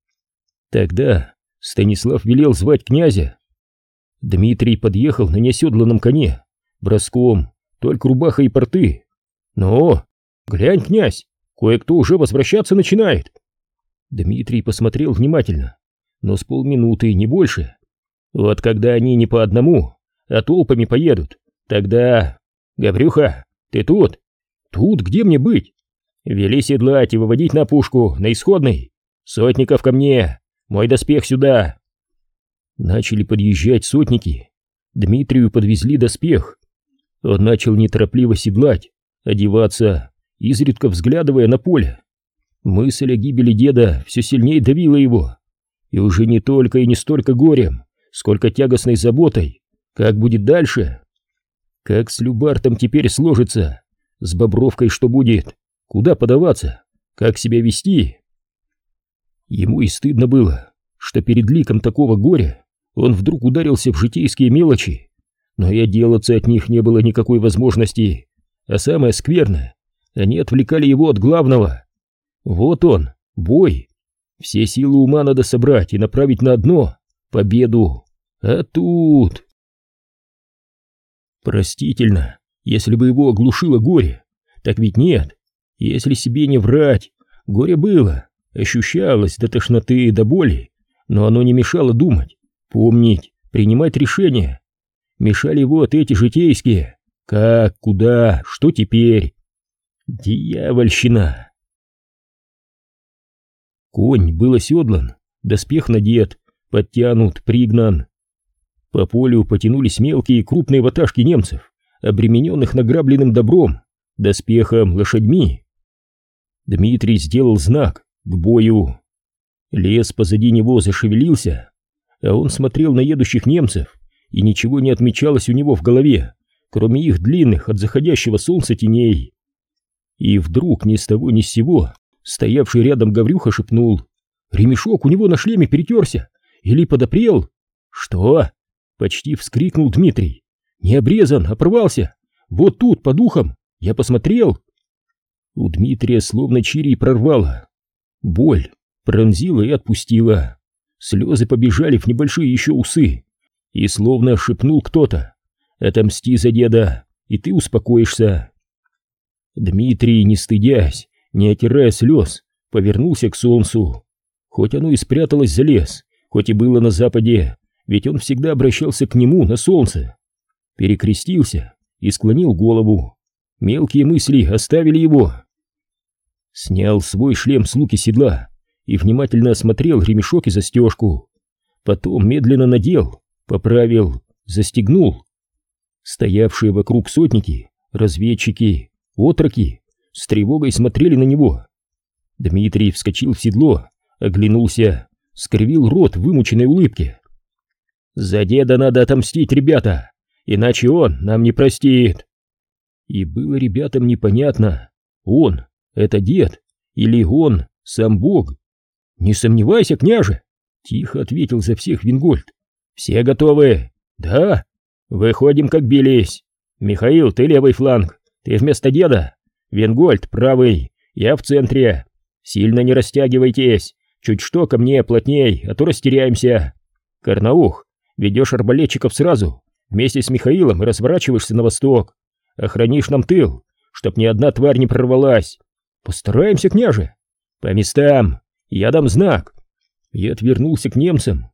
Тогда Станислав велел звать князя. Дмитрий подъехал на неоседланном коне, броском, только рубаха и порты. «Ну, глянь, князь, кое-кто уже возвращаться начинает». Дмитрий посмотрел внимательно, но с полминуты, не больше. Вот когда они не по одному, а толпами поедут, тогда... Гаврюха, ты тут? Тут, где мне быть? Вели седлать и выводить на пушку, на исходный. Сотников ко мне, мой доспех сюда. Начали подъезжать сотники. Дмитрию подвезли доспех. Он начал неторопливо седлать, одеваться, изредка взглядывая на поле. Мысль о гибели деда все сильнее давила его. И уже не только и не столько горем, сколько тягостной заботой. Как будет дальше? Как с Любартом теперь сложится? С Бобровкой что будет? Куда подаваться? Как себя вести? Ему и стыдно было, что перед ликом такого горя он вдруг ударился в житейские мелочи, но и отделаться от них не было никакой возможности. А самое скверное, они отвлекали его от главного. Вот он, бой. Все силы ума надо собрать и направить на одно — победу. А тут... Простительно, если бы его оглушило горе. Так ведь нет. Если себе не врать, горе было, ощущалось до тошноты, до боли, но оно не мешало думать, помнить, принимать решения. Мешали вот эти житейские. Как, куда, что теперь? Дьявольщина! Конь был оседлан, доспех надет, подтянут, пригнан. По полю потянулись мелкие и крупные ватажки немцев, обремененных награбленным добром, доспехом, лошадьми. Дмитрий сделал знак к бою. Лес позади него зашевелился, а он смотрел на едущих немцев, и ничего не отмечалось у него в голове, кроме их длинных от заходящего солнца теней. И вдруг ни с того ни с сего стоявший рядом Гаврюха шепнул: «Ремешок у него на шлеме перетерся или подопрел?» «Что?» — почти вскрикнул Дмитрий. «Не обрезан, а порвался. Вот тут, под ухом. Я посмотрел». У Дмитрия словно чирий прорвало. Боль пронзила и отпустила. Слезы побежали в небольшие еще усы. И словно шепнул кто-то: «Отомсти за деда, и ты успокоишься». Дмитрий, не стыдясь, не отирая слез, повернулся к солнцу. Хоть оно и спряталось за лес, хоть и было на западе, ведь он всегда обращался к нему на солнце. Перекрестился и склонил голову. Мелкие мысли оставили его. Снял свой шлем с луки седла и внимательно осмотрел ремешок и застежку. Потом медленно надел, поправил, застегнул. Стоявшие вокруг сотники, разведчики, отроки с тревогой смотрели на него. Дмитрий вскочил в седло, оглянулся, скривил рот в вымученной улыбке. «За деда надо отомстить, ребята, иначе он нам не простит». И было ребятам непонятно, он — это дед, или он — сам Бог. «Не сомневайся, княже», — тихо ответил за всех Вингольд. «Все готовы?» «Да». «Выходим, как бились. Михаил, ты левый фланг, ты вместо деда. Вингольд правый, я в центре. Сильно не растягивайтесь, чуть что ко мне плотней, а то растеряемся. Карнаух, ведешь арбалетчиков сразу, вместе с Михаилом и разворачиваешься на восток. Охранишь нам тыл, чтоб ни одна тварь не прорвалась. Постараемся, княже. По местам, я дам знак». И отвернулся к немцам.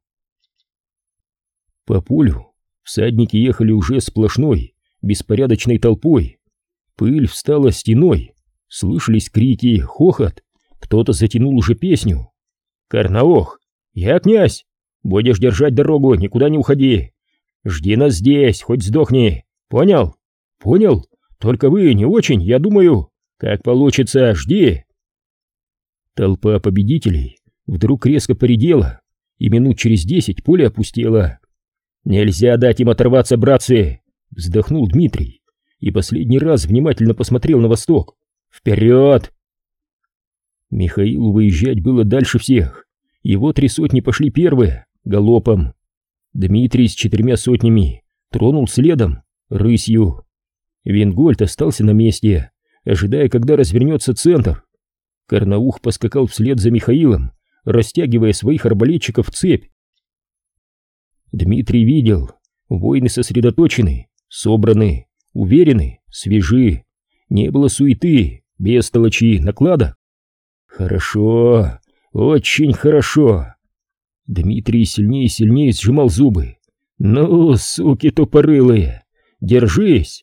По полю всадники ехали уже сплошной, беспорядочной толпой. Пыль встала стеной, слышались крики, хохот, кто-то затянул уже песню. «Карнаох, я князь, будешь держать дорогу, никуда не уходи. Жди нас здесь, хоть сдохни, понял?» «Понял, только вы не очень, я думаю. Как получится, жди». Толпа победителей вдруг резко поредела, и минут через десять поле опустело. «Нельзя дать им оторваться, братцы!» — вздохнул Дмитрий и последний раз внимательно посмотрел на восток. «Вперед!» Михаилу выезжать было дальше всех. Его три сотни пошли первые, галопом. Дмитрий с четырьмя сотнями тронул следом, рысью. Вингольд остался на месте, ожидая, когда развернется центр. Карнаух поскакал вслед за Михаилом, растягивая своих арбалетчиков в цепь. Дмитрий видел, воины сосредоточены, собраны, уверены, свежи. Не было суеты, бестолочи, наклада. Хорошо, очень хорошо. Дмитрий сильнее и сильнее сжимал зубы. «Ну, суки тупорылые, держись!»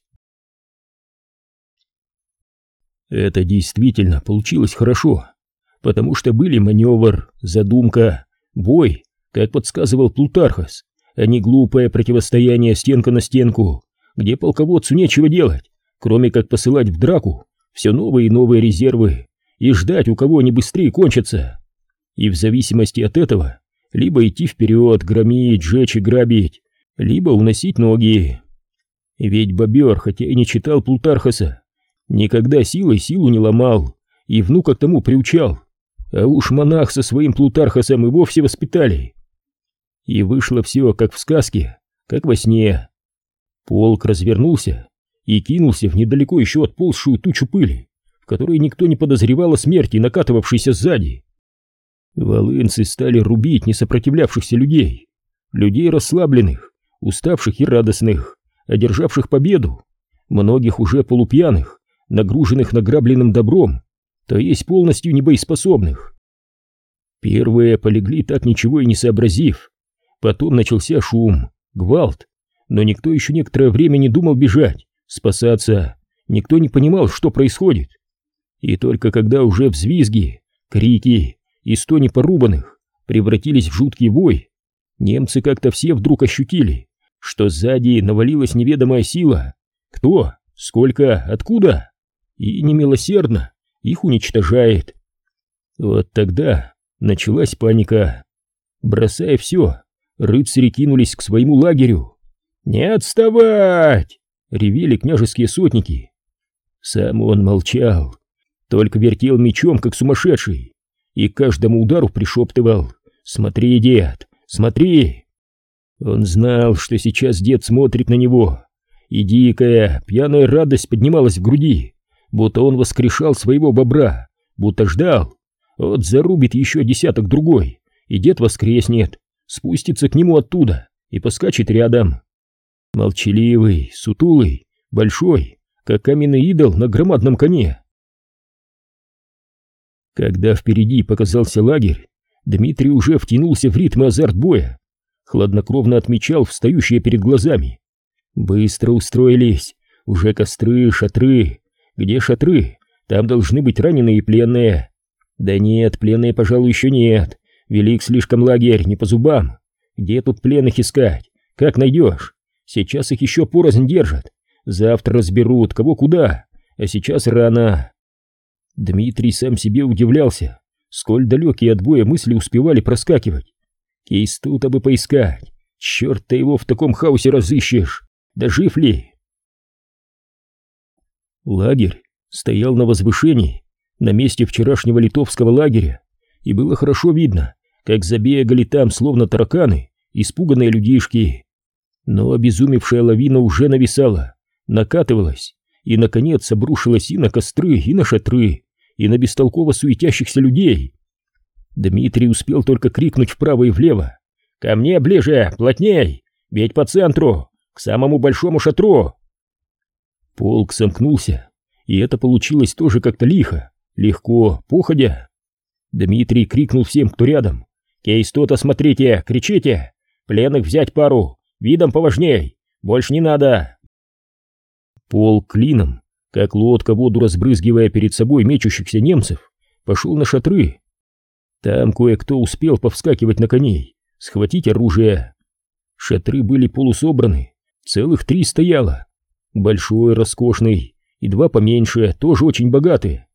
Это действительно получилось хорошо, потому что были маневр, задумка, бой, как подсказывал Плутархос, а не глупое противостояние стенка на стенку, где полководцу нечего делать, кроме как посылать в драку все новые и новые резервы и ждать, у кого они быстрее кончатся. И в зависимости от этого либо идти вперед, громить, жечь и грабить, либо уносить ноги. Ведь бобер, хотя и не читал Плутархоса, никогда силой силу не ломал и внука к тому приучал, а уж монах со своим Плутархосом и вовсе воспитали. И вышло все как в сказке, как во сне. Полк развернулся и кинулся в недалеко еще отползшую тучу пыли, в которой никто не подозревал о смерти, накатывавшейся сзади. Волынцы стали рубить несопротивлявшихся людей, людей расслабленных, уставших и радостных, одержавших победу, многих уже полупьяных, нагруженных награбленным добром, то есть полностью небоеспособных. Первые полегли, так ничего и не сообразив. Потом начался шум, гвалт, но никто еще некоторое время не думал бежать, спасаться, никто не понимал, что происходит. И только когда уже взвизги, крики и стони порубанных превратились в жуткий вой, немцы как-то все вдруг ощутили, что сзади навалилась неведомая сила. Кто? Сколько? Откуда? И немилосердно их уничтожает. Вот тогда началась паника. Бросая все, рыцари кинулись к своему лагерю. «Не отставать!» — ревели княжеские сотники. Сам он молчал, только вертел мечом, как сумасшедший, и каждому удару пришептывал: «Смотри, дед, смотри!» Он знал, что сейчас дед смотрит на него, и дикая, пьяная радость поднималась в груди, будто он воскрешал своего бобра, будто ждал. Вот зарубит еще десяток другой, и дед воскреснет, спустится к нему оттуда и поскачет рядом. Молчаливый, сутулый, большой, как каменный идол на громадном коне. Когда впереди показался лагерь, Дмитрий уже втянулся в ритм и азарт боя, хладнокровно отмечал встающие перед глазами. Быстро устроились, уже костры, шатры. Где шатры? Там должны быть раненые и пленные. Да нет, пленные, пожалуй, еще нет. Велик слишком лагерь, не по зубам. Где тут пленных искать? Как найдешь? Сейчас их еще порознь держат. Завтра разберут, кого куда. А сейчас рано. Дмитрий сам себе удивлялся, сколь далекие от боя мысли успевали проскакивать. Кейстута бы поискать. Черт, ты его в таком хаосе разыщешь. Да жив ли? Лагерь стоял на возвышении, на месте вчерашнего литовского лагеря, и было хорошо видно, как забегали там, словно тараканы, испуганные людишки. Но обезумевшая лавина уже нависала, накатывалась и, наконец, обрушилась и на костры, и на шатры, и на бестолково суетящихся людей. Дмитрий успел только крикнуть вправо и влево: «Ко мне ближе, плотней! Бить по центру, к самому большому шатру!» Полк сомкнулся, и это получилось тоже как-то лихо, легко, походя. Дмитрий крикнул всем, кто рядом: «Кейстута, смотрите, кричите! Пленных взять пару, видом поважней, больше не надо!» Полк клином, как лодка, воду разбрызгивая перед собой мечущихся немцев, пошел на шатры. Там кое-кто успел повскакивать на коней, схватить оружие. Шатры были полусобраны, целых три стояло. Большой, роскошный, и два поменьше, тоже очень богатые.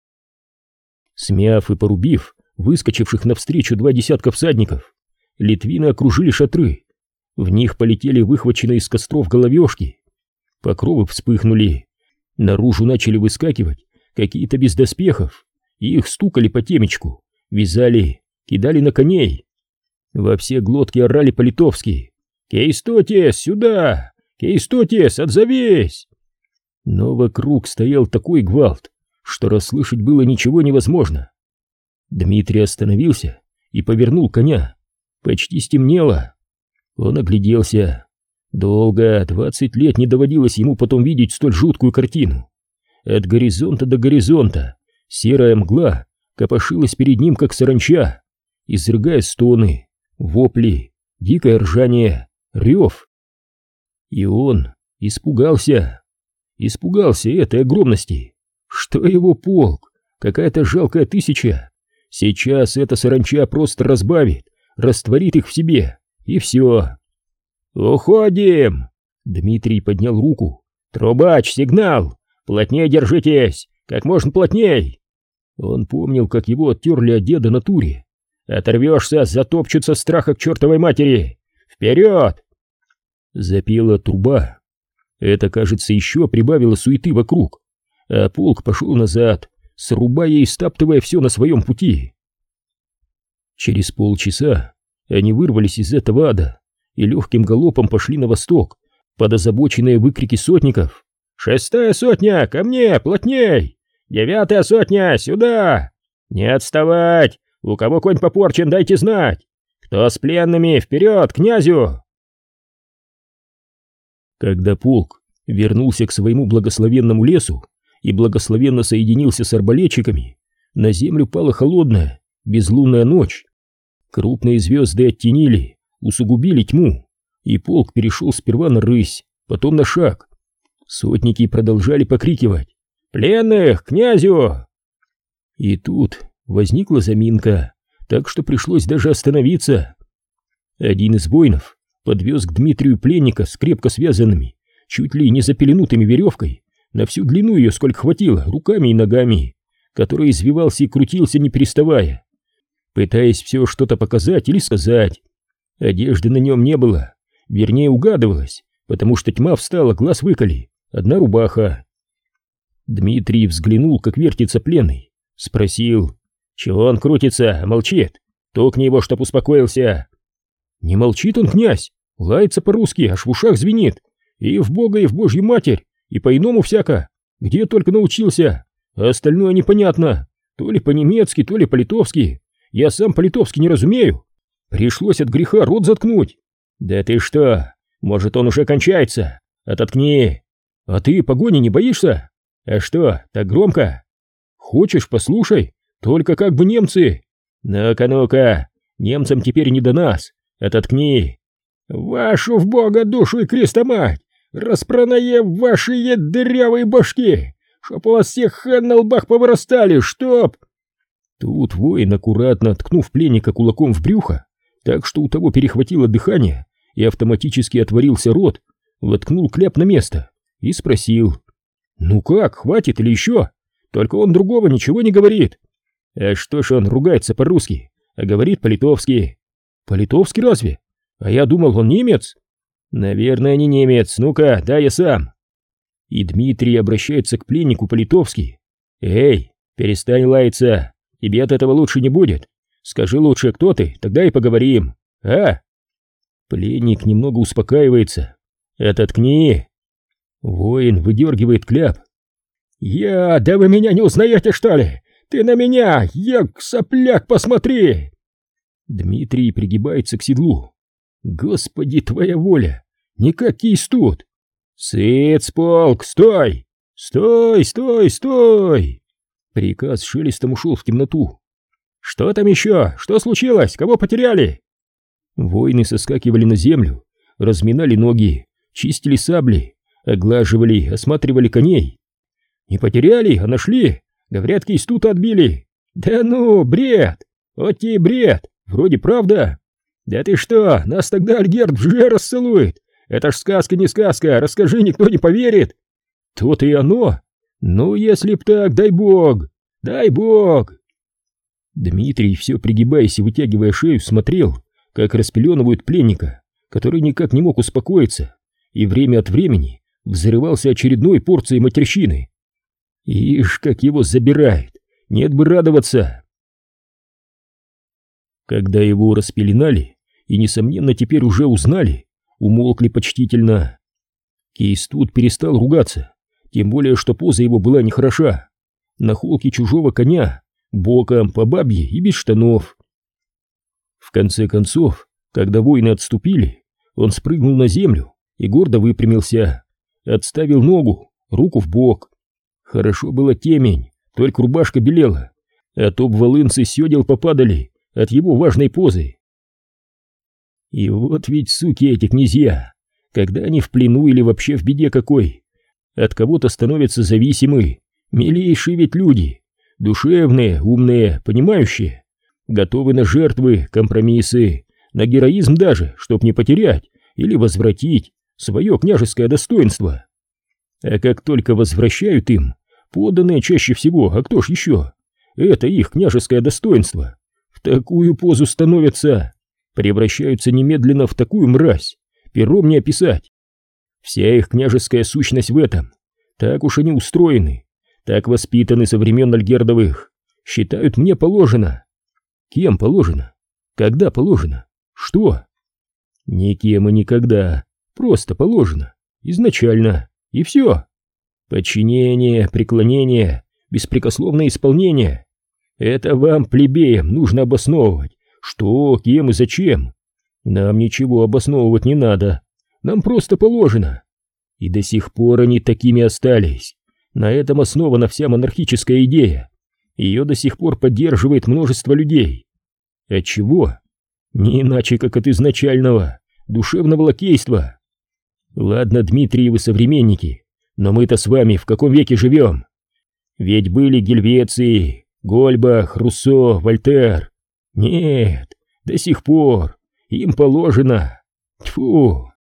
Смяв и порубив выскочивших навстречу два десятка всадников, литвины окружили шатры. В них полетели выхваченные из костров головешки. Покровы вспыхнули. Наружу начали выскакивать какие-то без доспехов, и их стукали по темечку, вязали, кидали на коней. Во все глотки орали по-литовски: «Кейстотес, сюда! Кейстотес, отзовись!» Но вокруг стоял такой гвалт, что расслышать было ничего невозможно. Дмитрий остановился и повернул коня. Почти стемнело. Он огляделся. Долго, двадцать лет не доводилось ему потом видеть столь жуткую картину. От горизонта до горизонта серая мгла копошилась перед ним, как саранча, изрыгая стоны, вопли, дикое ржание, рев. И он испугался. Испугался этой огромности. Что его полк? Какая-то жалкая тысяча. Сейчас эта саранча просто разбавит, растворит их в себе, и все. «Уходим!» Дмитрий поднял руку. «Трубач, сигнал! Плотнее держитесь! Как можно плотней!» Он помнил, как его оттерли от деда на туре. «Оторвешься, затопчутся страха к чертовой матери! Вперед!» Запела труба. Это, кажется, еще прибавило суеты вокруг, а полк пошел назад, срубая и стаптывая все на своем пути. Через полчаса они вырвались из этого ада и легким галопом пошли на восток под озабоченные выкрики сотников. «Шестая сотня, ко мне, плотней! Девятая сотня, сюда! Не отставать! У кого конь попорчен, дайте знать! Кто с пленными, вперед, к князю!» Когда полк вернулся к своему благословенному лесу и благословенно соединился с арбалетчиками, на землю пала холодная, безлунная ночь. Крупные звезды оттенили, усугубили тьму, и полк перешел сперва на рысь, потом на шаг. Сотники продолжали покрикивать: «Пленных, к князю!» И тут возникла заминка, так что пришлось даже остановиться. Один из воинов подвез к Дмитрию пленника с крепко связанными, чуть ли не запеленутыми веревкой, на всю длину ее, сколько хватило, руками и ногами, который извивался и крутился, не переставая, пытаясь все что-то показать или сказать. Одежды на нем не было, вернее угадывалось, потому что тьма встала, глаз выколи, одна рубаха. Дмитрий взглянул, как вертится пленный, спросил: «Чего он крутится, молчит? Тукни его, чтоб успокоился». «Не молчит он, князь, лается по-русски, аж в ушах звенит, и в Бога, и в Божью Матерь, и по-иному всяко, где только научился, а остальное непонятно, то ли по-немецки, то ли по-литовски, я сам по-литовски не разумею, пришлось от греха рот заткнуть». «Да ты что, может, он уже кончается, ототкни». «А ты погони не боишься? А что, так громко?» «Хочешь, послушай, только как бы немцы». «Ну-ка, ну-ка, немцам теперь не до нас, ототкни». «Вашу в Бога душу и крестомать, распроная ваши дырявые башки, чтоб у вас всех хан на лбах повырастали, чтоб...» Тут воин, аккуратно ткнув пленника кулаком в брюхо, так что у того перехватило дыхание и автоматически отворился рот, воткнул кляп на место и спросил: «Ну как, хватит или еще? Только он другого ничего не говорит». «А что ж он ругается по-русски, а говорит по-литовски?» «По-литовски разве? А я думал, он немец». «Наверное, не немец, ну-ка, дай я сам». И Дмитрий обращается к пленнику по-литовски: «Эй, перестань лаяться, тебе от этого лучше не будет. Скажи лучше, кто ты, тогда и поговорим, а?» Пленник немного успокаивается. «Ототкни». Воин выдергивает кляп. «Я, да вы меня не узнаете, что ли? Ты на меня, я сопляк, посмотри!» Дмитрий пригибается к седлу. «Господи, твоя воля! Никак кисть тут!» «Сыц, полк, стой! Стой, стой, стой!» Приказ шелестом ушел в темноту. «Что там еще? Что случилось? Кого потеряли?» Воины соскакивали на землю, разминали ноги, чистили сабли, оглаживали, осматривали коней. «Не потеряли, а нашли. Говорят, кисть тут отбили». «Да ну, бред! Вот тебе бред! Вроде правда. Да ты что, нас тогда Альгерд в же расцелует. Это ж сказка не сказка, расскажи, никто не поверит». «То-то и оно. Ну, если б так, дай бог, дай бог». Дмитрий, все пригибаясь и вытягивая шею, смотрел, как распеленывают пленника, который никак не мог успокоиться, и время от времени взрывался очередной порцией матерщины. Ишь, как его забирает, нет бы радоваться. Когда его распеленали и, несомненно, теперь уже узнали, умолкли почтительно. Кейс тут перестал ругаться, тем более, что поза его была нехороша. На холке чужого коня, боком, по бабье и без штанов. В конце концов, когда воины отступили, он спрыгнул на землю и гордо выпрямился, отставил ногу, руку в бок. Хорошо было темень, только рубашка белела, а то б волынцы сёдел попадали от его важной позы. И вот ведь суки эти князья, когда они в плену или вообще в беде какой, от кого-то становятся зависимы, милейшие ведь люди, душевные, умные, понимающие, готовы на жертвы, компромиссы, на героизм даже, чтоб не потерять или возвратить свое княжеское достоинство. А как только возвращают им, подданные чаще всего, а кто ж еще, это их княжеское достоинство, в такую позу становятся, превращаются немедленно в такую мразь, пером не описать. Вся их княжеская сущность в этом, так уж они устроены, так воспитаны со времен Альгердовых, считают, мне положено. Кем положено? Когда положено? Что? Никем и никогда, просто положено, изначально, и все. Подчинение, преклонение, беспрекословное исполнение. Это вам, плебеям, нужно обосновывать, что, кем и зачем. Нам ничего обосновывать не надо, нам просто положено. И до сих пор они такими остались. На этом основана вся монархическая идея. Ее до сих пор поддерживает множество людей. Отчего? Не иначе, как от изначального душевного лакейства. Ладно, Дмитриевы современники, но мы-то с вами в каком веке живем? Ведь были Гельвеции, Гольбах, Руссо, Вольтер. Нет, до сих пор им положено. Тьфу!